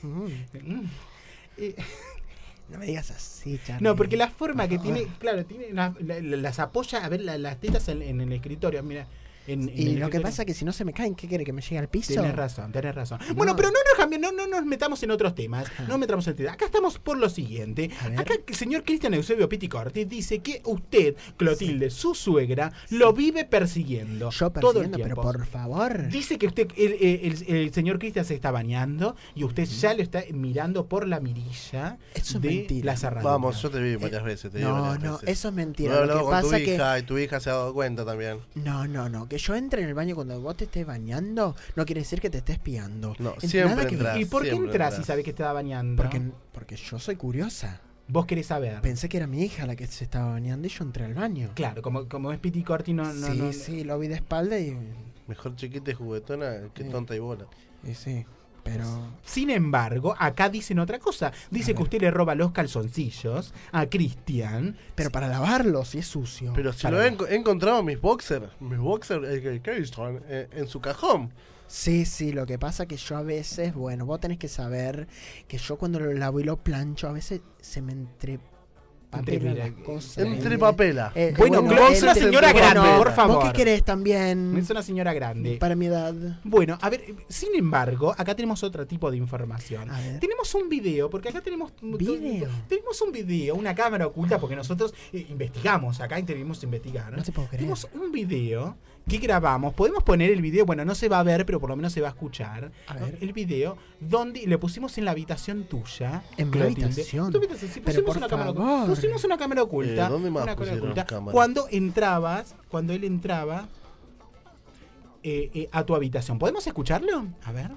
Mm. Eh, No me digas así, Charlie. No, porque la forma que Ah. tiene, claro, tiene una- la- la- las apoya a ver la- las tetas en, en el escritorio. Mira. En, en Y el lo que escritorio. pasa es que si no se me caen, ¿qué quiere? ¿Que me llegue al piso? Tenés razón, tenés razón. No. Bueno, pero no nos, cambi- no, no nos metamos en otros temas. No nos metamos en temas. Acá estamos por lo siguiente. Acá el señor Cristian Eusebio Piticorti dice que usted, Clotilde, su suegra, lo vive persiguiendo. Yo todo el persiguiendo, pero tiempo. por favor. Dice que usted, el, el- el- el señor Cristian se está bañando y usted ya lo está mirando por la mirilla Eso es de mentira. la cerradura. Vamos, yo te vi varias veces. Te vi no, varias no, veces. eso es mentira. Lo he Lo hablado que con tu pasa que- hija y tu hija se ha dado cuenta también. No, no, no. Que yo entre en el baño cuando vos te estés bañando no quiere decir que te estés espiando. No, En- siempre nada que ver. entras, ¿Y por qué siempre entras entras. si sabes que te está bañando? Porque, porque yo soy curiosa. Vos querés saber. Pensé que era mi hija la que se estaba bañando y yo entré al baño. Claro, como, como es Piticorti, no, no, sí, no- sí, lo vi de espalda y... Mejor chiquita y juguetona que Sí. tonta y bola. y sí, pero... Sin embargo, acá dicen otra cosa. Dice que usted le roba los calzoncillos a Cristian. Pero para lavarlos, si es sucio. Pero si Para lo he, ver. enco- he encontrado mis boxers, mis boxers eh, que- que están, eh, en su cajón. Sí, sí, lo que pasa que yo a veces, bueno, vos tenés que saber que yo cuando lo lavo y lo plancho, a veces se me entre... Entrepela. las cosas. Entrepapela. Eh, Bueno, bueno, Clo- eh, es una entre- señora grande, bueno, por favor. ¿Vos qué querés también? Es una señora grande. Para mi edad. Bueno, a ver, sin embargo, acá tenemos otro tipo de información. A ver. Tenemos un video, porque acá tenemos ¿Video? tenemos un video, una cámara oculta, porque nosotros eh, investigamos, acá intervenimos a investigar. No te puedo creer. Tenemos un video que grabamos. Podemos poner el video, bueno, no se va a ver, pero por lo menos se va a escuchar. A ¿no? ver. El video donde le pusimos en la habitación tuya. En mi Clotilde. habitación. Tu habitación, sí, Pero pusimos por una cámara oculta. favor. Pusimos una cámara oculta. Eh, ¿dónde más una cámara pusieron oculta. cámara? Cuando entrabas, cuando él entraba eh, eh, a tu habitación. ¿Podemos escucharlo? A ver.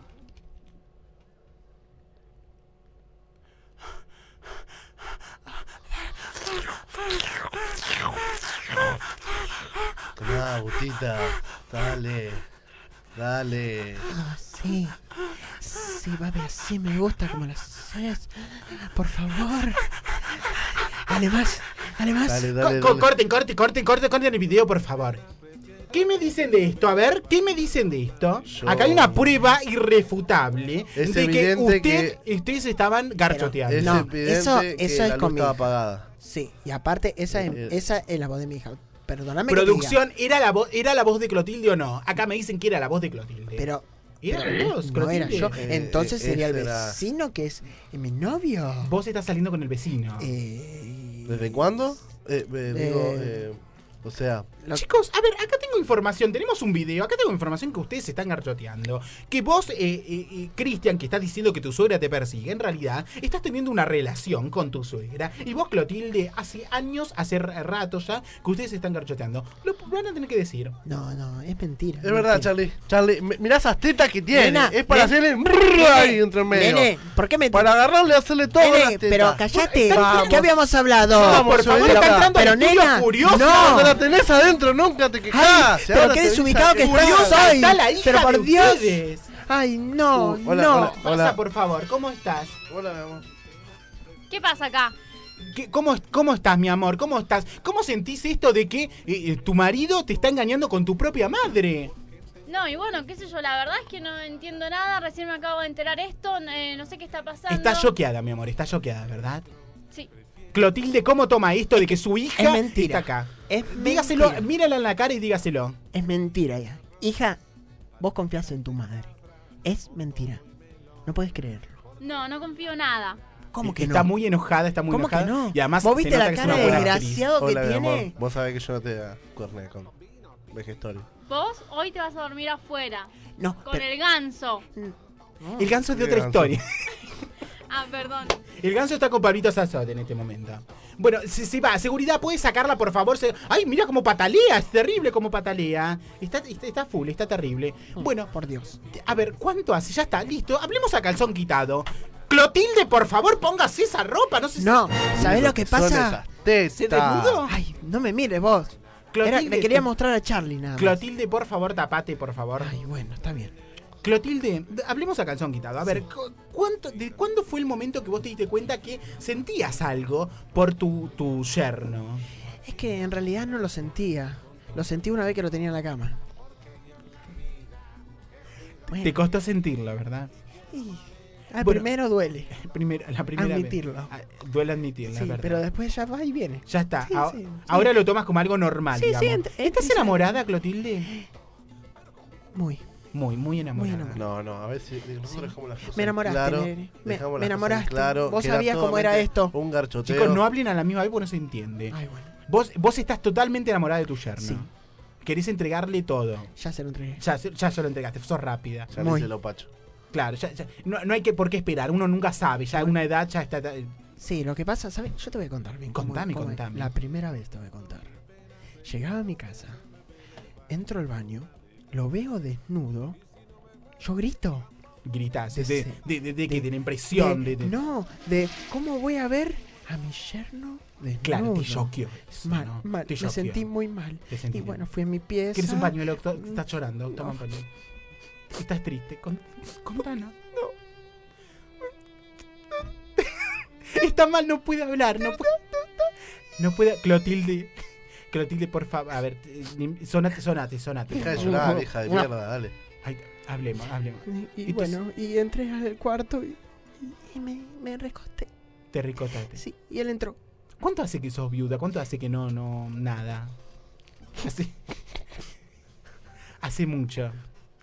Tomá, Butita. Dale. Dale. Ah, sí. Sí, baby, así me gusta como las haces. Por favor. Dale más, dale más. Dale, Co- dale, co- dale. corten, corten, corten, corten, corten el video, por favor. ¿Qué me dicen de esto? A ver, ¿qué me dicen de esto? Yo- Acá hay una prueba irrefutable Es de que, evidente usted, ustedes estaban garchoteando. Es No, evidente eso- que eso la es luz con mi estaba hija. apagada. Sí, y aparte, esa es, Eh, esa es la voz de mi hija. Perdóname que te Producción, ¿era la, voz, ¿era la voz de Clotilde o no? Acá me dicen que era la voz de Clotilde. diga. Pero. ¿Era pero vos, no era Clotilde? yo. Eh, Entonces eh, sería el ese era- vecino que es eh, mi novio. Vos estás saliendo con el vecino. Eh, ¿Desde cuándo? Eh, eh, digo, Eh, eh, o sea, lo- Chicos, a ver, acá tengo información, tenemos un video, acá tengo información que ustedes se están garchoteando. Que vos, eh, eh, eh, Cristian, que estás diciendo que tu suegra te persigue, en realidad estás teniendo una relación con tu suegra. Y vos, Clotilde, hace años, hace r- rato ya, que ustedes se están garchoteando. Lo van a tener que decir. No, no, es mentira. es verdad, Charlie. Charlie, mi- mirá esas tetas que tiene. Nena, es para nen- hacerle Nene, ahí entre medio. Nene, ¿por qué me Para agarrarle y hacerle todo Nene, las tetas. pero callate. Vamos. ¿Qué habíamos hablado? Vamos, por favor, Federica. está entrando pero al estudio nena, furioso. no. Cuando la tenés adentro nunca te quejás. Ay, Y pero ahora qué te desubicado que dice estás Furiosa hoy. está la hija Pero por de Dios. ustedes. Ay, no, Uh, hola, no. hola. Pasa, por favor, ¿cómo estás? Hola, mi amor. ¿Qué pasa acá? ¿Qué- cómo, ¿Cómo estás, mi amor? ¿Cómo estás? ¿Cómo sentís esto de que eh, eh, tu marido te está engañando con tu propia madre? No, y bueno, qué sé yo, la verdad es que no entiendo nada, recién me acabo de enterar esto, eh, no sé qué está pasando. Está choqueada, mi amor, está choqueada, ¿verdad? Sí. Clotilde, ¿cómo toma esto de que su hija es mentira. está acá? Es Dígaselo, mentira. mírala en la cara y dígaselo. Es mentira, hija. Hija, vos confías en tu madre. Es mentira. No puedes creerlo. No, no confío nada. ¿Cómo que Está no? muy enojada, está muy ¿Cómo que enojada. no? Y además ¿Vos se viste nota la que es cara una de buena desgraciado que Hola, mi tiene? amor. Vos sabés que yo no te cuerné con vejestorio. Vos hoy te vas a dormir afuera, No, con pero- el ganso. El ganso es de ¿Qué otra ganso? historia. Ah, perdón. El ganso está con Pablito Sazot en este momento. Bueno, se, se va. Seguridad, ¿puedes sacarla, por favor? Se... Ay, mira cómo patalea. Es terrible como patalea. Está, está, está full, está terrible. Bueno, por Dios. A ver, ¿cuánto hace? Ya está, listo. Hablemos a calzón quitado. Clotilde, por favor, póngase esa ropa. No sé si... No, ¿sabés lo que pasa? ¿Se desnudó? Ay, no me mires vos. Clotilde, Era- le quería mostrar a Charlie nada más. Clotilde, por favor, tapate, por favor. Ay, bueno, está bien. Clotilde, hablemos a calzón quitado. A ver, cu- ¿cuánto, de, ¿cuándo fue el momento que vos te diste cuenta que sentías algo por tu, tu yerno? Es que en realidad no lo sentía. Lo sentí una vez que lo tenía en la cama. Bueno. Te costó sentirlo, ¿verdad? Y al Bueno, primero duele. Primero, la primera Admitirlo. vez. Ah, duele admitirlo, Sí, es verdad. pero después ya va y viene. Ya está. Sí, Ah- sí, sí. Ahora lo tomas como algo normal, Sí, sí, digamos. entre- ¿Estás entre- enamorada, Clotilde? Muy. Muy, muy enamorada. enamorada. No, no, a ver si nosotros dejamos las cosas Me enamoraste, claro, nene. Me- dejamos me las cosas enamoraste. claro, Vos que era sabías cómo era solamente esto. Un garchoteo. Chicos, no hablen a la misma vez porque no se entiende. Ay, bueno. Vos, vos estás totalmente enamorada de tu yerno. Sí. Querés entregarle todo. Ya se lo entregué. Ya, se- ya se lo entregaste, sos rápida. Ya le hice lo pacho. Claro, ya, ya- no, no hay que por qué esperar, uno nunca sabe, ya a una edad ya está... ta- Sí, lo que pasa, ¿sabes? Yo te voy a contar bien. cómo- Contame, cómo es. contame. La primera vez te voy a contar. Llegaba a mi casa, entro al baño, lo veo desnudo, yo grito. Gritás, De- de, de, de, de, que de la impresión, de, de- No, de cómo voy a ver a mi yerno desnudo. Claro, te choqueó. eso, Mal, ¿no? mal. Te Me choqueó. sentí muy mal. Te sentí Y mal. bueno, fui a mi pieza. ¿Quieres un pañuelo? To- Estás llorando, toma un pañuelo. Estás triste, con- contanos. Está mal, no puede hablar, no puede... No puede... Clotilde... Clotilde, por favor, a ver, eh, ni- sonate, sonate, sonate. Deja de llorar, hija de mierda, dale. Ay, hablemos, hablemos. Y, y Y tú- bueno, y entré al cuarto y, y me, me recosté. Te ricotaste. Sí, y él entró. ¿Cuánto hace que sos viuda? ¿Cuánto hace que no, no, nada? Hace... Hace mucho.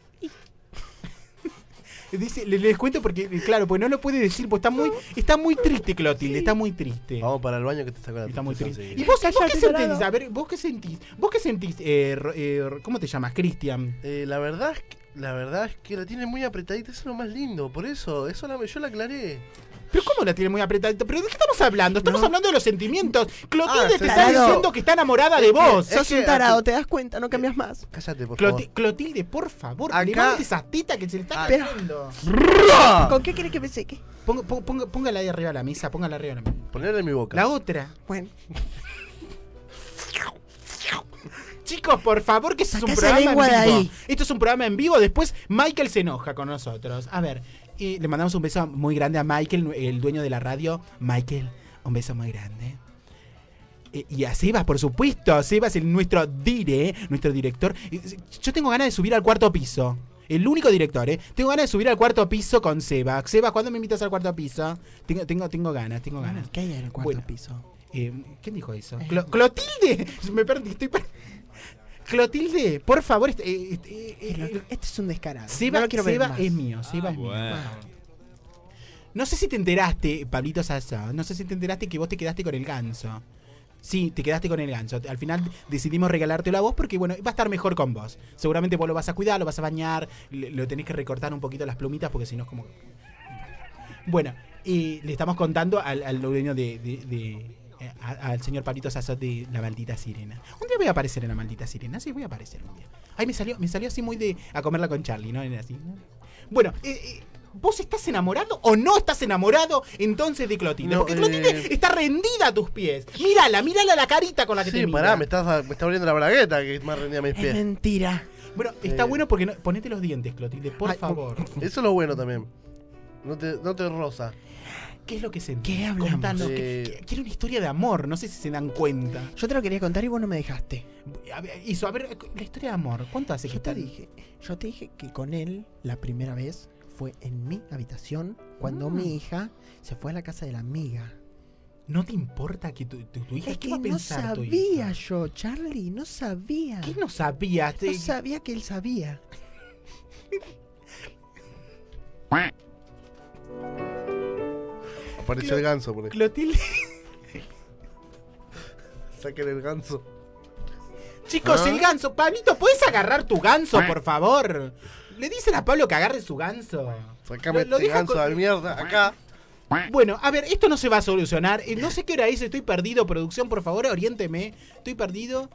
Dice, le- les cuento porque, claro, pues no lo puede decir, pues está muy, está muy triste, Clotilde, está muy triste. Vamos para el baño que te saca la Está muy tristeza triste. enseguida. ¿Y vos, vos qué Cállate, sentís? tarado. A ver, ¿vos qué sentís? ¿Vos qué sentís? Eh, ro- eh, ro- ¿Cómo te llamas? Cristian. Eh, la verdad es que, la verdad es que la tiene muy apretadita, eso es lo más lindo, por eso, eso la, yo la aclaré. ¿Pero cómo la tiene muy apretadita? ¿Pero de qué estamos hablando? Estamos hablando de los sentimientos. Clotilde Ah, te sí. está Tarado. diciendo que está enamorada de Es que- vos. es Sos que un tarado, aquí- te das cuenta, no cambias más. Cállate, por Cloti- favor. Clotilde, por favor, Acá- levante esa teta que se le está Pero- cayendo. ¿Con qué querés que me seque? Ponga- ponga- ponga- póngala ahí arriba de la mesa, póngala arriba de la mesa. Ponerle en mi boca. La otra. Bueno, Chicos, por favor, que esto es un Sacá esa programa lengua en de vivo. ahí. Esto es un programa en vivo. Después Michael se enoja con nosotros. A ver, y le mandamos un beso muy grande a Michael, el dueño de la radio. Michael, un beso muy grande. Eh, Y a Sebas, por supuesto. Sebas, el, nuestro dire, nuestro director. Eh, Yo tengo ganas de subir al cuarto piso. El único director, ¿eh? Tengo ganas de subir al cuarto piso con Sebas. Sebas, ¿cuándo me invitas al cuarto piso? Tengo, tengo, tengo ganas, tengo ganas. ¿qué hay en el cuarto Bueno. piso? Eh, ¿Quién dijo eso? Clo- Clotilde. Me perdí, estoy per- Clotilde, por favor. este, eh, este, eh, eh, Este es un descarado. Seba, no lo quiero ver Seba más. es mío, Seba es mío. No sé si te enteraste, Pablito Sazón, no sé si te enteraste que vos te quedaste con el ganso. Sí, te quedaste con el ganso. Al final decidimos regalártelo a vos porque, bueno, va a estar mejor con vos. Seguramente vos lo vas a cuidar, lo vas a bañar, le- lo tenés que recortar un poquito las plumitas porque si no es como... Bueno, y le estamos contando al, al dueño de... de- de- eh, a- al señor Pablito Sazón de La Maldita Sirena. Un día voy a aparecer en La Maldita Sirena, sí, voy a aparecer un día. Ay, me salió, me salió así muy de... a comerla con Charlie, ¿no? Era así. Bueno, eh, eh, ¿vos estás enamorado o no estás enamorado entonces de Clotilde? No, Porque Clotilde eh, está rendida a tus pies. Mírala, mírala la carita con la que Sí, te mira. pará, me, estás, me está abriendo la bragueta que es más rendida a mis Es pies. mentira. Bueno, está Eh. bueno porque no, ponete los dientes, Clotilde, por Ay, favor. Eso es lo bueno también. No te, no te roza. ¿Qué es lo que sentís? ¿Qué hablamos? Contanos, Eh, que- que- quiero una historia de amor, no sé si se dan cuenta. Yo te lo quería contar y vos no me dejaste. A ver, Eso, a ver, la historia de amor, ¿cuánto hace que Yo te está? dije, yo te dije que con él la primera vez fue en mi habitación cuando Mm. mi hija se fue a la casa de la amiga. ¿No te importa que tu, tu, tu hija, Es qué que va a no pensar tu sabía hija? yo, Charlie, no sabía. ¿Qué no sabías? No Te- sabía que él sabía. Apareció el ganso por ahí. Clotilde. Saquen el ganso. Chicos, ¿Ah? el ganso. Pablito, ¿puedes agarrar tu ganso, por favor? Le dicen a Pablo que agarre su ganso. Sacame Lo- lo este deja ganso con- de mierda acá. Bueno, a ver, esto no se va a solucionar. Eh, No sé qué hora es, estoy perdido. Producción, por favor, oriénteme. Estoy perdido.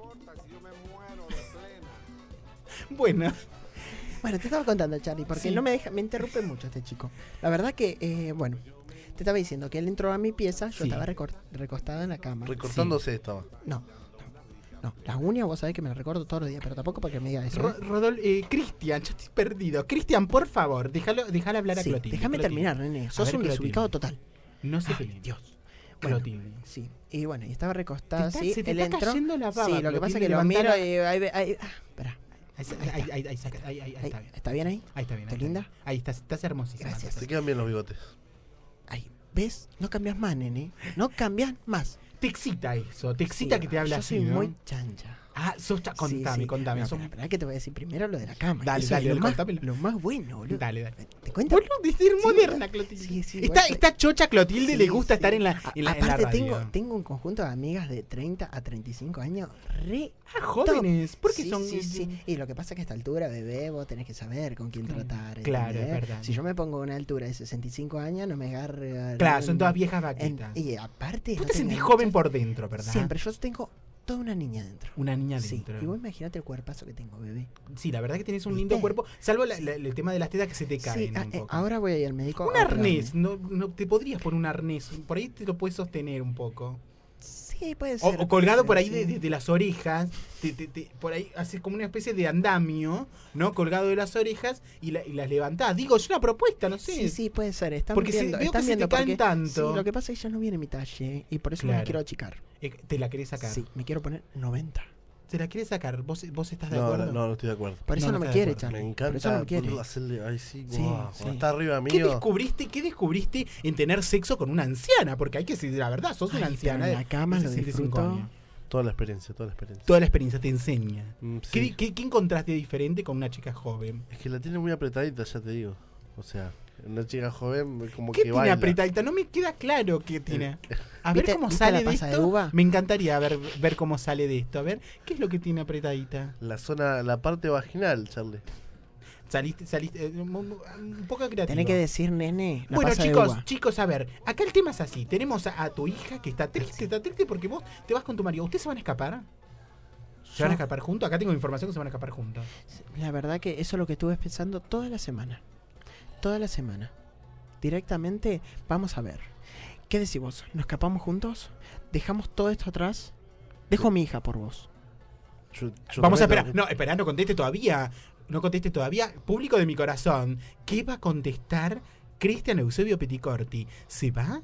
Bueno. Bueno, te estaba contando, Charlie, porque Sí. no me deja, me interrumpe mucho este chico. La verdad que, eh, bueno, te estaba diciendo que él entró a mi pieza, yo Sí. estaba recor- recostada en la cama. Recortándose Sí. estaba. No, no, no. Las uñas vos sabés que me las recorto todos los días, pero tampoco porque me diga eso. Ro- ¿eh? Rodol, eh, Cristian, yo estoy perdido. Cristian, por favor, déjalo, déjalo hablar a Sí, Clotilde. déjame Clotilde. terminar, nene. A Sos ver, un Clotilde. desubicado total. No se Ay, peleen. Dios. Bueno, Clotilde. sí. Y bueno, y estaba recostada Te está- así. se te él está entró. cayendo la baba, sí, lo que pasa es Clotilde, que lo miro levantala. y ahí, ve- ahí, ah, espera. Ahí, ahí, ahí, ahí, saca- ahí, ahí, ahí está bien. ¿Está bien ahí? Ahí está bien. ¿Está ahí linda? bien. Ahí estás, estás hermosísima. Gracias. Te quedan bien los bigotes. Ahí, ¿ves? No cambias más, nene. No cambias más. Te excita eso, te excita Sí, que te habla yo así, soy ¿no? muy chancha. Ah, sos cha- contame, Sí, sí. contame. No, sos- pero espera que te voy a decir primero lo de la cama. Dale, Eso dale, es dale, lo, más, contámelo. lo más bueno, boludo. Dale, dale. ¿Te cuento? Boludo, de ser moderna, Sí, Clotilde. Sí, sí, Está, bueno, está chocha Clotilde, sí, le gusta sí. estar en la, A- en la, en la Aparte radio. tengo, tengo un conjunto de amigas de treinta a treinta y cinco años re Ah, jóvenes. ¿Por qué sí, son...? Sí, sí. Y lo que pasa es que a esta altura, bebé, vos tenés que saber con quién tratar. Claro, es ¿entendés? verdad. Si yo me pongo a una altura de sesenta y cinco años, no me agarre... Claro, son en- todas viejas en- vaquitas. Y aparte... Vos no te te sentís enganchas. joven por dentro, ¿verdad? Siempre, yo tengo toda una niña dentro. Una niña Sí, dentro. y vos imaginate el cuerpazo que tengo, bebé. Sí, la verdad que tenés un ¿Viste? lindo cuerpo, salvo la- la- el tema de las tetas que se te Sí, caen ah, un eh, poco. ahora voy a ir al médico. Un a operarme. arnés, no, no te podrías poner un arnés, por ahí te lo puedes sostener un poco. Sí, puede O, ser. o colgado puede por ser, ahí de, sí. de- de las orejas, te- te- te- por ahí haces como una especie de andamio, ¿no? Colgado de las orejas y, la- y las levantás. Digo, es una propuesta, no sé. Sí, sí, puede ser. Están Porque se- viendo, veo están que se te viendo caen porque- tanto. Sí, lo que pasa es que ya no viene mi talle y por eso me Claro. la quiero achicar. Eh, ¿Te la querés sacar? Sí, me quiero poner noventa. ¿Se la querés sacar? ¿Vos, vos estás de No, acuerdo? no, no estoy de acuerdo. Por eso no, me estás de quiere, acuerdo. Charlie. Me Por eso encanta no me quiere. boludo, hacerle ahí sí, Sí, guau, sí. cuando está arriba ¿Qué mío. descubriste, ¿Qué descubriste en tener sexo con una anciana? Porque hay que decir la verdad, sos una Ay, anciana. pero en de- la cama de lo sesenta y cinco disfruto. años. Toda la experiencia, toda la experiencia. Toda la experiencia te enseña. Mm, ¿Qué, sí. qué, qué encontraste diferente con una chica joven? Es que la tiene muy apretadita, ya te digo. O sea, una chica joven como ¿Qué que tiene baila. apretadita? No me queda claro qué tiene. A ver ¿Viste- cómo viste sale la de pasa de esto. uva? Me encantaría ver, ver cómo sale de esto. A ver, ¿qué es lo que tiene apretadita? La zona, la parte vaginal, Charlie. Saliste, saliste, eh, un, un poco creativo. Tenés que decir, nene, la Bueno, pasa de chicos, uva. chicos, a ver, acá el tema es así. Tenemos a, a tu hija que está triste, está triste porque vos te vas con tu marido. ¿Ustedes se van a escapar? ¿Se van a Yo- escapar juntos? Acá tengo información que se van a escapar juntos. La verdad que eso es lo que estuve pensando toda la semana. Toda la semana. Directamente, vamos a ver. ¿Qué decís vos? ¿Nos escapamos juntos? ¿Dejamos todo esto atrás? Dejo a mi hija por vos. Yo- yo Vamos a también esperar. No, espera, no conteste todavía. No conteste todavía. Público de mi corazón. ¿Qué va a contestar Cristian Eusebio Petticorti? ¿Se va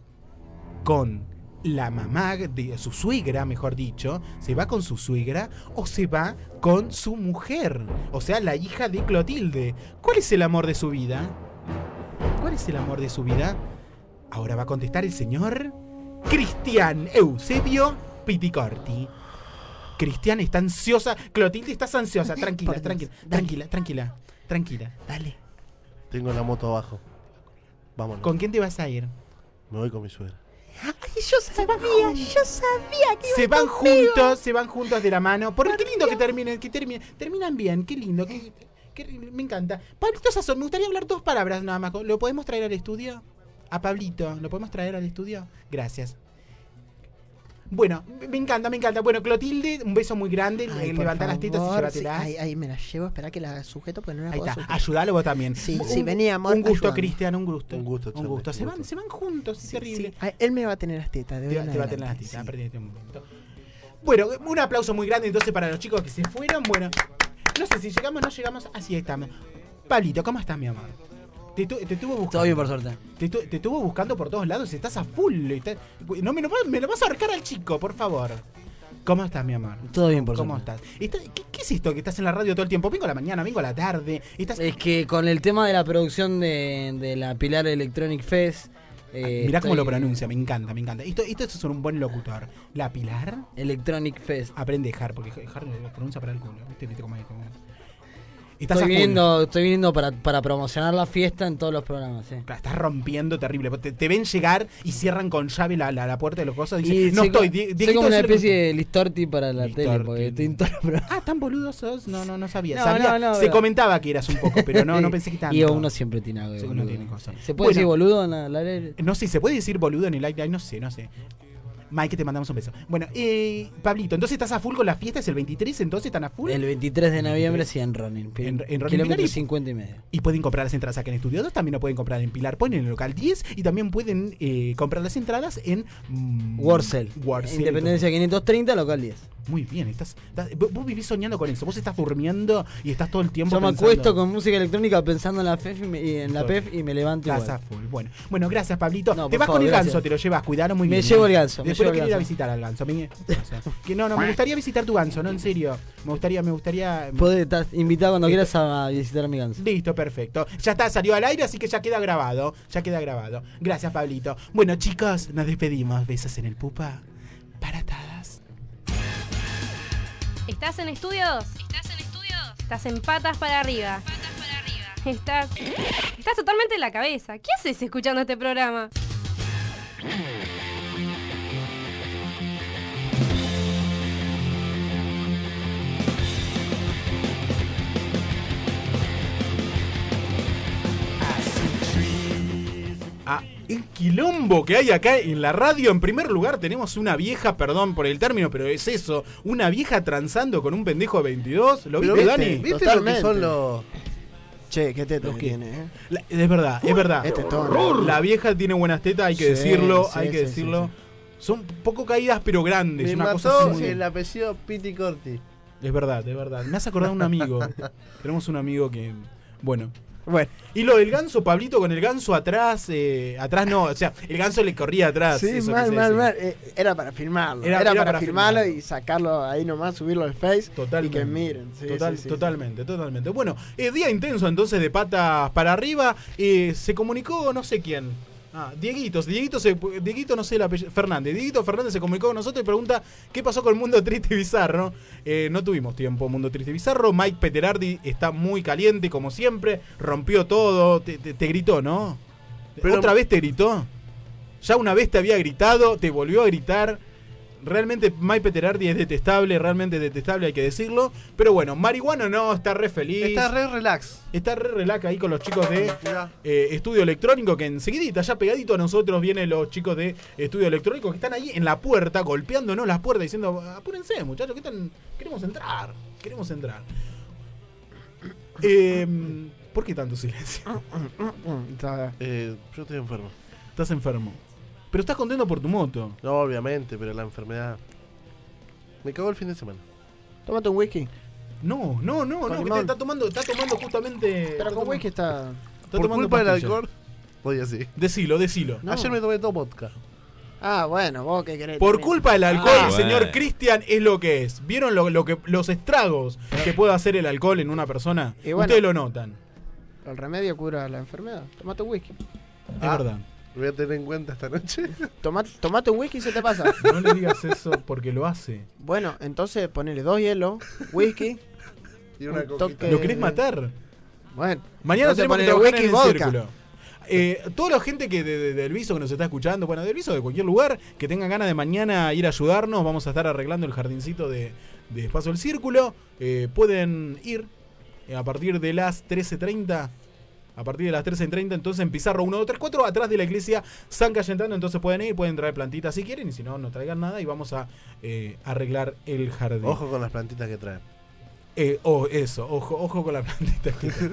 con la mamá de su suegra, mejor dicho? ¿Se va con su suegra o se va con su mujer? O sea, la hija de Clotilde. ¿Cuál es el amor de su vida? ¿Cuál es el amor de su vida? Ahora va a contestar el señor Cristian Eusebio Petticorti. Cristian está ansiosa. Clotilde, estás ansiosa. Tranquila, Por tranquila, Dios, dale. tranquila, tranquila, tranquila. Dale. Tengo la moto abajo. Vámonos. ¿Con quién te vas a ir? Me voy con mi suegra. Ay, yo sabía, yo sabía que Se iba van conmigo. juntos, se van juntos de la mano. Porque qué lindo que terminen, que terminen, terminan bien, qué lindo, qué, qué- me encanta. Pablito Sazón, me gustaría hablar dos palabras nada más. ¿Lo podemos traer al estudio? A Pablito, ¿lo podemos traer al estudio? Gracias. Bueno, me encanta, me encanta. Bueno, Clotilde, un beso muy grande. Ay, eh, por levanta las tetas y favor, llévatelas. sí, ahí, ahí me la llevo, espera que la sujeto porque no la Ahí puedo está, sujetar. ayúdalo vos también. Sí, Un- sí, vení, amor, Un gusto, ayúdame. Cristian, un gusto. Un gusto, Un Charlie, gusto. un Se van, gusto. se van juntos, es Sí, terrible. sí. Ay, él me va a tener las tetas, de Te, hoy en te va a tener las adelante, tetas, a sí. partir de este momento. Bueno, un aplauso muy grande entonces para los chicos que se fueron. Bueno, no sé si llegamos o no llegamos. Así estamos. Pablito, ¿cómo estás, mi amor? Te, tu- te tuvo buscando. Todo bien, por suerte. Te, tu- te estuvo buscando por todos lados. Estás a full. estás- no me lo, vas- me lo vas a ahorcar al chico, por favor. ¿Cómo estás, mi amor? Todo bien, por ¿Cómo suerte. estás? Está- ¿qué, qué es esto que estás en la radio todo el tiempo? Vengo a la mañana, vengo a la tarde. Estás... Es que con el tema de la producción de, de la Pilar Electronic Fest. eh, Mirá cómo estoy- lo pronuncia, me encanta, me encanta. Esto, esto es un buen locutor. ¿La Pilar? Electronic Fest. Aprende Har, porque Har lo pronuncia para el culo. ¿Viste? ¿Viste cómo es? Cómo es? Estás a Estoy full. viniendo, estoy viniendo para, para promocionar la fiesta en todos los programas, sí. Claro, estás rompiendo terrible. Te, te ven llegar y cierran con llave la, la, la puerta de los cosas. Y Dicen, no soy estoy. co- Die- soy Dieguito, como una decirle- especie de Listorti para la tele, Listorti. porque estoy en todos los programas. Ah, tan boludo sos. No, no, no sabía. No, Sabía- no, no, se no. comentaba que eras un poco, pero no, no pensé que tanto. Y uno siempre tiene algo de Sí, uno boludo. tiene cosas. ¿Se puede decir Bueno, boludo en la- la aire? No sé, ¿se puede decir boludo en el aire? Ay, no sé, no sé. Mike, te mandamos un beso. Bueno, eh, Pablito, entonces estás a full con la fiesta, es el veintitrés, entonces están a full. El veintitrés de noviembre sí en Ronin. En, en Ronin kilómetro Pilar y- cincuenta y medio. Y pueden comprar las entradas acá en Estudio dos, también lo pueden comprar en Pilar Point, en el local diez, y también pueden eh, comprar las entradas en mm, Warcel. Warcel. Independencia quinientos treinta, local diez. Muy bien, estás, estás- vos vos vivís soñando con eso, vos estás durmiendo y estás todo el tiempo Yo me pensando- acuesto con música electrónica pensando en la P E F y, me- y en la P E F y me levanto Estás igual. a full. Bueno, bueno, gracias, Pablito. No, te por vas favor, con el gracias. ganso, te lo llevas, cuidalo muy Me bien. llevo ¿eh? el ganso, me Después llevo lo quiero el ir a ganso. visitar al ganso. me- o sea, que no, no, me gustaría visitar tu ganso, no, en serio. Me gustaría, me gustaría. Podés estar invitado cuando quieras a, a visitar a mi ganso. Listo, perfecto. Ya está, salió al aire, así que ya queda grabado. Ya queda grabado. Gracias, Pablito. Bueno, chicos, nos despedimos. Besos en el pupa. Para todas. ¿Estás en estudios? ¿Estás en estudios? Estás en patas para arriba. Patas para arriba. Estás. Estás totalmente en la cabeza. ¿Qué haces escuchando este programa? Ah, el quilombo que hay acá en la radio. En primer lugar, tenemos una vieja, perdón por el término, pero es eso. Una vieja transando con un pendejo de veintidós. ¿Lo Pero viste, viste, Dani? ¿viste lo que Totalmente. son los... Che, qué teta Los que que- tiene, ¿eh? La- es verdad, es verdad. Este tono. La vieja tiene buenas tetas, hay que Sí, decirlo, sí, hay que sí, decirlo. sí, Son poco caídas, pero grandes. Me una cosa mató así muy- el apellido Piti Corti. Es verdad, es verdad. Me has acordado de un amigo. Tenemos un amigo que. Bueno. Bueno. Y lo del ganso, Pablito, con el ganso atrás. eh, atrás no, o sea, el ganso le corría atrás. Sí, eso mal, quise mal, decir. mal. Eh, Era para filmarlo. Era- Era, era para, para filmarlo filmarlo. y sacarlo ahí nomás, subirlo al Face Totalmente. y que miren. Sí, Total- sí, sí. Totalmente, totalmente. Bueno, eh, día intenso entonces de patas para arriba. eh, se comunicó no sé quién. Ah, Dieguito, Dieguito, se, Dieguito no sé el apellido, Fernández. Dieguito Fernández se comunicó con nosotros y pregunta qué pasó con el Mundo Triste y Bizarro. Eh, no tuvimos tiempo, Mundo Triste y Bizarro. Mike Peterardi está muy caliente, como siempre. Rompió todo, te, te- te gritó, ¿no? Pero- ¿Otra vez te gritó? Ya una vez te había gritado, te volvió a gritar. Realmente Mike Peterardi es detestable, realmente detestable, hay que decirlo. Pero bueno, Marihuana no, está re feliz. Está re relax. Está re relax ahí con los chicos de Mirá. eh, Estudio Electrónico, que enseguidita, ya pegadito a nosotros, vienen los chicos de Estudio Electrónico que están ahí en la puerta, golpeándonos las puertas, diciendo, apúrense muchachos, que están? Queremos entrar, queremos entrar. Eh, ¿Por qué tanto silencio? Eh, yo estoy enfermo. Estás enfermo. Pero estás contento por tu moto. No, obviamente, pero la enfermedad... Me cagó el fin de semana. Tómate un whisky. No, no, no, Con no, que limón. te está tomando, está tomando justamente... Pero con whisky está... está Por tomando culpa del pastillas. alcohol, podía sí. Decilo, decilo. No. Ayer me tomé todo vodka. Ah, bueno, vos qué querés. Por también. culpa del alcohol, Ah, el señor bueno. Cristian es lo que es. ¿Vieron lo, lo que, los estragos que puede hacer el alcohol en una persona? Y bueno. Ustedes lo notan. El remedio cura la enfermedad. Tomate un whisky. Es verdad. Lo voy a tener en cuenta esta noche. Toma- tomate un whisky y se te pasa. No le digas eso porque lo hace. Bueno, entonces ponele dos hielos, whisky. Y una un coquita. toque- ¿Lo querés matar? Bueno, Mañana entonces tenemos que ponele trabajar whisky en y el vodka. círculo. Eh, toda la gente que de, de- del Viso que nos está escuchando, bueno, del Viso de cualquier lugar, que tengan ganas de mañana ir a ayudarnos, vamos a estar arreglando el jardincito de, de Espacio del Círculo. Eh, pueden ir eh, a partir de las trece treinta. A partir de las trece treinta, entonces en Pizarro uno dos tres cuatro, atrás de la iglesia San Cayetano. Entonces pueden ir, pueden traer plantitas si quieren, y si no, no traigan nada y vamos a eh, arreglar el jardín. Ojo con las plantitas que traen. Eh, oh, eso, ojo, ojo con las plantitas que traen.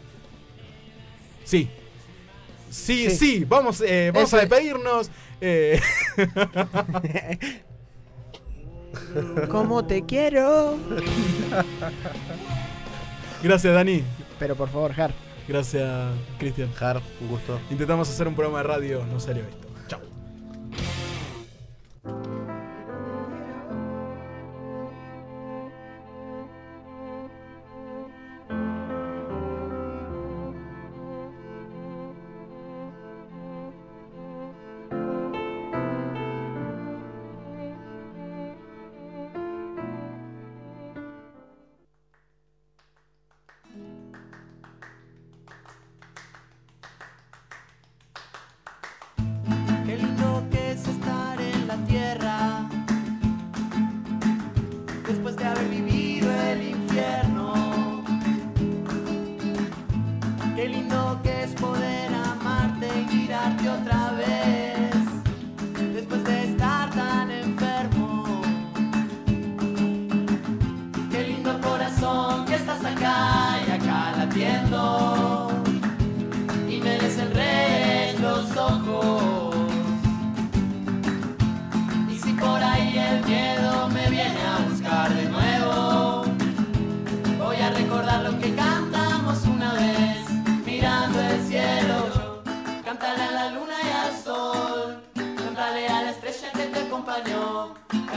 Sí. Sí, sí, Sí. vamos, eh, vamos Eso a es. despedirnos. eh. Como te quiero. Gracias, Dani. Pero por favor, Har. Gracias, Cristian. Har, un gusto. Intentamos hacer un programa de radio, no salió esto. Chao.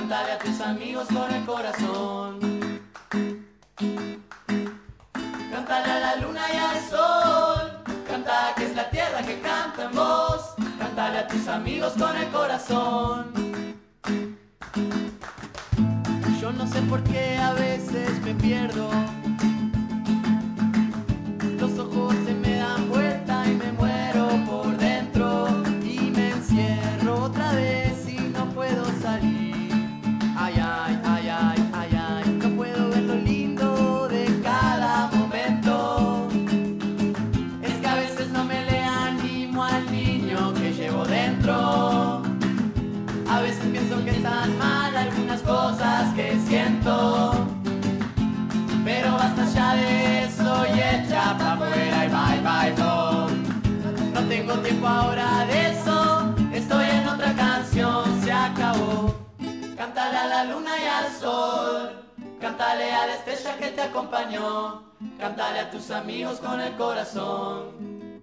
cántale a tus amigos con el corazón. Cántale a la luna y al sol, canta que es la tierra que canta en vos. Cántale a tus amigos con el corazón. Yo no sé por qué a veces me pierdo. Los ojos se me dan vuelta y me muero por dentro. Y me encierro otra vez y no puedo salir. Ay, ay, ay, ay, ay, ay. No puedo ver lo lindo de cada momento. Es que a veces no me le animo al niño que llevo dentro. A veces pienso que están mal algunas cosas que siento. Pero basta ya de eso y echa pa' afuera y bye bye no. No tengo tiempo ahora de eso, estoy en otra canción, se acabó. Cántale a la luna y al sol, cántale a la estrella que te acompañó. Cántale a tus amigos con el corazón.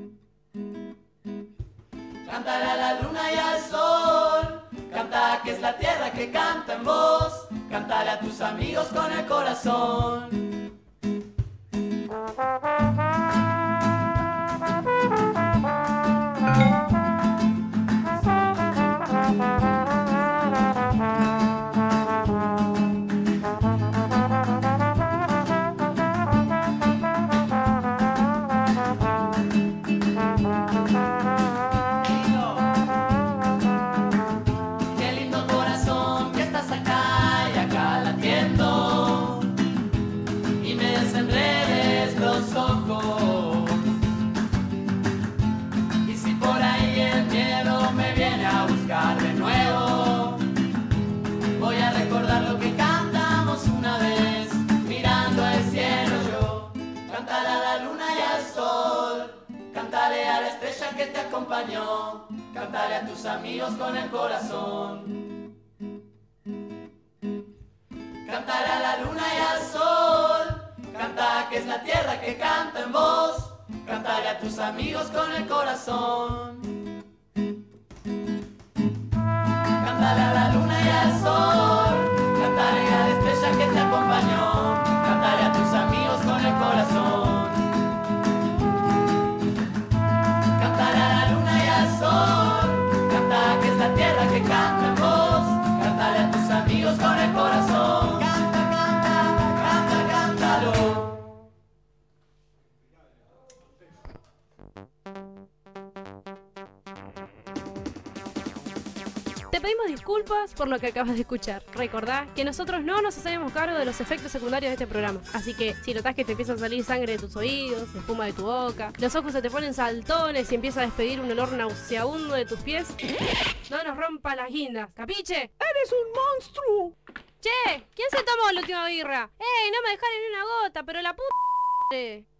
Cántale a la luna y al sol, canta que es la tierra que canta en vos. Cántale a tus amigos con el corazón. Qué lindo corazón que estás acá y acá latiendo. Y me desenredes los ojos. Y si por ahí el miedo me viene a buscar de nuevo, voy a recordar lo que cantamos una vez, mirando al cielo yo. Cántale a la luna y al sol, cántale a la estrella que te acompañó. Cántale a tus amigos con el corazón. Cántale a la luna y al sol, canta que es la tierra que canta en vos. Cántale a tus amigos con el corazón. Cántale a la luna y al sol, cántale a la estrella que te acompañó. Cántale a tus amigos con el corazón. Cántale a la luna y al sol, canta que es la tierra que canta en vos. Cántale a tus amigos con el corazón. Canta, canta, canta, cántalo. Te pedimos disculpas por lo que acabas de escuchar. Recordá que nosotros no nos hacemos cargo de los efectos secundarios de este programa. Así que si notás que te empieza a salir sangre de tus oídos, espuma de tu boca, los ojos se te ponen saltones y empieza a despedir un olor nauseabundo de tus pies, no nos rompa las guindas, ¿capiche? ¡Eres un monstruo! Che, ¿quién se tomó la última birra? ¡Ey, no me dejaron ni una gota, pero la puta...